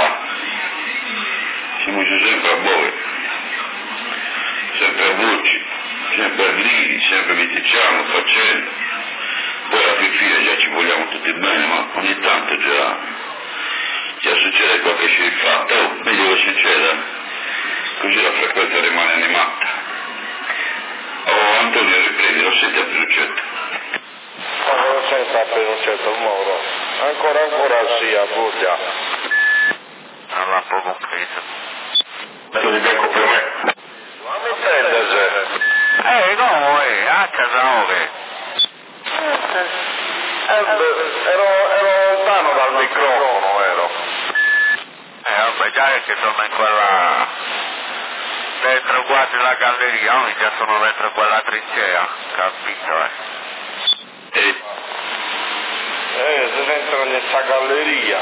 Siamo sempre a Bove, sempre a voci. sempre lì, sempre litigando, facendo, poi alla fine già ci vogliamo tutti bene, ma ogni tanto già, già succede qualche sceriffata, oh, meglio che succeda, così la frequenza rimane animata. Oh Antonio, riprendi, lo senti a Pinuccetto? Ma lo sento a Pinuccetto, il Moro, ancora ancora sì, a Bugia. Non l'ha proprio compreso. Lo dico per me. Ma mi intende se? Eh no, eh, a casa ore. Eh, beh, ero, ero lontano dal microfono, ero. Eh vabbè, già che sono in quella... dentro quasi la galleria, no? Già sono dentro quella trincea, capito eh? E Eh, se entra nella galleria.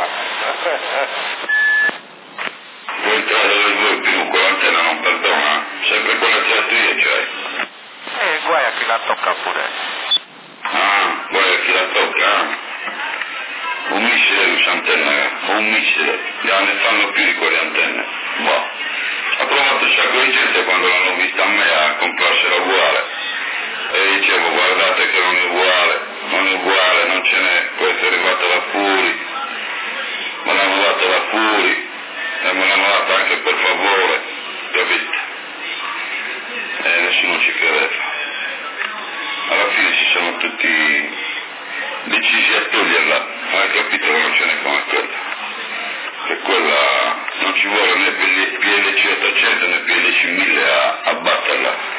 vuoi entrare dove vuoi più, quell'antenna non perdona, sempre quella teatria c'hai. Eh, guai a chi la tocca pure. Ah, guarda chi la tocca, eh? Un missile questa antenna, un missile, già ne fanno più di quelle antenne. Boh. Ha provato un sacco di gente quando l'hanno vista a me a comprarsela uguale. E dicevo guardate che non è uguale, non è uguale, non ce n'è, questa è arrivata da Furi, me l'hanno data da Furi e me l'hanno data anche per favore, capite? E nessuno ci credeva. Alla fine si sono tutti decisi a toglierla, hai capito che non ce n'è come quella. Che quella non ci vuole né P L C ottocento né P L C mille a, a batterla.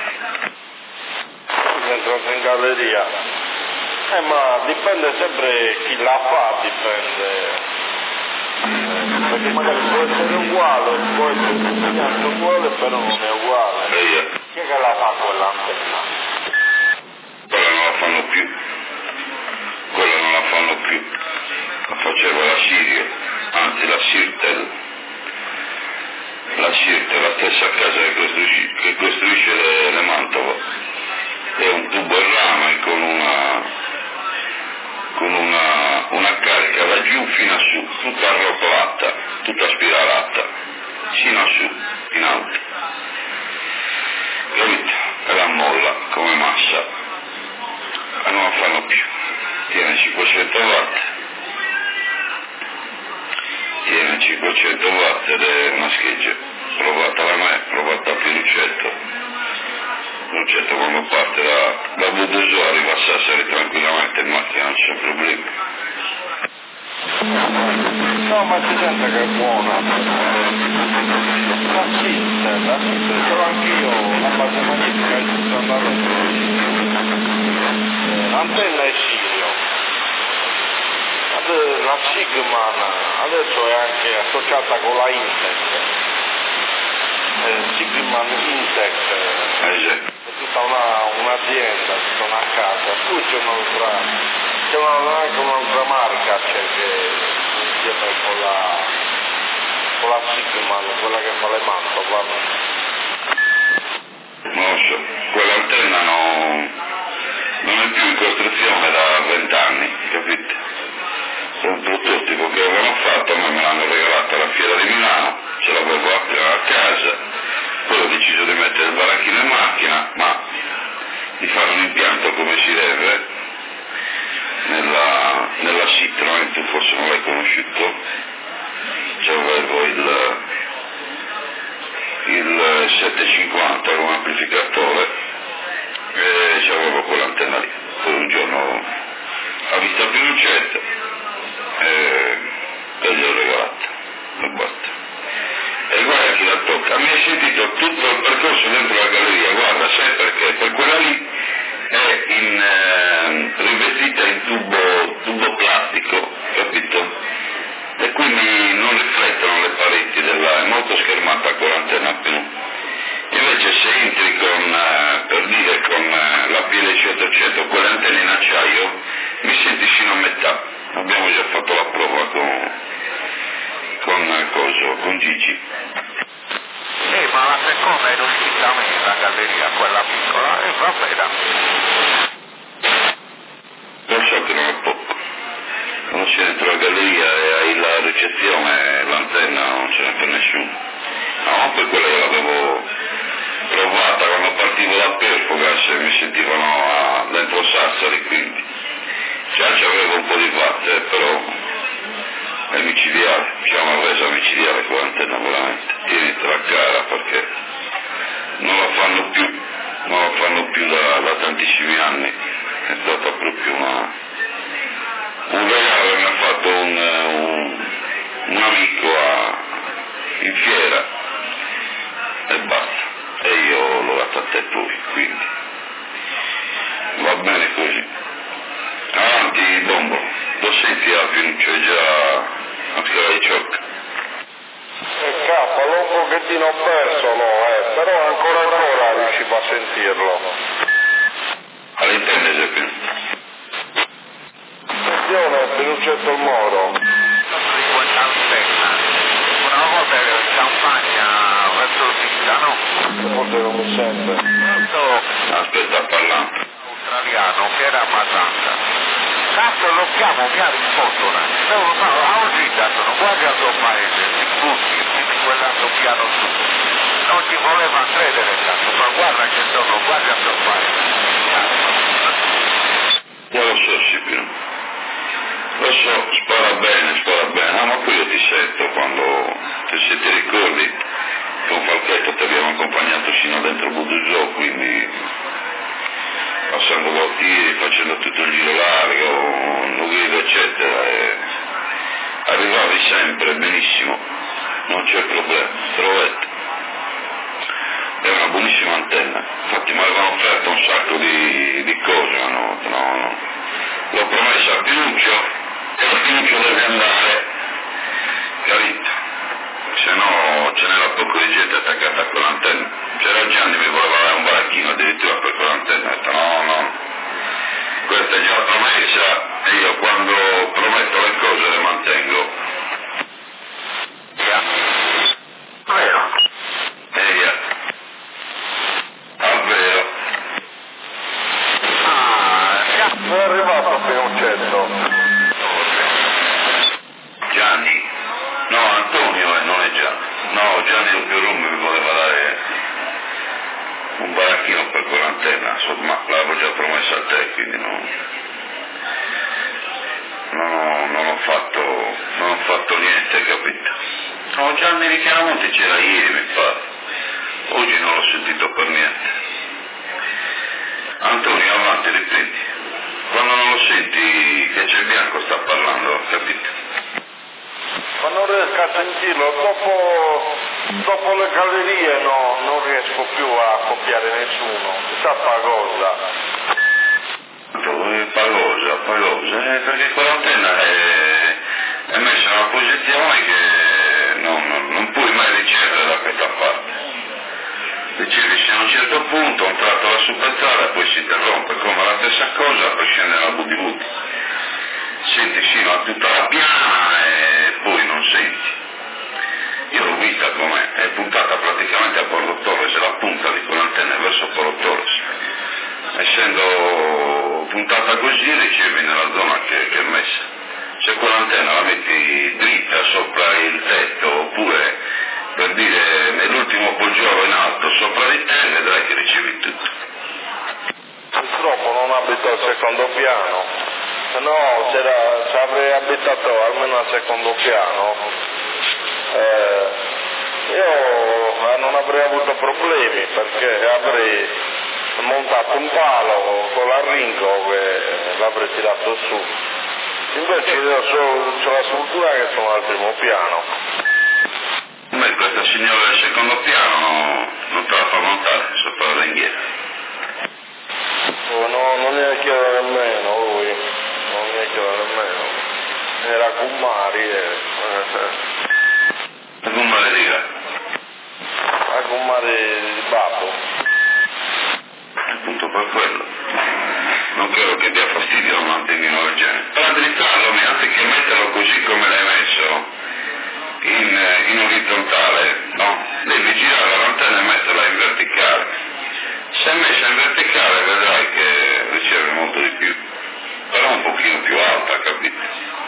Entrato in galleria. Eh, ma dipende sempre chi la fa, dipende. Eh, perché magari può essere uguale, può essere uguale, però non è uguale. E io, Chi è che la fa quell'antenna? quella non la fanno più, quella non la fanno più, la faceva la Sirio, anzi la Sirtel, la Sirtel, la stessa casa che costruisce, che costruisce le, le Mantova, è un tubo in rame con una, con una, una carica da giù fino a su, tutta arrotolata, tutta spiralata, fino a su, in alto, capito? E la molla come massa. E non la fanno più, tiene cinquecento watt, tiene cinquecento watt ed è una scheggia, provata da me, provata a Pinuccetto. Pinuccetto quando parte da, da Budusò arriva a Sassari tranquillamente in macchina, non c'è problemi. No, ma si sente che è buona. L'assiste, l'assiste, ce l'ho anch'io, la base magnetica è tutta andata l'antenna è Sirio. La Sigman adesso è anche associata con la Intec. Eh, Sigman Intec Eh sì. è tutta una, un'azienda, tutta una casa. Poi c'è un'altra, c'è una, anche un'altra marca c'è che insieme con la con la Sigman, quella che fa le mantove. Non lo so, quell'antenna non, non è più in costruzione da vent'anni, capite? È un prototipo che avevano fatto, a me me l'hanno regalata alla Fiera di Milano, ce l'avevo a casa, poi ho deciso di mettere il baracchino in macchina, ma di fare un impianto come si deve, nella, nella Citroen, tu forse non l'hai conosciuto, c'avevo il, il settecentocinquanta come amplificatore e c'avevo quell'antenna lì. Poi un giorno ha visto Pinuccetto e, e gli ho regalato e basta. E guarda chi la tocca, mi hai sentito tutto il percorso dentro la galleria, guarda, sai perché? Per quella lì è in, eh, rivestita in tubo, tubo plastico, capito? E quindi non riflettono le pareti della, è molto schermata con l'antenna più. Invece se entri con, eh, per dire con eh, la P L C ottocento, quelle antenne in acciaio, mi senti fino a metà. Abbiamo già fatto la prova con, con eh, coso, con Gigi. Sì, ma la seconda è uscita a me, la galleria, quella piccola, e va bene. Lo so che non è poco. Quando sei dentro la galleria e hai la ricezione, l'antenna non ce n'è per nessuno. No, per quella io l'avevo provata quando partivo da Perfogas, un po' di parte, però è micidiale, c'è una resa micidiale con l'antenna veramente, tienitela a cara perché non la fanno più, non la fanno più da, da tantissimi anni, è stata proprio una, un regalo che mi ha fatto un, un, un amico a, in fiera e basta, e io l'ho dato a te poi, quindi va bene così. Avanti Bombo, lo senti Alvin, c'è già a schiera di ciocca. E K, l'ho un pochettino perso, no, eh, però ancora ancora riuscivo a sentirlo. All'interno Zeppelin. Attenzione, Pinuccetto il Moro. cinquanta antenna, una volta in campagna verso il Pistano, Forse non mi sente. questo Aspetta, parlando. australiano che era a Matanta. Tanto lo chiamo, mi ha risposto, no, no, a oggi sono quasi al suo paese, si butti, quindi quell'altro piano su. Non ci voleva credere tanto, ma guarda che sono quasi al suo paese. Io lo so, Scipio. Lo so, spara bene, spara bene. No, ma poi io ti sento quando, se ti ricordi, con Falchetto ti abbiamo accompagnato fino dentro Buduzzo, quindi passando Gautieri, facendo tutto il giro largo, Nuguido, eccetera, e arrivavi sempre benissimo, non c'è problema, trovetto. È una buonissima antenna, infatti mi avevano offerto un sacco di, di cose, ma no, no, no. L'ho promessa a Pinuccio e a Pinuccio deve andare, capito? Se no ce n'era poco di gente attaccata con l'antenna. C'era Gianni che voleva dare un baracchino addirittura per quell'antenna, ho detto no, no, questa è già la promessa e io quando prometto le cose le mantengo. Yeah. Vero. E via. Al vero. Ah, yeah. Non è arrivato Pinuccetto. Gianni? No, Antonio eh, non è Gianni. No, Gianni Doppio Rumbi mi voleva dare un baracchino per quell'antenna, ma l'avevo già promessa a te, quindi non, non, ho, non, ho fatto, non ho fatto niente, capito? No, Gianni di Chiaramonte c'era ieri, mi pare. Oggi non l'ho sentito per niente. Antonio, avanti, ripetti. Quando non lo senti che c'è Bianco sta parlando, capito? Ma non riesco a sentirlo, dopo, dopo le gallerie no, non riesco più a copiare nessuno, chissà cosa. Pagosa, pagosa, eh, perché quell'antenna è, è messa in una posizione che non, non, non puoi mai ricevere da questa parte. Ricevi fino a un certo punto, un tratto da superstrada e poi si interrompe, come la stessa cosa, poi scende la butti butti. Senti fino a tutta la piana e poi non senti. Io l'ho vista com'è, è puntata praticamente a Porto Torres, la punta di quell'antenna è verso Porto Torres. Essendo puntata così ricevi nella zona che, che è messa. Se quell'antenna la metti dritta sopra il tetto oppure per dire nell'ultimo poggiolo in alto sopra di te vedrai che ricevi tutto. Purtroppo non abito al secondo piano, se no c'era, ci avrei abitato almeno al secondo piano. Eh, io non avrei avuto problemi perché avrei montato un palo con l'arringo e l'avrei tirato su. Invece io so, c'ho la sfortuna che sono al primo piano. Beh, questa signora del secondo piano no, non te la fa montare sopra la ringhiera. Oh, no, non ne chiedo nemmeno lui, non ne chiedo nemmeno. Era Gummari e... E Gummari di là? A Gummari di Babbo. Appunto per quello. Non credo che dia fastidio un mantennino del genere. Per addrizzarlo, anziché metterlo così come l'hai messo, in, in orizzontale, no? Devi girare l'antenna e metterla in verticale. Se è messa in verticale vedrai che riceve molto di più, però un pochino più alta, capito?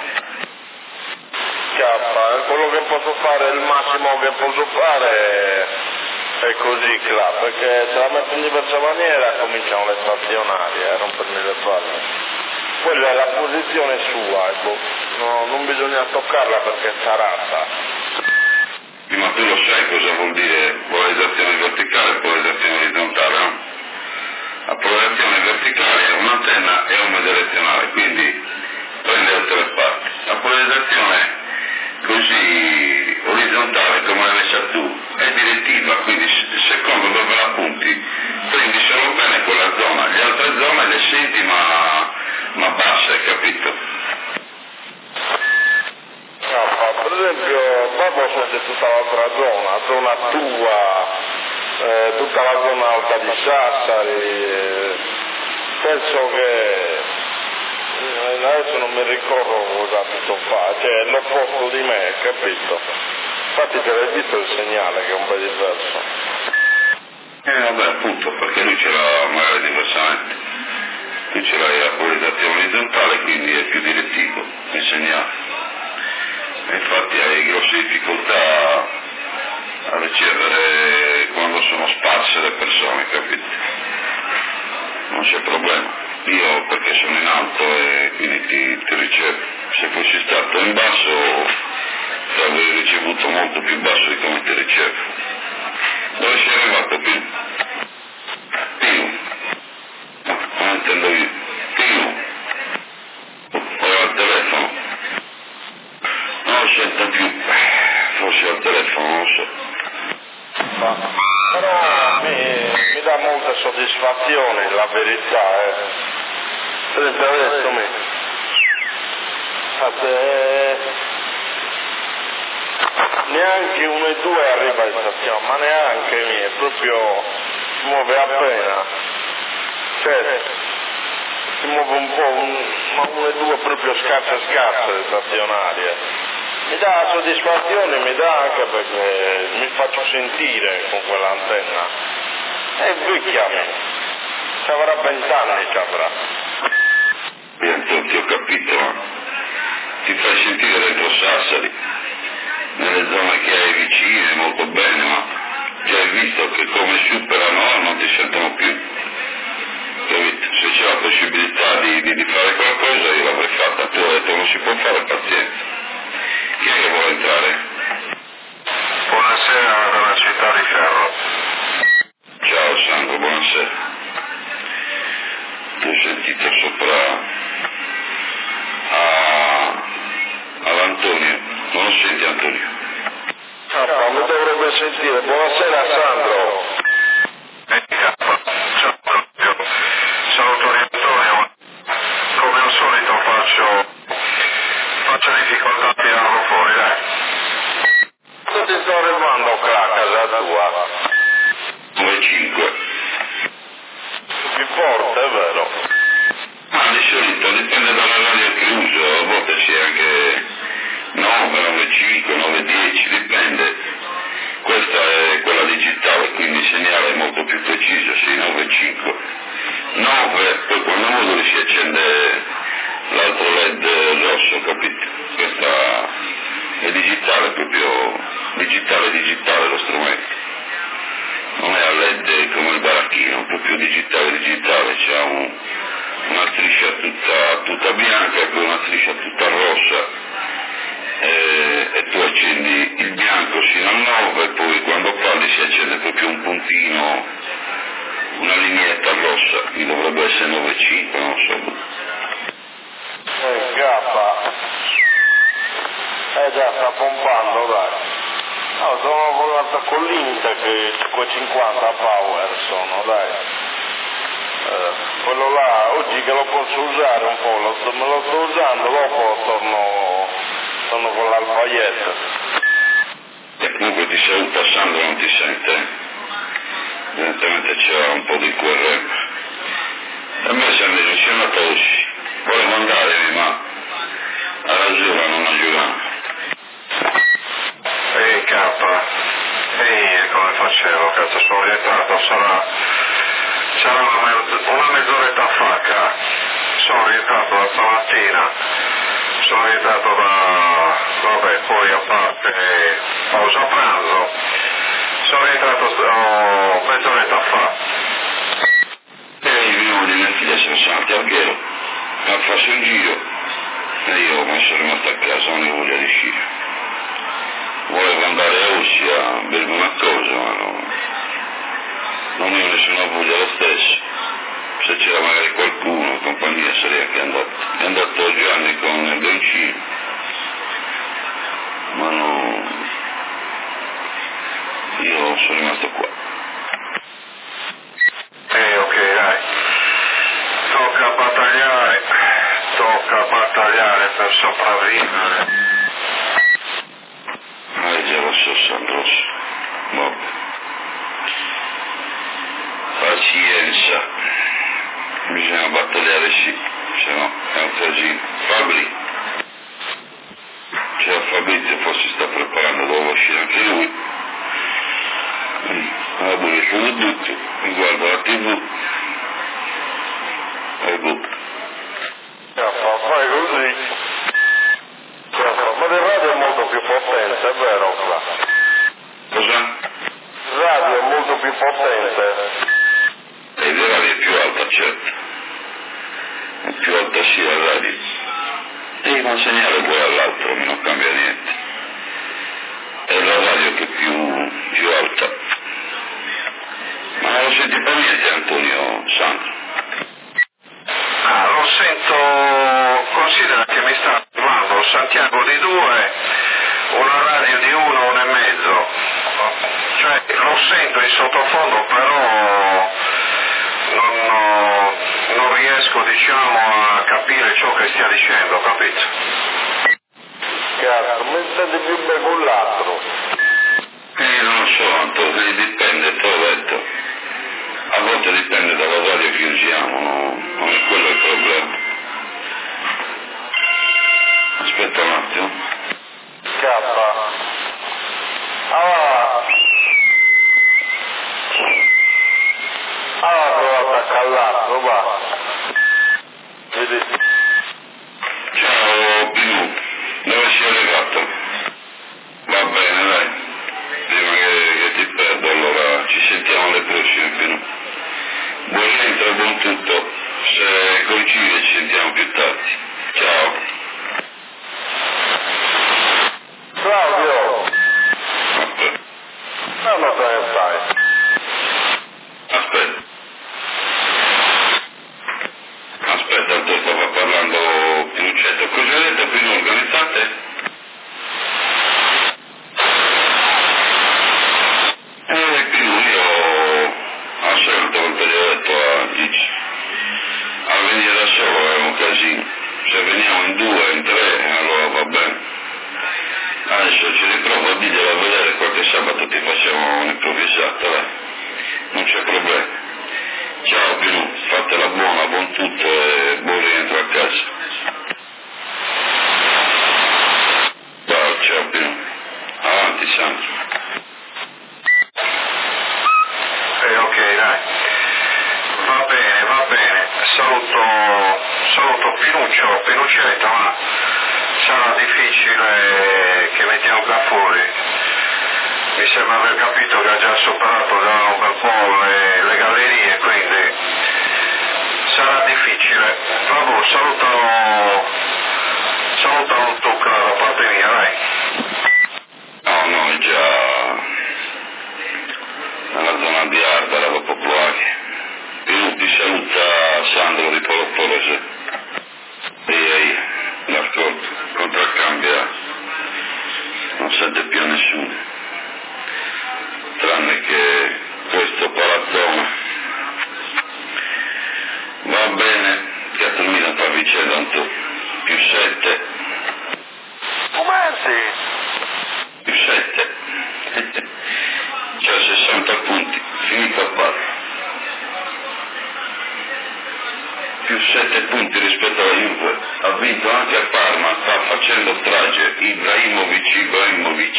K, quello che posso fare, il massimo che posso fare è così, K, perché se la metto in diversa maniera cominciano le stazionarie a rompermi le palle. quella è la posizione sua, ecco. No, non bisogna toccarla perché è tarata. Sì, ma tu lo sai cosa vuol dire polarizzazione verticale e polarizzazione orizzontale, no? La polarizzazione verticale è un'antenna e omnidirezionale, quindi prende da tutte le parti. La polarizzazione così orizzontale come l'hai messa tu è direttiva, quindi secondo dove la punti prendi solo bene quella zona, le altre zone le senti ma, ma basse, hai capito? No, ma per esempio dopo sente tutta l'altra zona, zona tua, eh, tutta la zona alta di Sassari, eh, penso che eh, adesso non mi ricordo cosa tutto fa, cioè è l'opposto di me, capito? Infatti te l'hai visto il segnale che è un po' diverso. Eh vabbè, appunto, perché lui ce l'ha magari diversamente. Tu ce l'hai la polarizzazione orizzontale, quindi è più direttivo il segnale. E infatti hai grosse difficoltà a ricevere quando sono sparse le persone, capito? Non c'è problema. Io perché sono in alto e quindi ti, ti ricevo. Se fossi stato in basso ti avrei ricevuto molto più basso di come ti ricevo. Dove sei arrivato più? Più. No, non intendo io. Più. Poi al telefono. Non lo sento più. Forse al telefono, non lo so. Ma, però mi, mi dà molta soddisfazione la verità, eh. Per esempio adesso mi fate, neanche uno e due arriva in stazione, ma neanche mi, è proprio, si muove appena, cioè si muove un po', un, ma uno e due proprio scarse scarse stazionarie. Mi dà soddisfazione, mi dà anche perché mi faccio sentire con quell'antenna. È vecchia me, ci avrà vent'anni, ci avrà. Niente, ti ho capito, ma ti fai sentire dentro Sassari, nelle zone che hai vicine, molto bene, ma già hai visto che come superano non ti sentono più. Capito? Se c'è la possibilità di, di, di fare qualcosa io l'avrei fatta, tu hai detto non si può fare, pazienza. Chi è che vuole entrare? Buonasera dalla città di Ferro. Ciao Sandro, buonasera. Ti ho sentito sopra a... all'Antonio, non lo senti Antonio? Ah, ma mi dovrebbe sentire. Buonasera Sandro. Eh, ciao, sono Antonio Antonio. Come al solito faccio, faccio difficoltà a tirarlo fuori, dai. Tu ti sto arrivando qua a casa tua. nove cinque. Più forte, è vero? Ma di solito dipende dalla radio che uso, a volte c'è anche nove, nove cinque, nove dieci, dipende. Questa è quella digitale, quindi il segnale è molto più preciso, sì, nove cinque. nove, poi quando moduli si accende l'altro led rosso, capito? Questa è digitale, proprio digitale digitale lo strumento. Non è a led come il baracchino, proprio digitale digitale, c'è un, una striscia tutta, tutta bianca e poi una striscia tutta rossa e, e tu accendi il bianco sino al nove e poi quando parli si accende proprio un puntino, una lineetta rossa, che dovrebbe essere nove cinque, non so. Eh, Gappa. Eh già, sta pompando, dai. No, sono volato con l'Inter che cinquecentocinquanta power sono, dai. Eh, quello là, oggi che lo posso usare un po', lo sto, me lo sto usando, dopo torno, torno con l'alfaietta. E comunque ti saluta Sandro, non ti sente? Evidentemente c'era un po' di quel... A me sembra che sia una tosse. Volevo andare, ma a Rasura non aiuta. Ehi K, ehi come facevo, cazzo sono rientrato, sarà, sarà una, mezz- una mezz'oretta fa, cazzo. Sono rientrato da stamattina, sono rientrato da, vabbè, poi a parte pausa pranzo, sono rientrato oh, mezz'oretta fa. E i miei di mia figlia sono stati al Alghero. a farsi un giro e io mi sono rimasto a casa, non ne voglio uscire. Volevo andare a Ossia a bermi una cosa, ma no, non avevo nessuna voglia lo stesso. Se c'era magari qualcuno in compagnia sarei anche andato. È andato Gianni con il Doncino, ma no, io sono rimasto qua. Eh, ok, dai. Tocca battagliare, tocca battagliare per sopravvivere. Eh già lo so, Sandro, vabbè. Pazienza, bisogna battagliare sì, se no è un casino. Fabri, c'è Fabrizio, forse sta preparando, doveva uscire anche lui. Allora pure sono tutto, mi guardo la tv e boh. Fai così. Ma il radio è molto più potente, è vero? Cosa? Il radio è molto più potente. E il radio è più alta, certo. È più alta sia la radio. E il segnale uguale all'altro, non cambia niente. È la radio che è più, più alta. Ma non lo senti per niente, Antonio Sandro? Ah, lo sento, considera che mi sta arrivando Santiago di due, una radio di uno, uno e mezzo. Cioè, lo sento in sottofondo, però non, no, non riesco, diciamo, a capire ciò che stia dicendo, capito? Cazzo, mi sente più bene con l'altro. Eh, non lo so, Antonio, dipende, te l'ho detto. A volte dipende dalla radio che usiamo, no? Non è quello il problema. Aspetta un attimo. K. Allora, allora provato a callarlo, va. Vedi? Ciao Pinu, dove sei arrivato? Va bene, dai. Prima che, che ti perdo, allora ci sentiamo alle prossime, Pinu. Buon rientro, buon tutto. Se coincide ci sentiamo più tardi. Ciao. Claudio! Aspetta. No, no, dove stai? Aspetta. Aspetta, Antonio, stava parlando Pinuccetto. Cosa hai detto, Pinu? Organizzate? Eh, Pinu, io al solito volte gli ho detto a Gigi, a venire da solo è un casino. Se veniamo in due, in tre, allora va bene. Adesso ci riprovo a dirglielo a vedere, qualche sabato ti facciamo un'improvvisata, dai. Non c'è problema. Ciao Pinu, fatela buona, buon tutto e buon rientro a casa. Ciao, ciao Pinu. Avanti Sandro. Eh, ok, dai. Va bene, va bene. Saluto, saluto Pinuccio, Pinuccetto, ma sarà difficile che mettiamo qua fuori. Mi sembra aver capito che ha già superato da un bel po' le, le gallerie, quindi sarà difficile. Vabbè, salutalo, salutalo tu da parte mia, dai. No, noi già nella zona di Ardara, dopo Ploaghe. Pinu ti saluta Sandro di Polo Polese. Ehi, ehi, l'ascolto, contraccambia, non sente più nessuno, tranne che questo palazzone. Va bene, che a termina per vicenda, Antonio, più sette. Come Più sette. C'ha sessanta punti, finita a pari. Più sette punti rispetto alla Juve, ha vinto anche a Parma, sta facendo strage, Ibrahimovic, Ibrahimovic.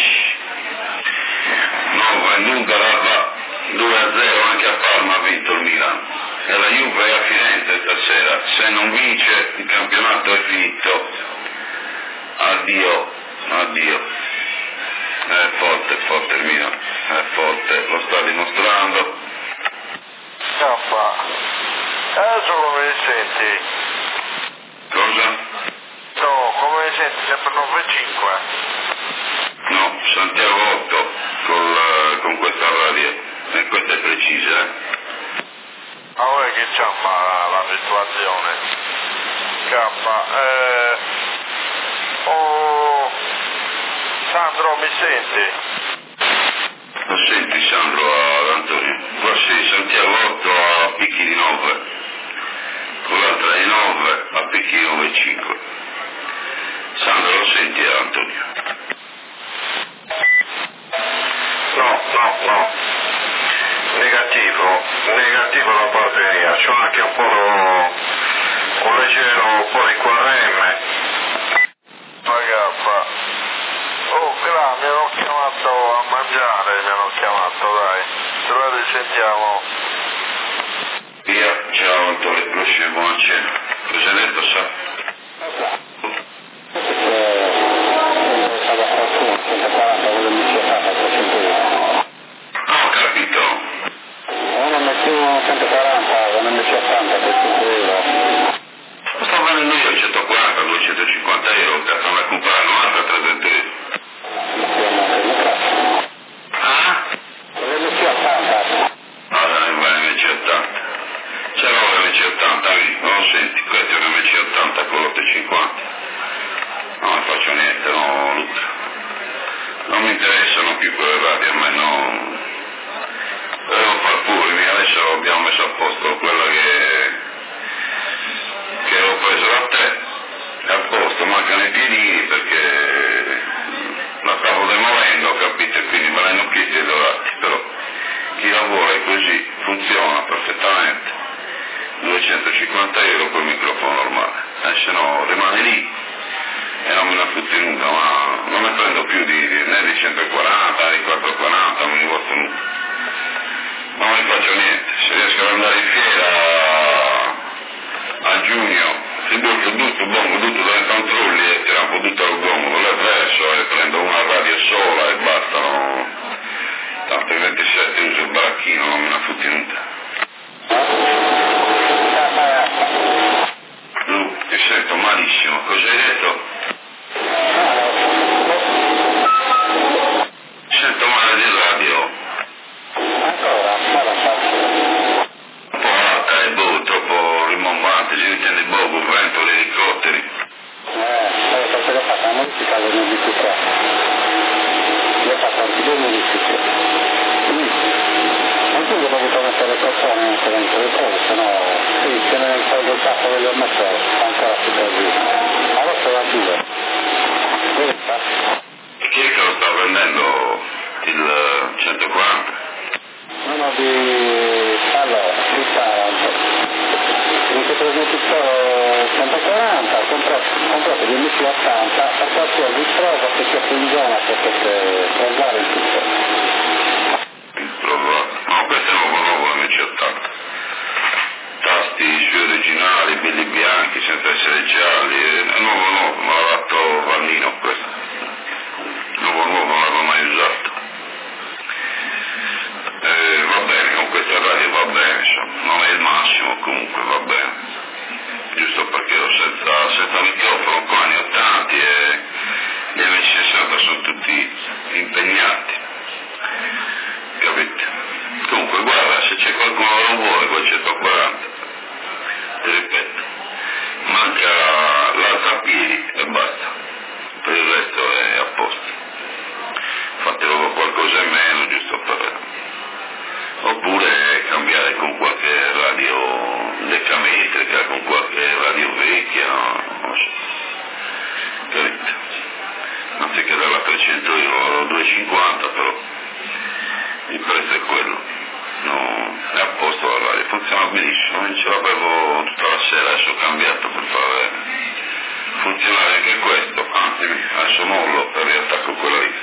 No, Venduga Rava due a zero, anche a Parma ha vinto il Milan. E la Juve è a Firenze stasera, se non vince il campionato è finito. Addio, addio. È forte, è forte il Milan, è forte, lo sta dimostrando. K. Adesso come mi senti? Cosa? No, come senti, sempre nove e cinque? No, Santiago otto con, la, con questa radio, e questa è precisa. Eh? Ah, vuoi che c'ha la, la situazione? K, eh... Oh... Sandro, mi senti? Lo senti Sandro ad Antonio? Qua sì, Santiago otto a picchi di nove, con l'altra di nove a picchi di nove e cinque. Sandro, lo senti ad Antonio? No, no, no. Negativo, negativo da parte mia. C'ho anche un po' lo, un leggero un po' di Q R M. Ragazza. Oh, là, mi hanno chiamato a mangiare, mi hanno chiamato, dai. Ce la risentiamo. Via, ciao Antonio, prossimo, buona cena. Cosa hai detto, sa? Ah, ho capito. Non mettevo centoquaranta, non mettevo ottanta per cento euro. Sto vendendo io centoquaranta, duecentocinquanta euro, cazzo, andare a comprare un'altra trecento euro. Ah? Non mettevo ottanta. Ah, dai, vai, M C ottanta. C'è l'ora M C ottanta, non lo senti, questo è un M C ottanta con l'otto cinquanta. Non ne faccio niente, no, Luca. Non mi interessano più quelle radio, a me no. Devo far pure, adesso abbiamo messo a posto quella che, che ho preso da te. È a posto, mancano i piedini perché la stavo demolendo, capito? E quindi me l'hanno chiesto i dorati, però chi lavora così funziona perfettamente. duecentocinquanta euro col microfono normale, eh, se no rimane lì e non me la fotti nulla, ma non ne prendo più di, di, né di centoquaranta né di quattrocentoquaranta, non mi voto nulla. Non ne faccio niente, se riesco ad andare in fiera a giugno, si butto tutto, bongo, tutto dai controlli e tira un po' tutto al gongo, quello è verso e prendo una radio sola e basta, no? Tanto il ventisette uso il baracchino, non me la fotti nulla. Lu, ti sento malissimo, cosa hai detto? Sento male di radio. Ancora, guarda, Un po' alta e boh, troppo rimbombante, si intende boh, vento, gli elicotteri. eh, perché l'ho fatta la modifica del ventitré. L'ho fatta anche due modifiche. Mm. Anche io devo mettere le persone anche dentro le cose, se no, sì, se ne tolgo il capo delle ho messo ancora più così. Adesso va due. Chi è che lo sta prendendo il centoquaranta? Uno di... allora, di Taranto. In questo trasmettitore centoquaranta, ho comprato, comprato di M C ottanta, per qualsiasi ritrovo che sia più in zona potete provare il tutto. No, questo è nuovo nuovo M C ottanta. Tasti sui originali, belli bianchi, senza essere gialli, è nuovo nuovo, me l'ha fatto Vannino questo. Nuovo nuovo, non l'avevo mai usato. Eh, va bene, con questa radio va bene, insomma, non è il massimo, comunque va bene. Giusto perché ho senza, senza microfono qua ne ho tanti e gli M C sessanta sono tutti impegnati. Capite? Comunque guarda, se c'è qualcuno che lo vuole col centoquaranta, ti ripeto, manca l'altra piedi e basta, per il resto è a posto. Fatelo qualcosa in meno, giusto per... oppure cambiare con qualche radio decametrica, con qualche radio vecchia, non so. Capite? Anziché dalla trecento euro duecentocinquanta, però il prezzo è quello. No, è a posto la radio, funziona benissimo, non ce l'avevo tutta la sera, adesso ho cambiato per fare funzionare anche questo, anzi adesso mollo per riattacco quella lì.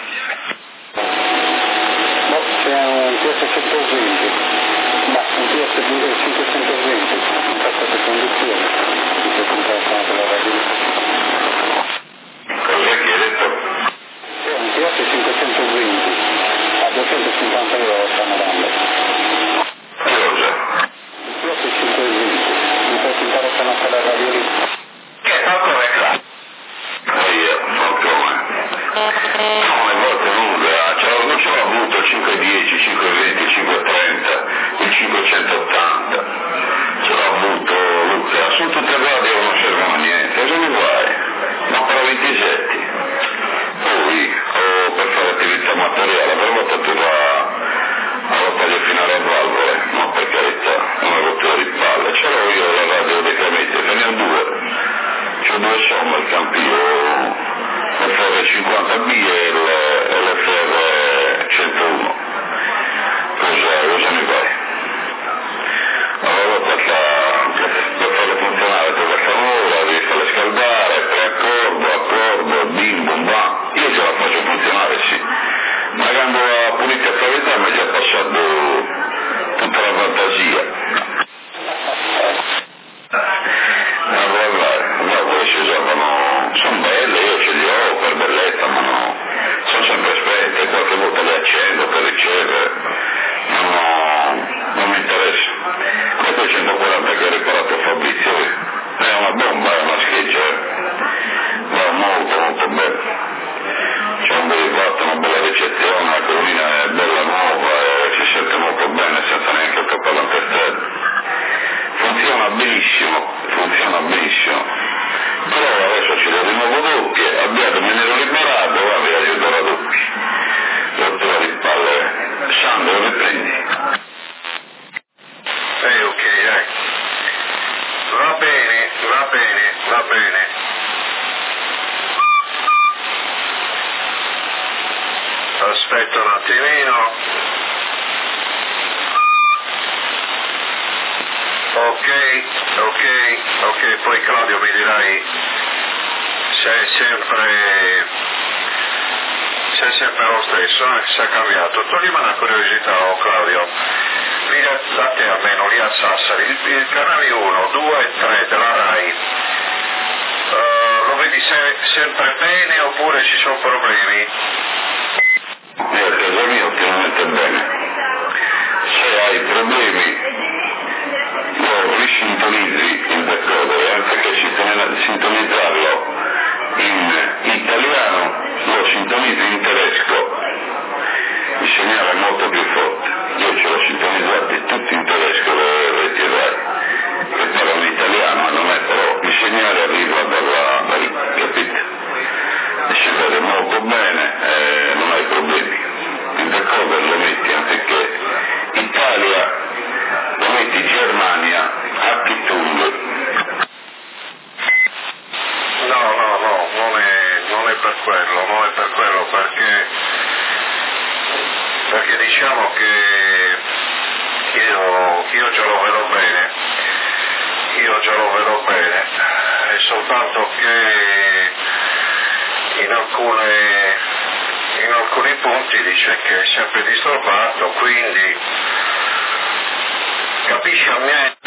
No, c'è un T S centoventi, ma un T S cinquecentoventi, in queste condizioni, che comprano per la radio. Cosa che hai detto? C'è un T S cinquecentoventi, a duecentocinquanta euro stanno dando. Cosa? Un T S cinquecentoventi, mi puoi interessare per la radio lì? Che benissimo, funziona benissimo. Però adesso ci daremo doppie, abbiate me ne ero liberato, va via, io do la doppia. Rottura di palle. Sandro, che prendi? Eh, ok, dai. Va bene, va bene, va bene. Aspetta un attimino. Ok, ok, ok, poi Claudio mi dirai se è sempre, se è sempre lo stesso, eh? Se è cambiato. Toglimi una curiosità, oh Claudio, lì da te almeno, lì a Sassari, il, il canali uno, due e tre della RAI, uh, lo vedi se, sempre bene oppure ci sono problemi? Io a casa mia ottimamente bene. Se hai problemi lo risintonizzi il decoder, anziché sintonizzarlo in italiano lo sintonizzi in tedesco, il segnale è molto più forte. Io ce l'ho sintonizzati tutti in tedesco le reti RAI, che parlano italiano, non è però il segnale arriva dalla, dal, capite? Si vede molto bene e non hai problemi. Il decoder lo metti anziché Italia, lo metti Germania, Achtung. No, no, no, non è, non è per quello, non è per quello perché, perché diciamo che io, io già lo vedo bene, io già lo vedo bene, è soltanto che in alcune, in alcuni punti dice che è sempre disturbato, quindi capisci a me?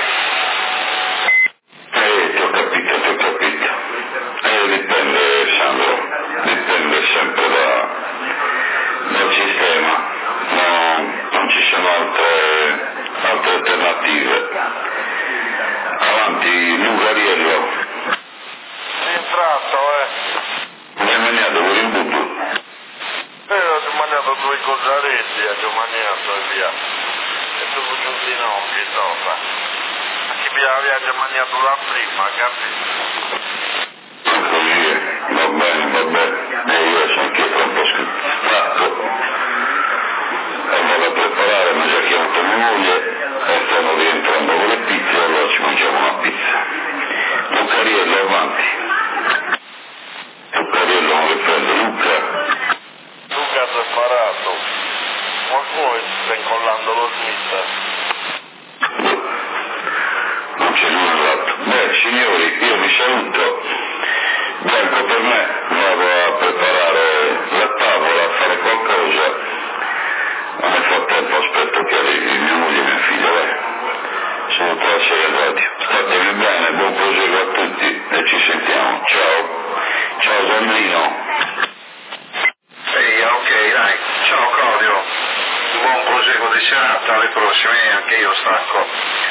Eh, ti ho capito, ti ho capito. Eh, dipende, Sandro, dipende sempre da, dal sistema, no, non ci sono altre, altre alternative. Avanti, Lugariello. Entrato, eh. Mi hai mangiato pure in butto? Eh, ho mangiato due cosaretti, ho mangiato e via. E dopo giunti no, che cosa? Chi mi aveva già mangiato la prima, capito? Così, va bene, va bene. E io sono anche tra un po' sfatto. E vado a preparare, ma già chiamato mia moglie e stanno rientrando con le pizze, allora ci mangiamo una pizza. Luccariello, avanti. Luccariello non le prende, Luca. Luca si è sparato. Qualcuno sta incollando lo Smith. Non c'è nulla. Beh, signori, io vi saluto. Bianco per me, vado a preparare la tavola, a fare qualcosa. Nel frattempo aspetto che arrivi mia moglie e mia figlia, vai. Sono qua a sei radio. Statevi bene, buon proseguo a tutti e ci sentiamo. Ciao. Ciao Sandrino. Sì, ok, dai. Ciao Claudio. Buon proseguo di serata, alle prossime, anche io stacco.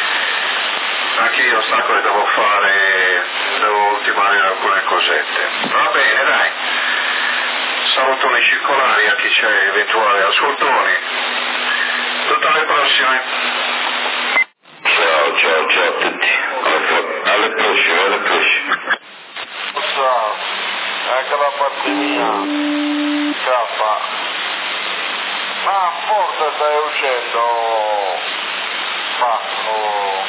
Anche io stacco e devo fare, devo ultimare alcune cosette. Va bene, dai. Salutoni circolari a chi c'è eventuale ascoltoni. Tutte alle prossime. Ciao, ciao, ciao a tutti. Alle, alle prossime, alle prossime. Ciao. Anche da parte mia. Scappa. Ma forse stai uscendo. Ma, oh.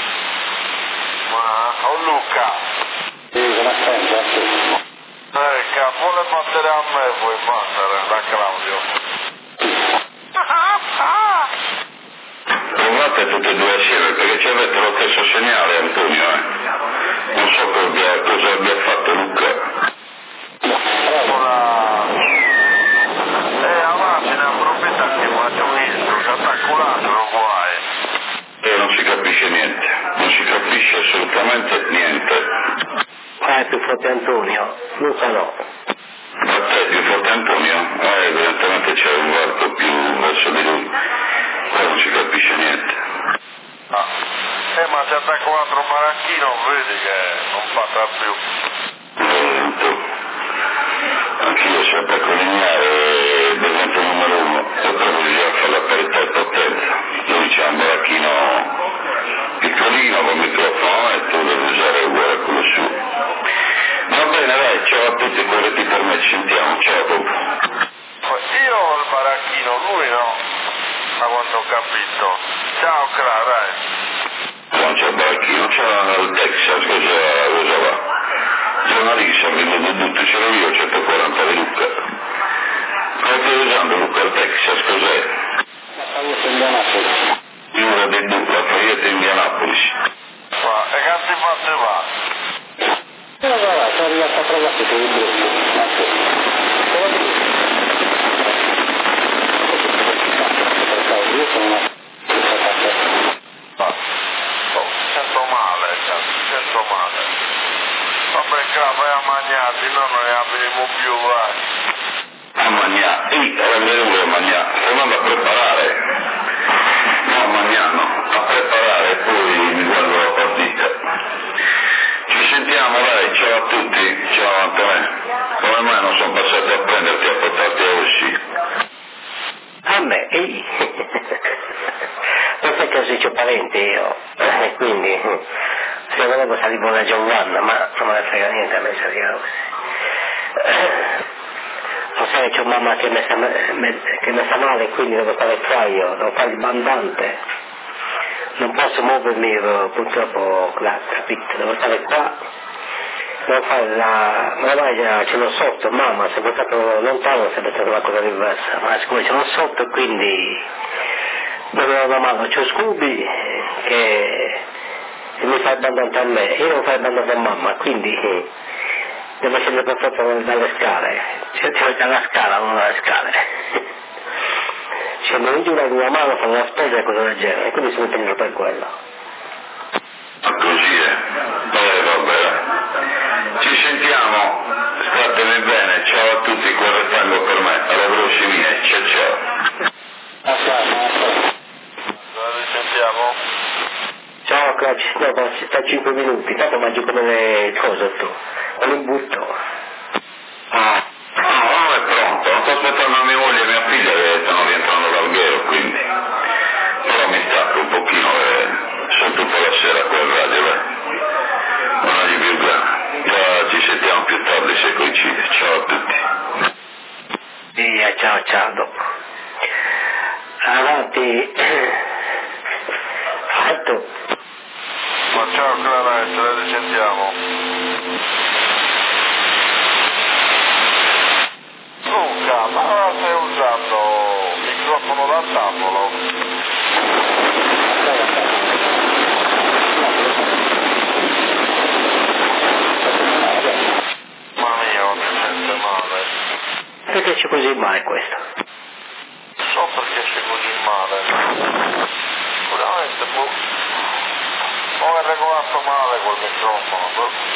Ma, oh Luca. Sì, come stai? Ecco, vuole battere a me, vuoi battere da Claudio. Provate tutte e due assieme perché ci avete lo stesso segnale, Antonio, eh. Non so cosa, cosa abbia fatto Luca. Ora... Eh, avanti, ne approfittate, ma ti ho visto, che attaccato, lo guai. E non si capisce niente, non si capisce assolutamente niente. Qua è più forte Antonio, Luca no. A te è più forte Antonio? Eh, evidentemente c'è un varco più verso di lui. Qua non si capisce niente. Ah. Eh, ma se attacco un altro maracchino, vedi che non passa più. Lento. Anch'io se attacco lineare divento numero uno e poi bisogna fare la parità e potenza. Lui c'è un baracchino piccolino con microfono e tu lo ma te va? No, no, no, sono arrivato a trovare che il brutto. Io sono una... Sento male, sento male. Vabbè, che vai a mangiare, no, noi abbiamo più, vai. A mangiare, sì, era vero a mangiare, stiamo andando a preparare. No, a mangiare no, a preparare e poi mi guardo la partita. Ci sentiamo, dai, ciao a tutti, ciao Antonio. Come mai non sono passati a prenderti e a portarti a uscire? A me, ehi. Non sai che così c'ho parenti io, e quindi se volevo salire una Giovanna, ma non me ne frega niente a me salire così. Lo sai che c'ho mamma che mi sta, me, che mi sta male, quindi devo stare qua io, devo fare il bandante. Non posso muovermi purtroppo, capito? Devo stare qua, devo fare la... ma ormai ce l'ho sotto, mamma, se fosse stato lontano sarebbe stata una cosa diversa, ma siccome ce l'ho sotto quindi devo dare una mano, c'ho Scooby che, che mi fa il bandante a me, io devo fare il bandante a mamma, quindi devo scendere per forza dalle scale, cioè c'è dalla scala, non dalle scale. Scendo in giù da una mano, fanno la spesa e cose del genere, quindi sono impegnato per quello. Così è, vabbè, vabbè. Ci sentiamo, statene bene, ciao a tutti, quel rettangolo per me, alla veloce mia, ciao ciao. Dove risentiamo? Ciao Claudio, no, ci sta cinque minuti, tanto mangio come le cose tu, con un butto. Ah, no, non è pronto, non sto aspettando a mia moglie e mia figlia che stanno rientrando dall'alghero, quindi. Però mi stacco un pochino e sento un po' la sera con il radio, beh. Non è di più grande. Già ci sentiamo più tardi se coincide. Ciao a tutti. Sì, ciao ciao, dopo. Avanti. Fatto. Ma ciao Clarence, le risentiamo. Luca, ma stai usando il microfono da tavolo? Ma mio, mi sente male. Perché c'è così male questo? So perché c'è così male. Veramente, boh. Ho regolato male col microfono.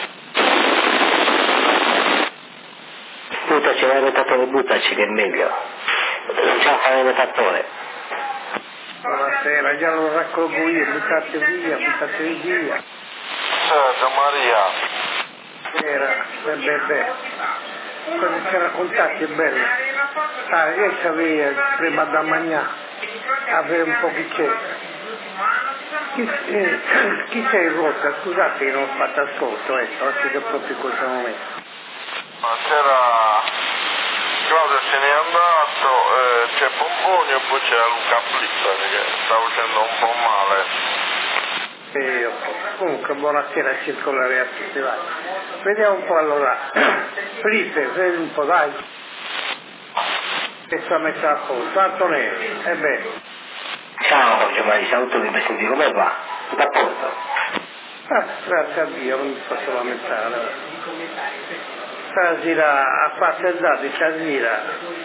Buttaci l'alimentatore, buttaci che è meglio. Non c'è a fare l'alimentatore. Buonasera, già lo raccolgo io, buttate via, buttate via. Sergio Maria. Era, beh, beh, beh. Cosa ci raccontate è bello. Ah, io sapevo prima da mangiare, avere un po' che c'è. Chi, eh, chi sei rotta? Scusate che non ho fatto ascolto, ecco, oggi che proprio in questo momento. Ma c'era Claudio se n'è andato, eh, c'è Pomponi e poi c'era Luca Flitter che sta facendo un po' male. E io, comunque buonasera circolare a tutti, vai. Vediamo un po' allora. Flitter, vedi un po', dai. E sta messa a posto. Antonelli, e beh. Ciao Giovanni, saluto che mi senti, come va? Tutto a posto? Ah, grazie a Dio, non mi posso lamentare. Stasera ha fatto il dato, stasera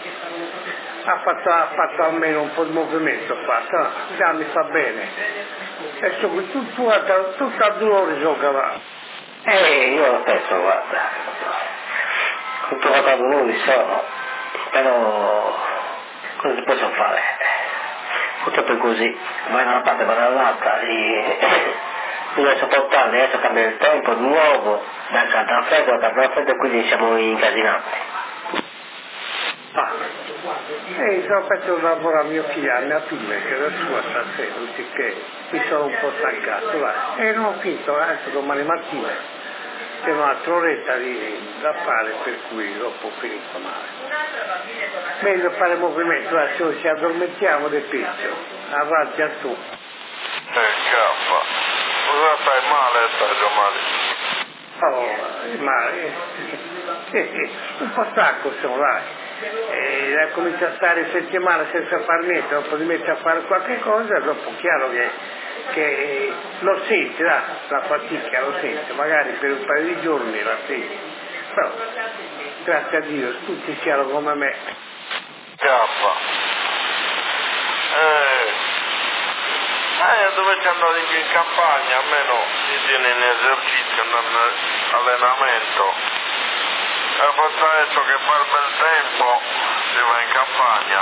ha fatto, ha fatto almeno un po' di movimento, ha fatto, no? Già mi fa bene. E so che tu, tu, tutto a due ore gioca va. Eh, io lo stesso, guarda. Ho trovato ad un'ora sono, però cosa ti posso fare? Purtroppo è così, vai da una parte, vai dall'altra, e bisogna sopportarli, adesso cambia il tempo di nuovo, da canta freddo, canta freddo e quindi siamo incasinati. Ah, e sono fatto un lavoro a mio figlio, a mia figlia, che era sua stasera, così che mi sono un po' stancato, va. E non ho finito, adesso domani mattina c'è un'altra oretta di, da fare, per cui dopo ho finito male. Meglio fare movimento, adesso ci addormentiamo del peggio, avanti a tu. Eh, cappa. Cosa fai male, Sergio Maria? Oh, male, eh, un po' stanco sono, dai. E comincia a stare settimane senza far niente, dopo di mettere a fare qualche cosa, dopo chiaro che che lo sente, la, la fatica lo sente, magari per un paio di giorni la sente, però grazie a Dio tutti siano come me. Cappa. Eh, eh, dovete andare più in campagna, almeno si tiene in esercizio, in allenamento. E forse adesso che fa il bel tempo si va in campagna.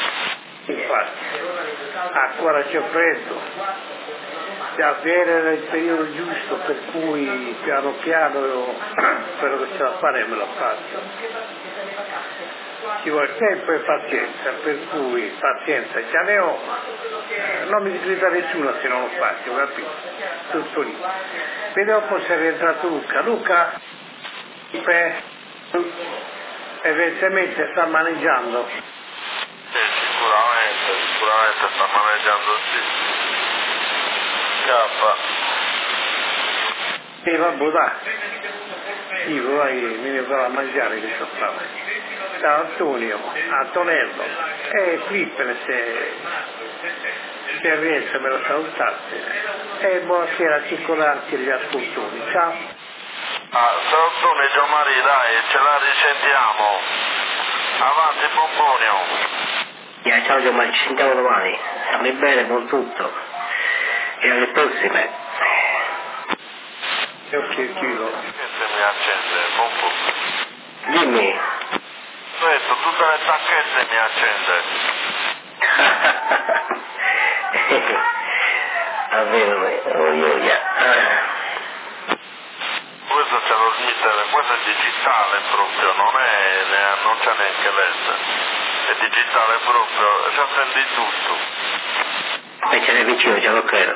Infatti, ancora c'è freddo, avere il periodo giusto per cui piano piano quello che ce la faremo la faccio. Ci vuole tempo e pazienza, per cui pazienza già ne ho, non mi sgrida nessuno se non lo faccio, capito? Tutto lì. E dopo se è rientrato Luca. Luca beh, evidentemente sta maneggiando. Sì, sicuramente, sicuramente sta maneggiando sì. Cappa. E vabbè dai, io vai, mi ne farò a mangiare che sto stavo. Da Antonio, Antonello, e Clippene se, se riesce me lo salutaste. E buonasera a circolanti gli ascoltatori, ciao. Ah, salutone Gianmaria, dai, ce la risentiamo. Avanti Pomponio. Yeah, ciao Gianmaria, ci sentiamo domani. Stammi bene, buon tutto. E alle prossime. E ok, chiudo. Che mi accende, Pomponio. Dimmi. Ho detto, tutte le tacchette mi accende. Va bene, oh, io, yeah. Questo c'è lo smettere, questo è digitale proprio, non è, non c'è neanche L E D. È digitale proprio, ci accendi tutto. E ce n'è vicino, già lo credo.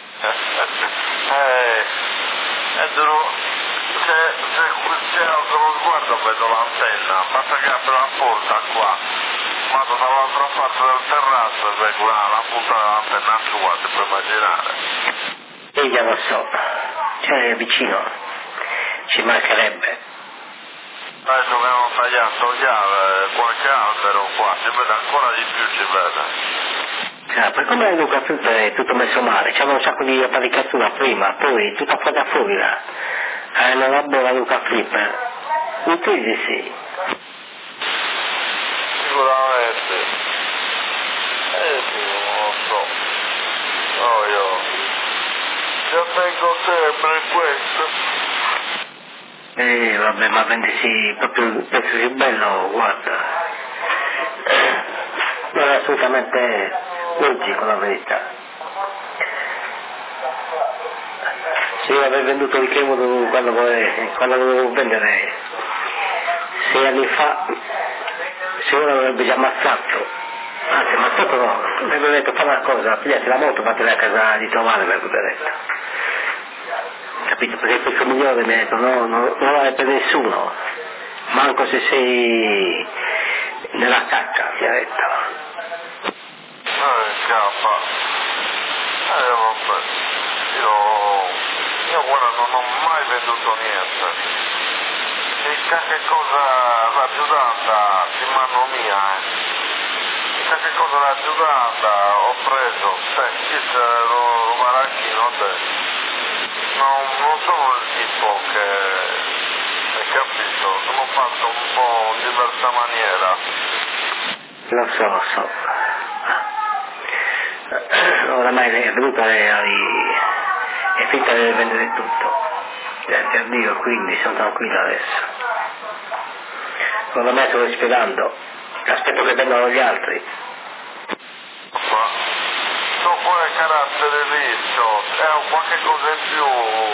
eh, è duro. Se, se, se alzo lo sguardo vedo l'antenna, basta che apro la porta qua, vado dall'altra parte del terrazzo e vedo la, la punta dell'antenna sua, ti puoi immaginare. E già lo so, cioè vicino, ci mancherebbe. Adesso che hanno tagliato già eh, qualche albero qua, si vede ancora di più, si vede. Ah, per come Luca tutto è tutto messo male, c'era un sacco di apparicatura prima, poi tutta fatta fuori là. Eh, non la buona Luca Flipper. In crisi sì. Sicuramente. Eh sì, non lo so. No, io. Io tengo sempre questo. Eh, vabbè, ma vendersi proprio il pezzo più bello, guarda. Non è assolutamente logico la verità. Se io avevo venduto il Chemodo quando, quando lo dovevo vendere sei anni fa, se uno l'avrebbe già ammazzato, anzi ammazzato no, mi avrebbe detto fa una cosa, pigliate la moto, vattene a casa di tua madre, mi avrebbe detto. Capito? Perché questo migliore mi ha detto no, no, non vale per nessuno, manco se sei nella cacca, mi ha detto. Eh, scappa. Eh, vabbè. Io... Io guarda non ho mai venduto niente. E qualche cosa la giudata di mano mia, eh. E qualche cosa la giudata ho preso. Senti, lo, lo maracchino te. Non, non sono il tipo che, hai capito, sono fatto un po' in diversa maniera. Lo so, lo so. Oramai lei è venuta e è finta di vendere tutto. Grazie a Dio, quindi sono tranquillo adesso. Oramai sto risperando. Aspetto che vengano gli altri. Ma dopo il carattere liscio, è un qualche cosa in più.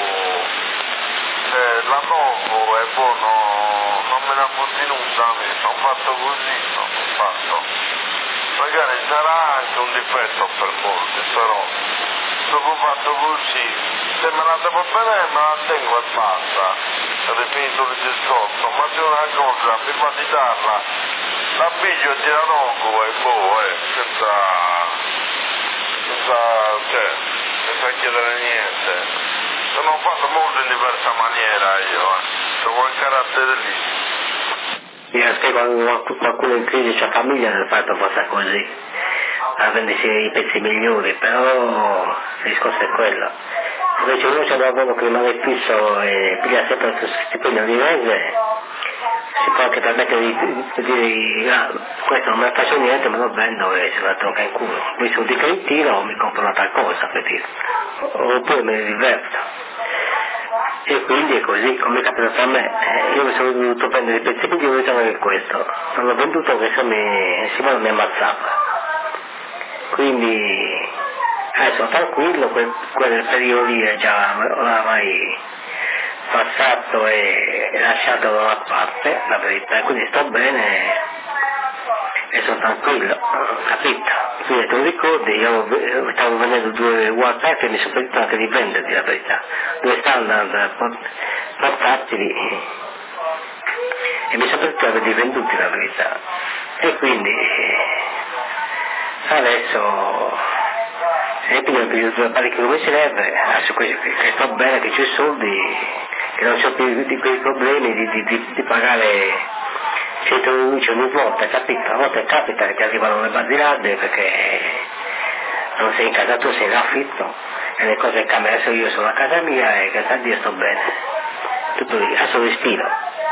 Eh, la Novo è buono, non me ne ha contenuta, mi sono fatto così, sono fatto. Magari sarà anche un difetto per molti, però dopo fatto così, se me la devo bene me la tengo e basta, è finito il discorso, ma c'è una cosa, prima di darla, la piglio e tira l'ongo e boh, eh, senza, senza, cioè, senza chiedere niente. Sono fatto molto in diversa maniera io, eh, ho quel carattere lì. Io se quando qualcuno in crisi c'ha famiglia nel fatto passa così. a vendersi i pezzi migliori, però il discorso è quello. Invece uno c'è un lavoro che rimane fisso e piglia sempre il stipendio di mese, si può anche permettere di, di dire ah, questo non me ne faccio niente, me lo vendo e se la tocca in culo. Mi sono di che li tiro o mi compro un'altra cosa per dire, oppure me ne diverto. E quindi è così, come è capitato a me, io mi sono dovuto prendere i pezzi più di per questo, non l'ho venduto perché se mi, Simone mi ammazzava. Quindi adesso sono tranquillo, quel, quel periodo lì è già oramai passato e lasciato da una parte, la verità, quindi sto bene e sono tranquillo, capito? Quindi te lo ricordi, io stavo vendendo due Warpath e mi sono pentito anche di venderli, la verità, due standard portatili e mi sono pentito di venduti, la verità, e quindi adesso se piglio due parecchi come si deve, adesso che, che sto bene, che c'ho i soldi, che non ho più di quei problemi di, di, di, di pagare cento luce ogni volta, capito? A volte capita che ti arrivano le bazzilate perché non sei in casa tua, sei in affitto e le cose cambiano. Adesso io sono a casa mia e grazie a Dio sto bene, tutto lì, adesso respiro.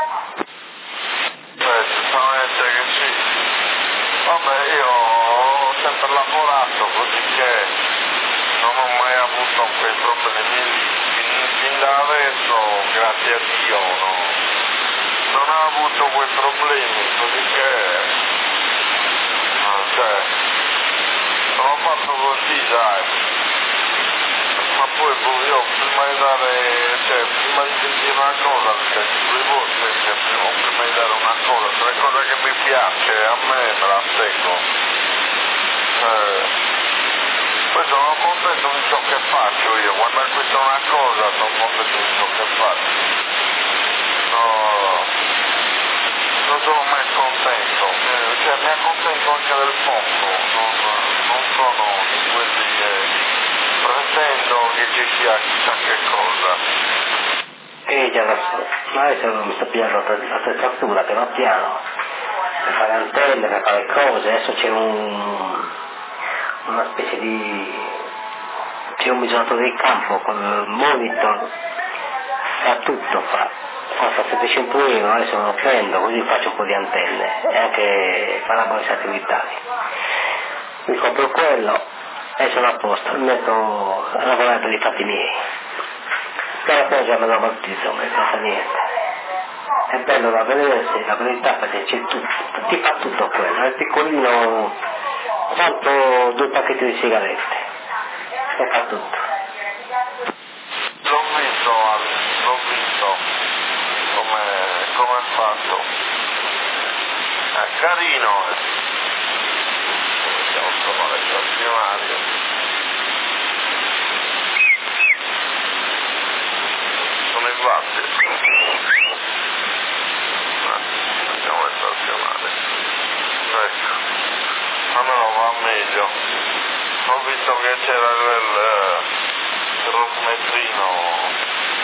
Beh, certamente che sì. Vabbè, io ho sempre lavorato così che non ho mai avuto quei problemi lì, fin, fin da adesso, grazie a Dio, no? Non ho avuto quei problemi, così che, no, cioè, non ho fatto così, dai, ma poi io prima di dare, cioè, prima di sentire una cosa, cioè, due volte, cioè, prima, prima di dare una cosa, se la cosa che mi piace, a me me la seguo, eh, poi sono contento di ciò che faccio io, quando acquisto una cosa sono contento di ciò che faccio, no. Non sono mai contento, cioè mi accontento anche del poco, non, non sono di quelli che pretendo che ci sia chissà che cosa. E già lo so, ma adesso mi sto pigliando l'attrezzatura piano piano, per fare antenne, per fare cose, adesso c'è un, una specie di, c'è un misuratore di campo con il monitor, fa tutto, fa. Costa settecento euro, adesso lo prendo, così faccio un po' di antenne e anche parabole satellitari. Mi compro quello e sono a posto, mi metto a lavorare per i fatti miei. Però poi già me lo ammortizzo, non mi costa niente. È bello da vedersi, la verità, perché c'è tutto, ti fa tutto quello, è piccolino quanto due pacchetti di sigarette, e fa tutto. L'ho visto, l'ho visto. Come è fatto? È carino, eh. Vediamo trovare il stazionario. Sono in vatti. Vediamo il stazionario. Ecco, almeno va meglio. Ho visto che c'era il, il rosmetrino.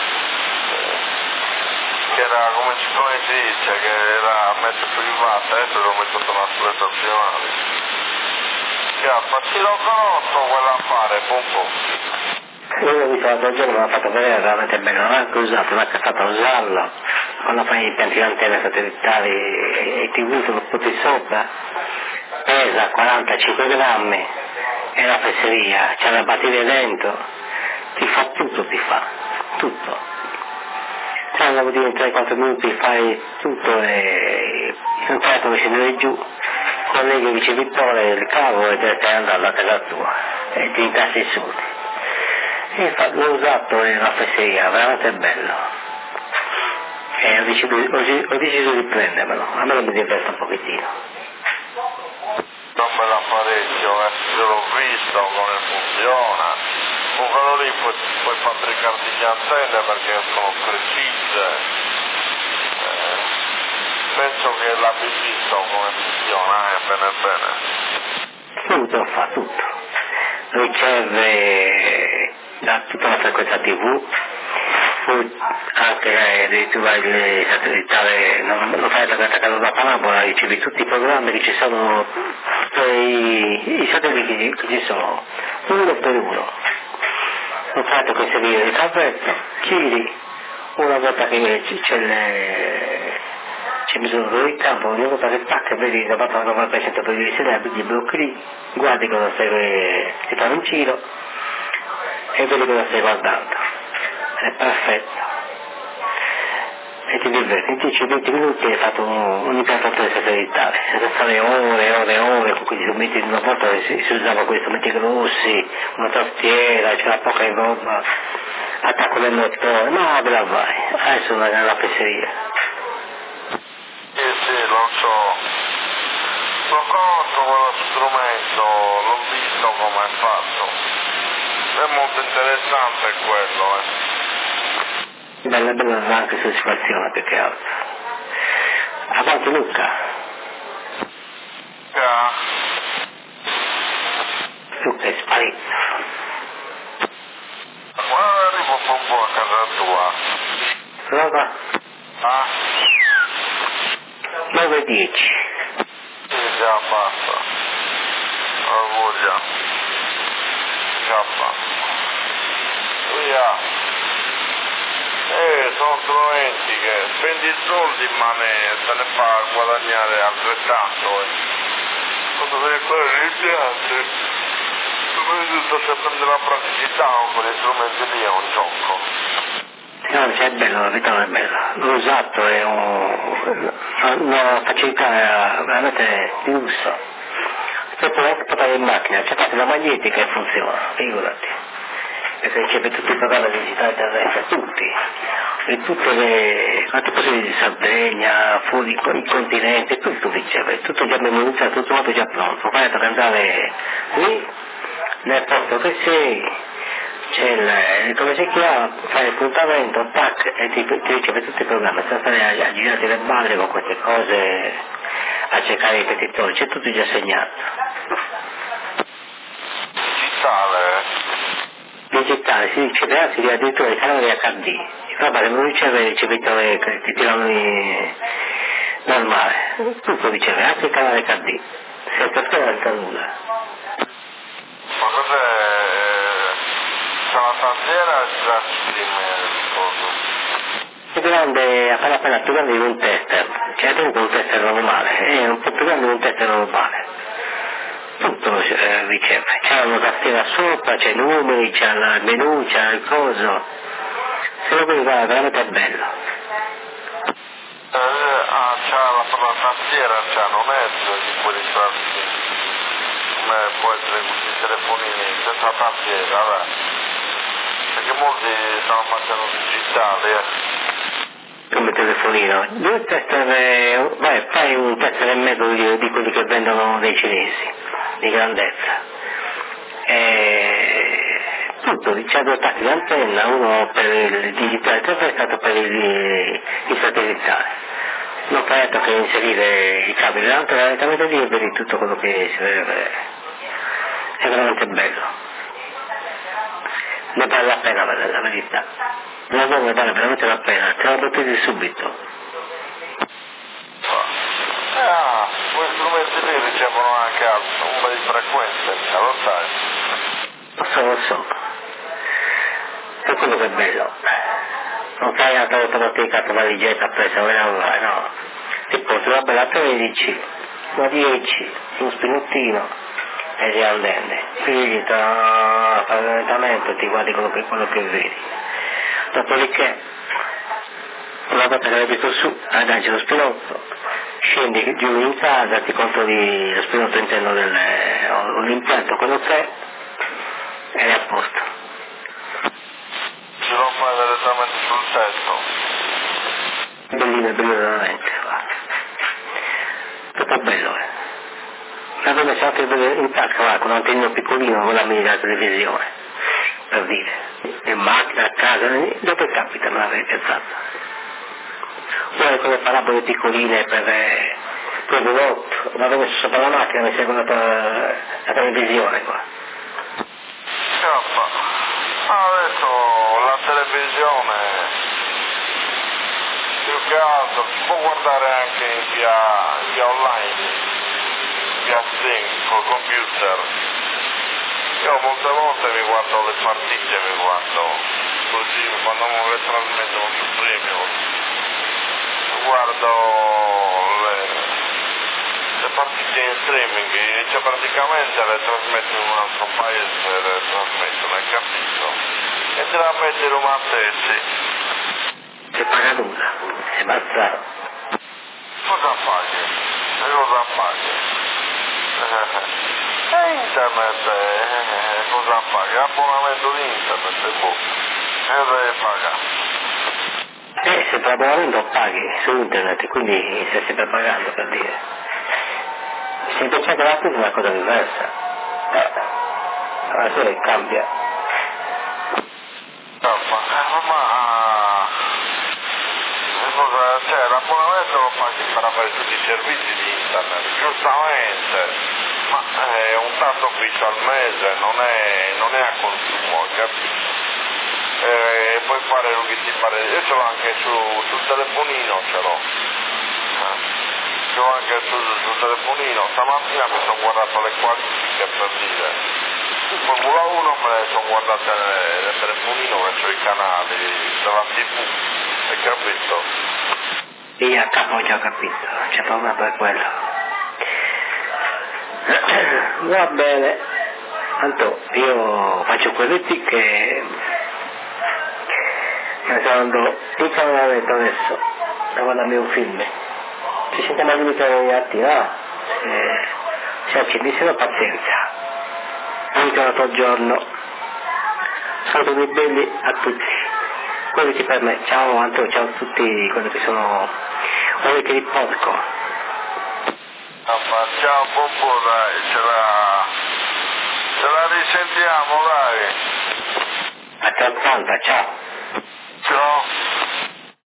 Che era, come, come si dice, che era a mettere privata, adesso l'ho messo sulla sua stazionale. Ma ci lo conosco quell'affare, pum pum. Io l'ho visto l'altro giorno, me l'ha fatto vedere, veramente bello, non l'ho anche usato, l'ha fatto a usarlo, quando fai i pianti di antenne satellitari e tivù, lo butti sopra, pesa quarantacinque grammi, è la fesseria, c'è la batteria dentro, ti fa tutto, ti fa, tutto. Quando vuol dire in tre quattro minuti fai tutto e non sai come scendere giù, colleghi il ricevitore, il cavo e te stai andando a casa tua e ti incassi i soldi. E infatti l'ho usato in una fesseria, veramente bello. E ho deciso, ho, ho deciso di prendermelo, a me lo mi diverte un pochettino. Non me l'apparecchio, eh, io l'ho visto come funziona. Con quello lì puoi, puoi fabbricarti le antenne perché sono precise. Eh, penso che l'abbia visto come funziona, eh, bene bene. Tutto, fa tutto. Riceve da tutta la frequenza tivù, poi anche addirittura il satellitare, non, non fai la attaccato da parabola, ricevi tutti i programmi che ci sono, i, i satelliti che ci sono, uno per uno. Ho fatto questa via di traverso, giri, una volta che c'è le... c'è bisogno di campo, ogni volta che spacca, vedi, da fatto una per cento per il sedere, quindi blocchi lì, guardi cosa stai, ti fanno un giro e vedi cosa stai guardando. È perfetto. E ti diverti, in dieci venti minuti hai fatto un, un'implantazione satellitare, senza stare ore e ore e ore, con cui ti metti una volta si, si usava quei strumenti grossi, una tastiera, c'era poca roba, attacco del motore, ma ve la vai, adesso è una fesseria. Sì, sì, lo so, lo conosco quello strumento, l'ho visto come è fatto, è molto interessante quello, eh. Bella, bella anche soddisfazione più che altro. Avanti Luca. Yeah. Luca è sparito. Quando arrivo un po' a casa tua? Prova. Ah? nove e dieci. Sì, già basta. Ho voglia. Già basta. Via. Eh, sono strumenti che spendi i soldi ma ne, te ne fa guadagnare altrettanto. Eh. Quando devi fare iniziante, soprattutto se prende la praticità con quegli strumenti lì è un gioco. No, cioè è bello, la vita non è bella. L'ho usato, è un, una facilità veramente di lusso. Se puoi anche portare in macchina, c'è fatta la magnetica e funziona, figurati. Perché c'è per tutti i programmi digitali terrestri, tutti, in tutte le altre cose di Sardegna, fuori i continenti, tutto riceve, tutto già memorizzato, tutto quanto già pronto. Vai ad andare lì, nel posto che sei, c'è il, come si chiama, fai il puntamento, tac, e ti, ti riceve tutti i programmi, senza stare a, a girarti le balle con queste cose, a cercare i petitori, c'è tutto già segnato. Digitale? Digitale, si riceve anzi addirittura i canali acca di, il papà non riceve il ricevitore che ti tirano i normale, tutto riceve, anche il canale acca di, senza senza nulla. Ma cos'è? C'è una tastiera e c'è la stream? È grande, appena appena più grande di un tester, cioè è un tester normale, è un po' più grande di un tester normale. Tutto eh, riceve, c'è una tastiera sopra, c'è i numeri, c'è il menu, c'è il coso, se lo vedi guarda, veramente bello. Eh, ah, c'ha la, la tastiera, c'ha, non è di quelli classici, come può essere questi telefonini senza tastiera, vabbè. Perché molti stanno facendo digitali, eh. Come telefonino, due tester, eh, vai, fai un tester e mezzo di, di quelli che vendono dei cinesi, di grandezza. E tutto, c'è due tasti di antenna, uno per il digitale terrestre e l'altro per il, il satellitare. Non fai altro che inserire i cavi dell'antenna direttamente lì e vedi tutto quello che si deve vedere. È veramente bello. Ne vale la pena, la verità. La donna vale veramente la pena, te la mettete subito. Ah, quei strumenti lì ricevono anche un po' di frequenze, lo sai. Lo so, lo so. È quello che è bello. Non fai altra automatica, la valigetta presa, no. Ti porti una bella tredici, una dieci, uno spinettino e via andando. Quindi fai lentamente, ti guardi quello che, quello che vedi. Dopodiché, una volta che l'hai visto su, agganci lo spinotto, scendi giù in casa, ti controlli lo spinotto interno del, o l'impianto, quello che è, ed è a posto. Se lo fai direttamente sul tetto? Bellino, bello veramente, guarda. Tutto bello, eh. La donna c'è anche in tasca, guarda, con un antennino piccolino, con la mini della televisione, per dire. In macchina, a casa, dove capita, non l'avrei pensato. Poi con le parabole piccoline per, per il remote, l'avevo messo sopra la macchina, mi segue la, la televisione qua. Scappa. Adesso la televisione più che altro si può guardare anche in via, in via online. via streaming col computer. Io molte volte mi guardo le partite, mi guardo così quando non le trasmettono su Premium, guardo le, le partite in streaming, cioè praticamente le trasmettono in un altro paese, le trasmettono, hai capito? E te la metti Roma stessi. Si paga nulla, è bazzato. Cosa paghi? E cosa paghi? E internet, eh, cosa paghi? Abbonamento di internet, boh. E devi pagare. Eh, se per abbonamento paghi su internet, quindi stai sempre pagando, per dire. Se invece gratis è una cosa diversa. Eh, alla fine cambia. No, ma, ma cosa, cioè l'abbonamento lo paghi per avere tutti i servizi di internet, giustamente. Ma è un tanto fisso al mese, non è, non è a consumo, capito? E puoi fare quello che ti pare. Io ce l'ho anche su, sul telefonino, ce l'ho. Eh, ce l'ho anche sul, sul telefonino. Stamattina mi sono guardato le qualifiche per dire. Su Formula uno me le sono guardate nel telefonino, che c'ho i canali della tivù, hai capito? Sì, a capo ho già capito, c'è paura per quello. Va bene, tanto io faccio quelletti che mi sto andando in camminamento adesso a guardarmi un film. Ci sentiamo a limitare gli atti, no? Se, se accendessero pazienza. Buon giorno giorno. Saluti belli a tutti. Quelli per me. Ciao Anto, ciao a tutti quelli che sono ospiti di Porco. Ciao Poppo, dai, ce la, ce la risentiamo, dai. A ottanta, ciao.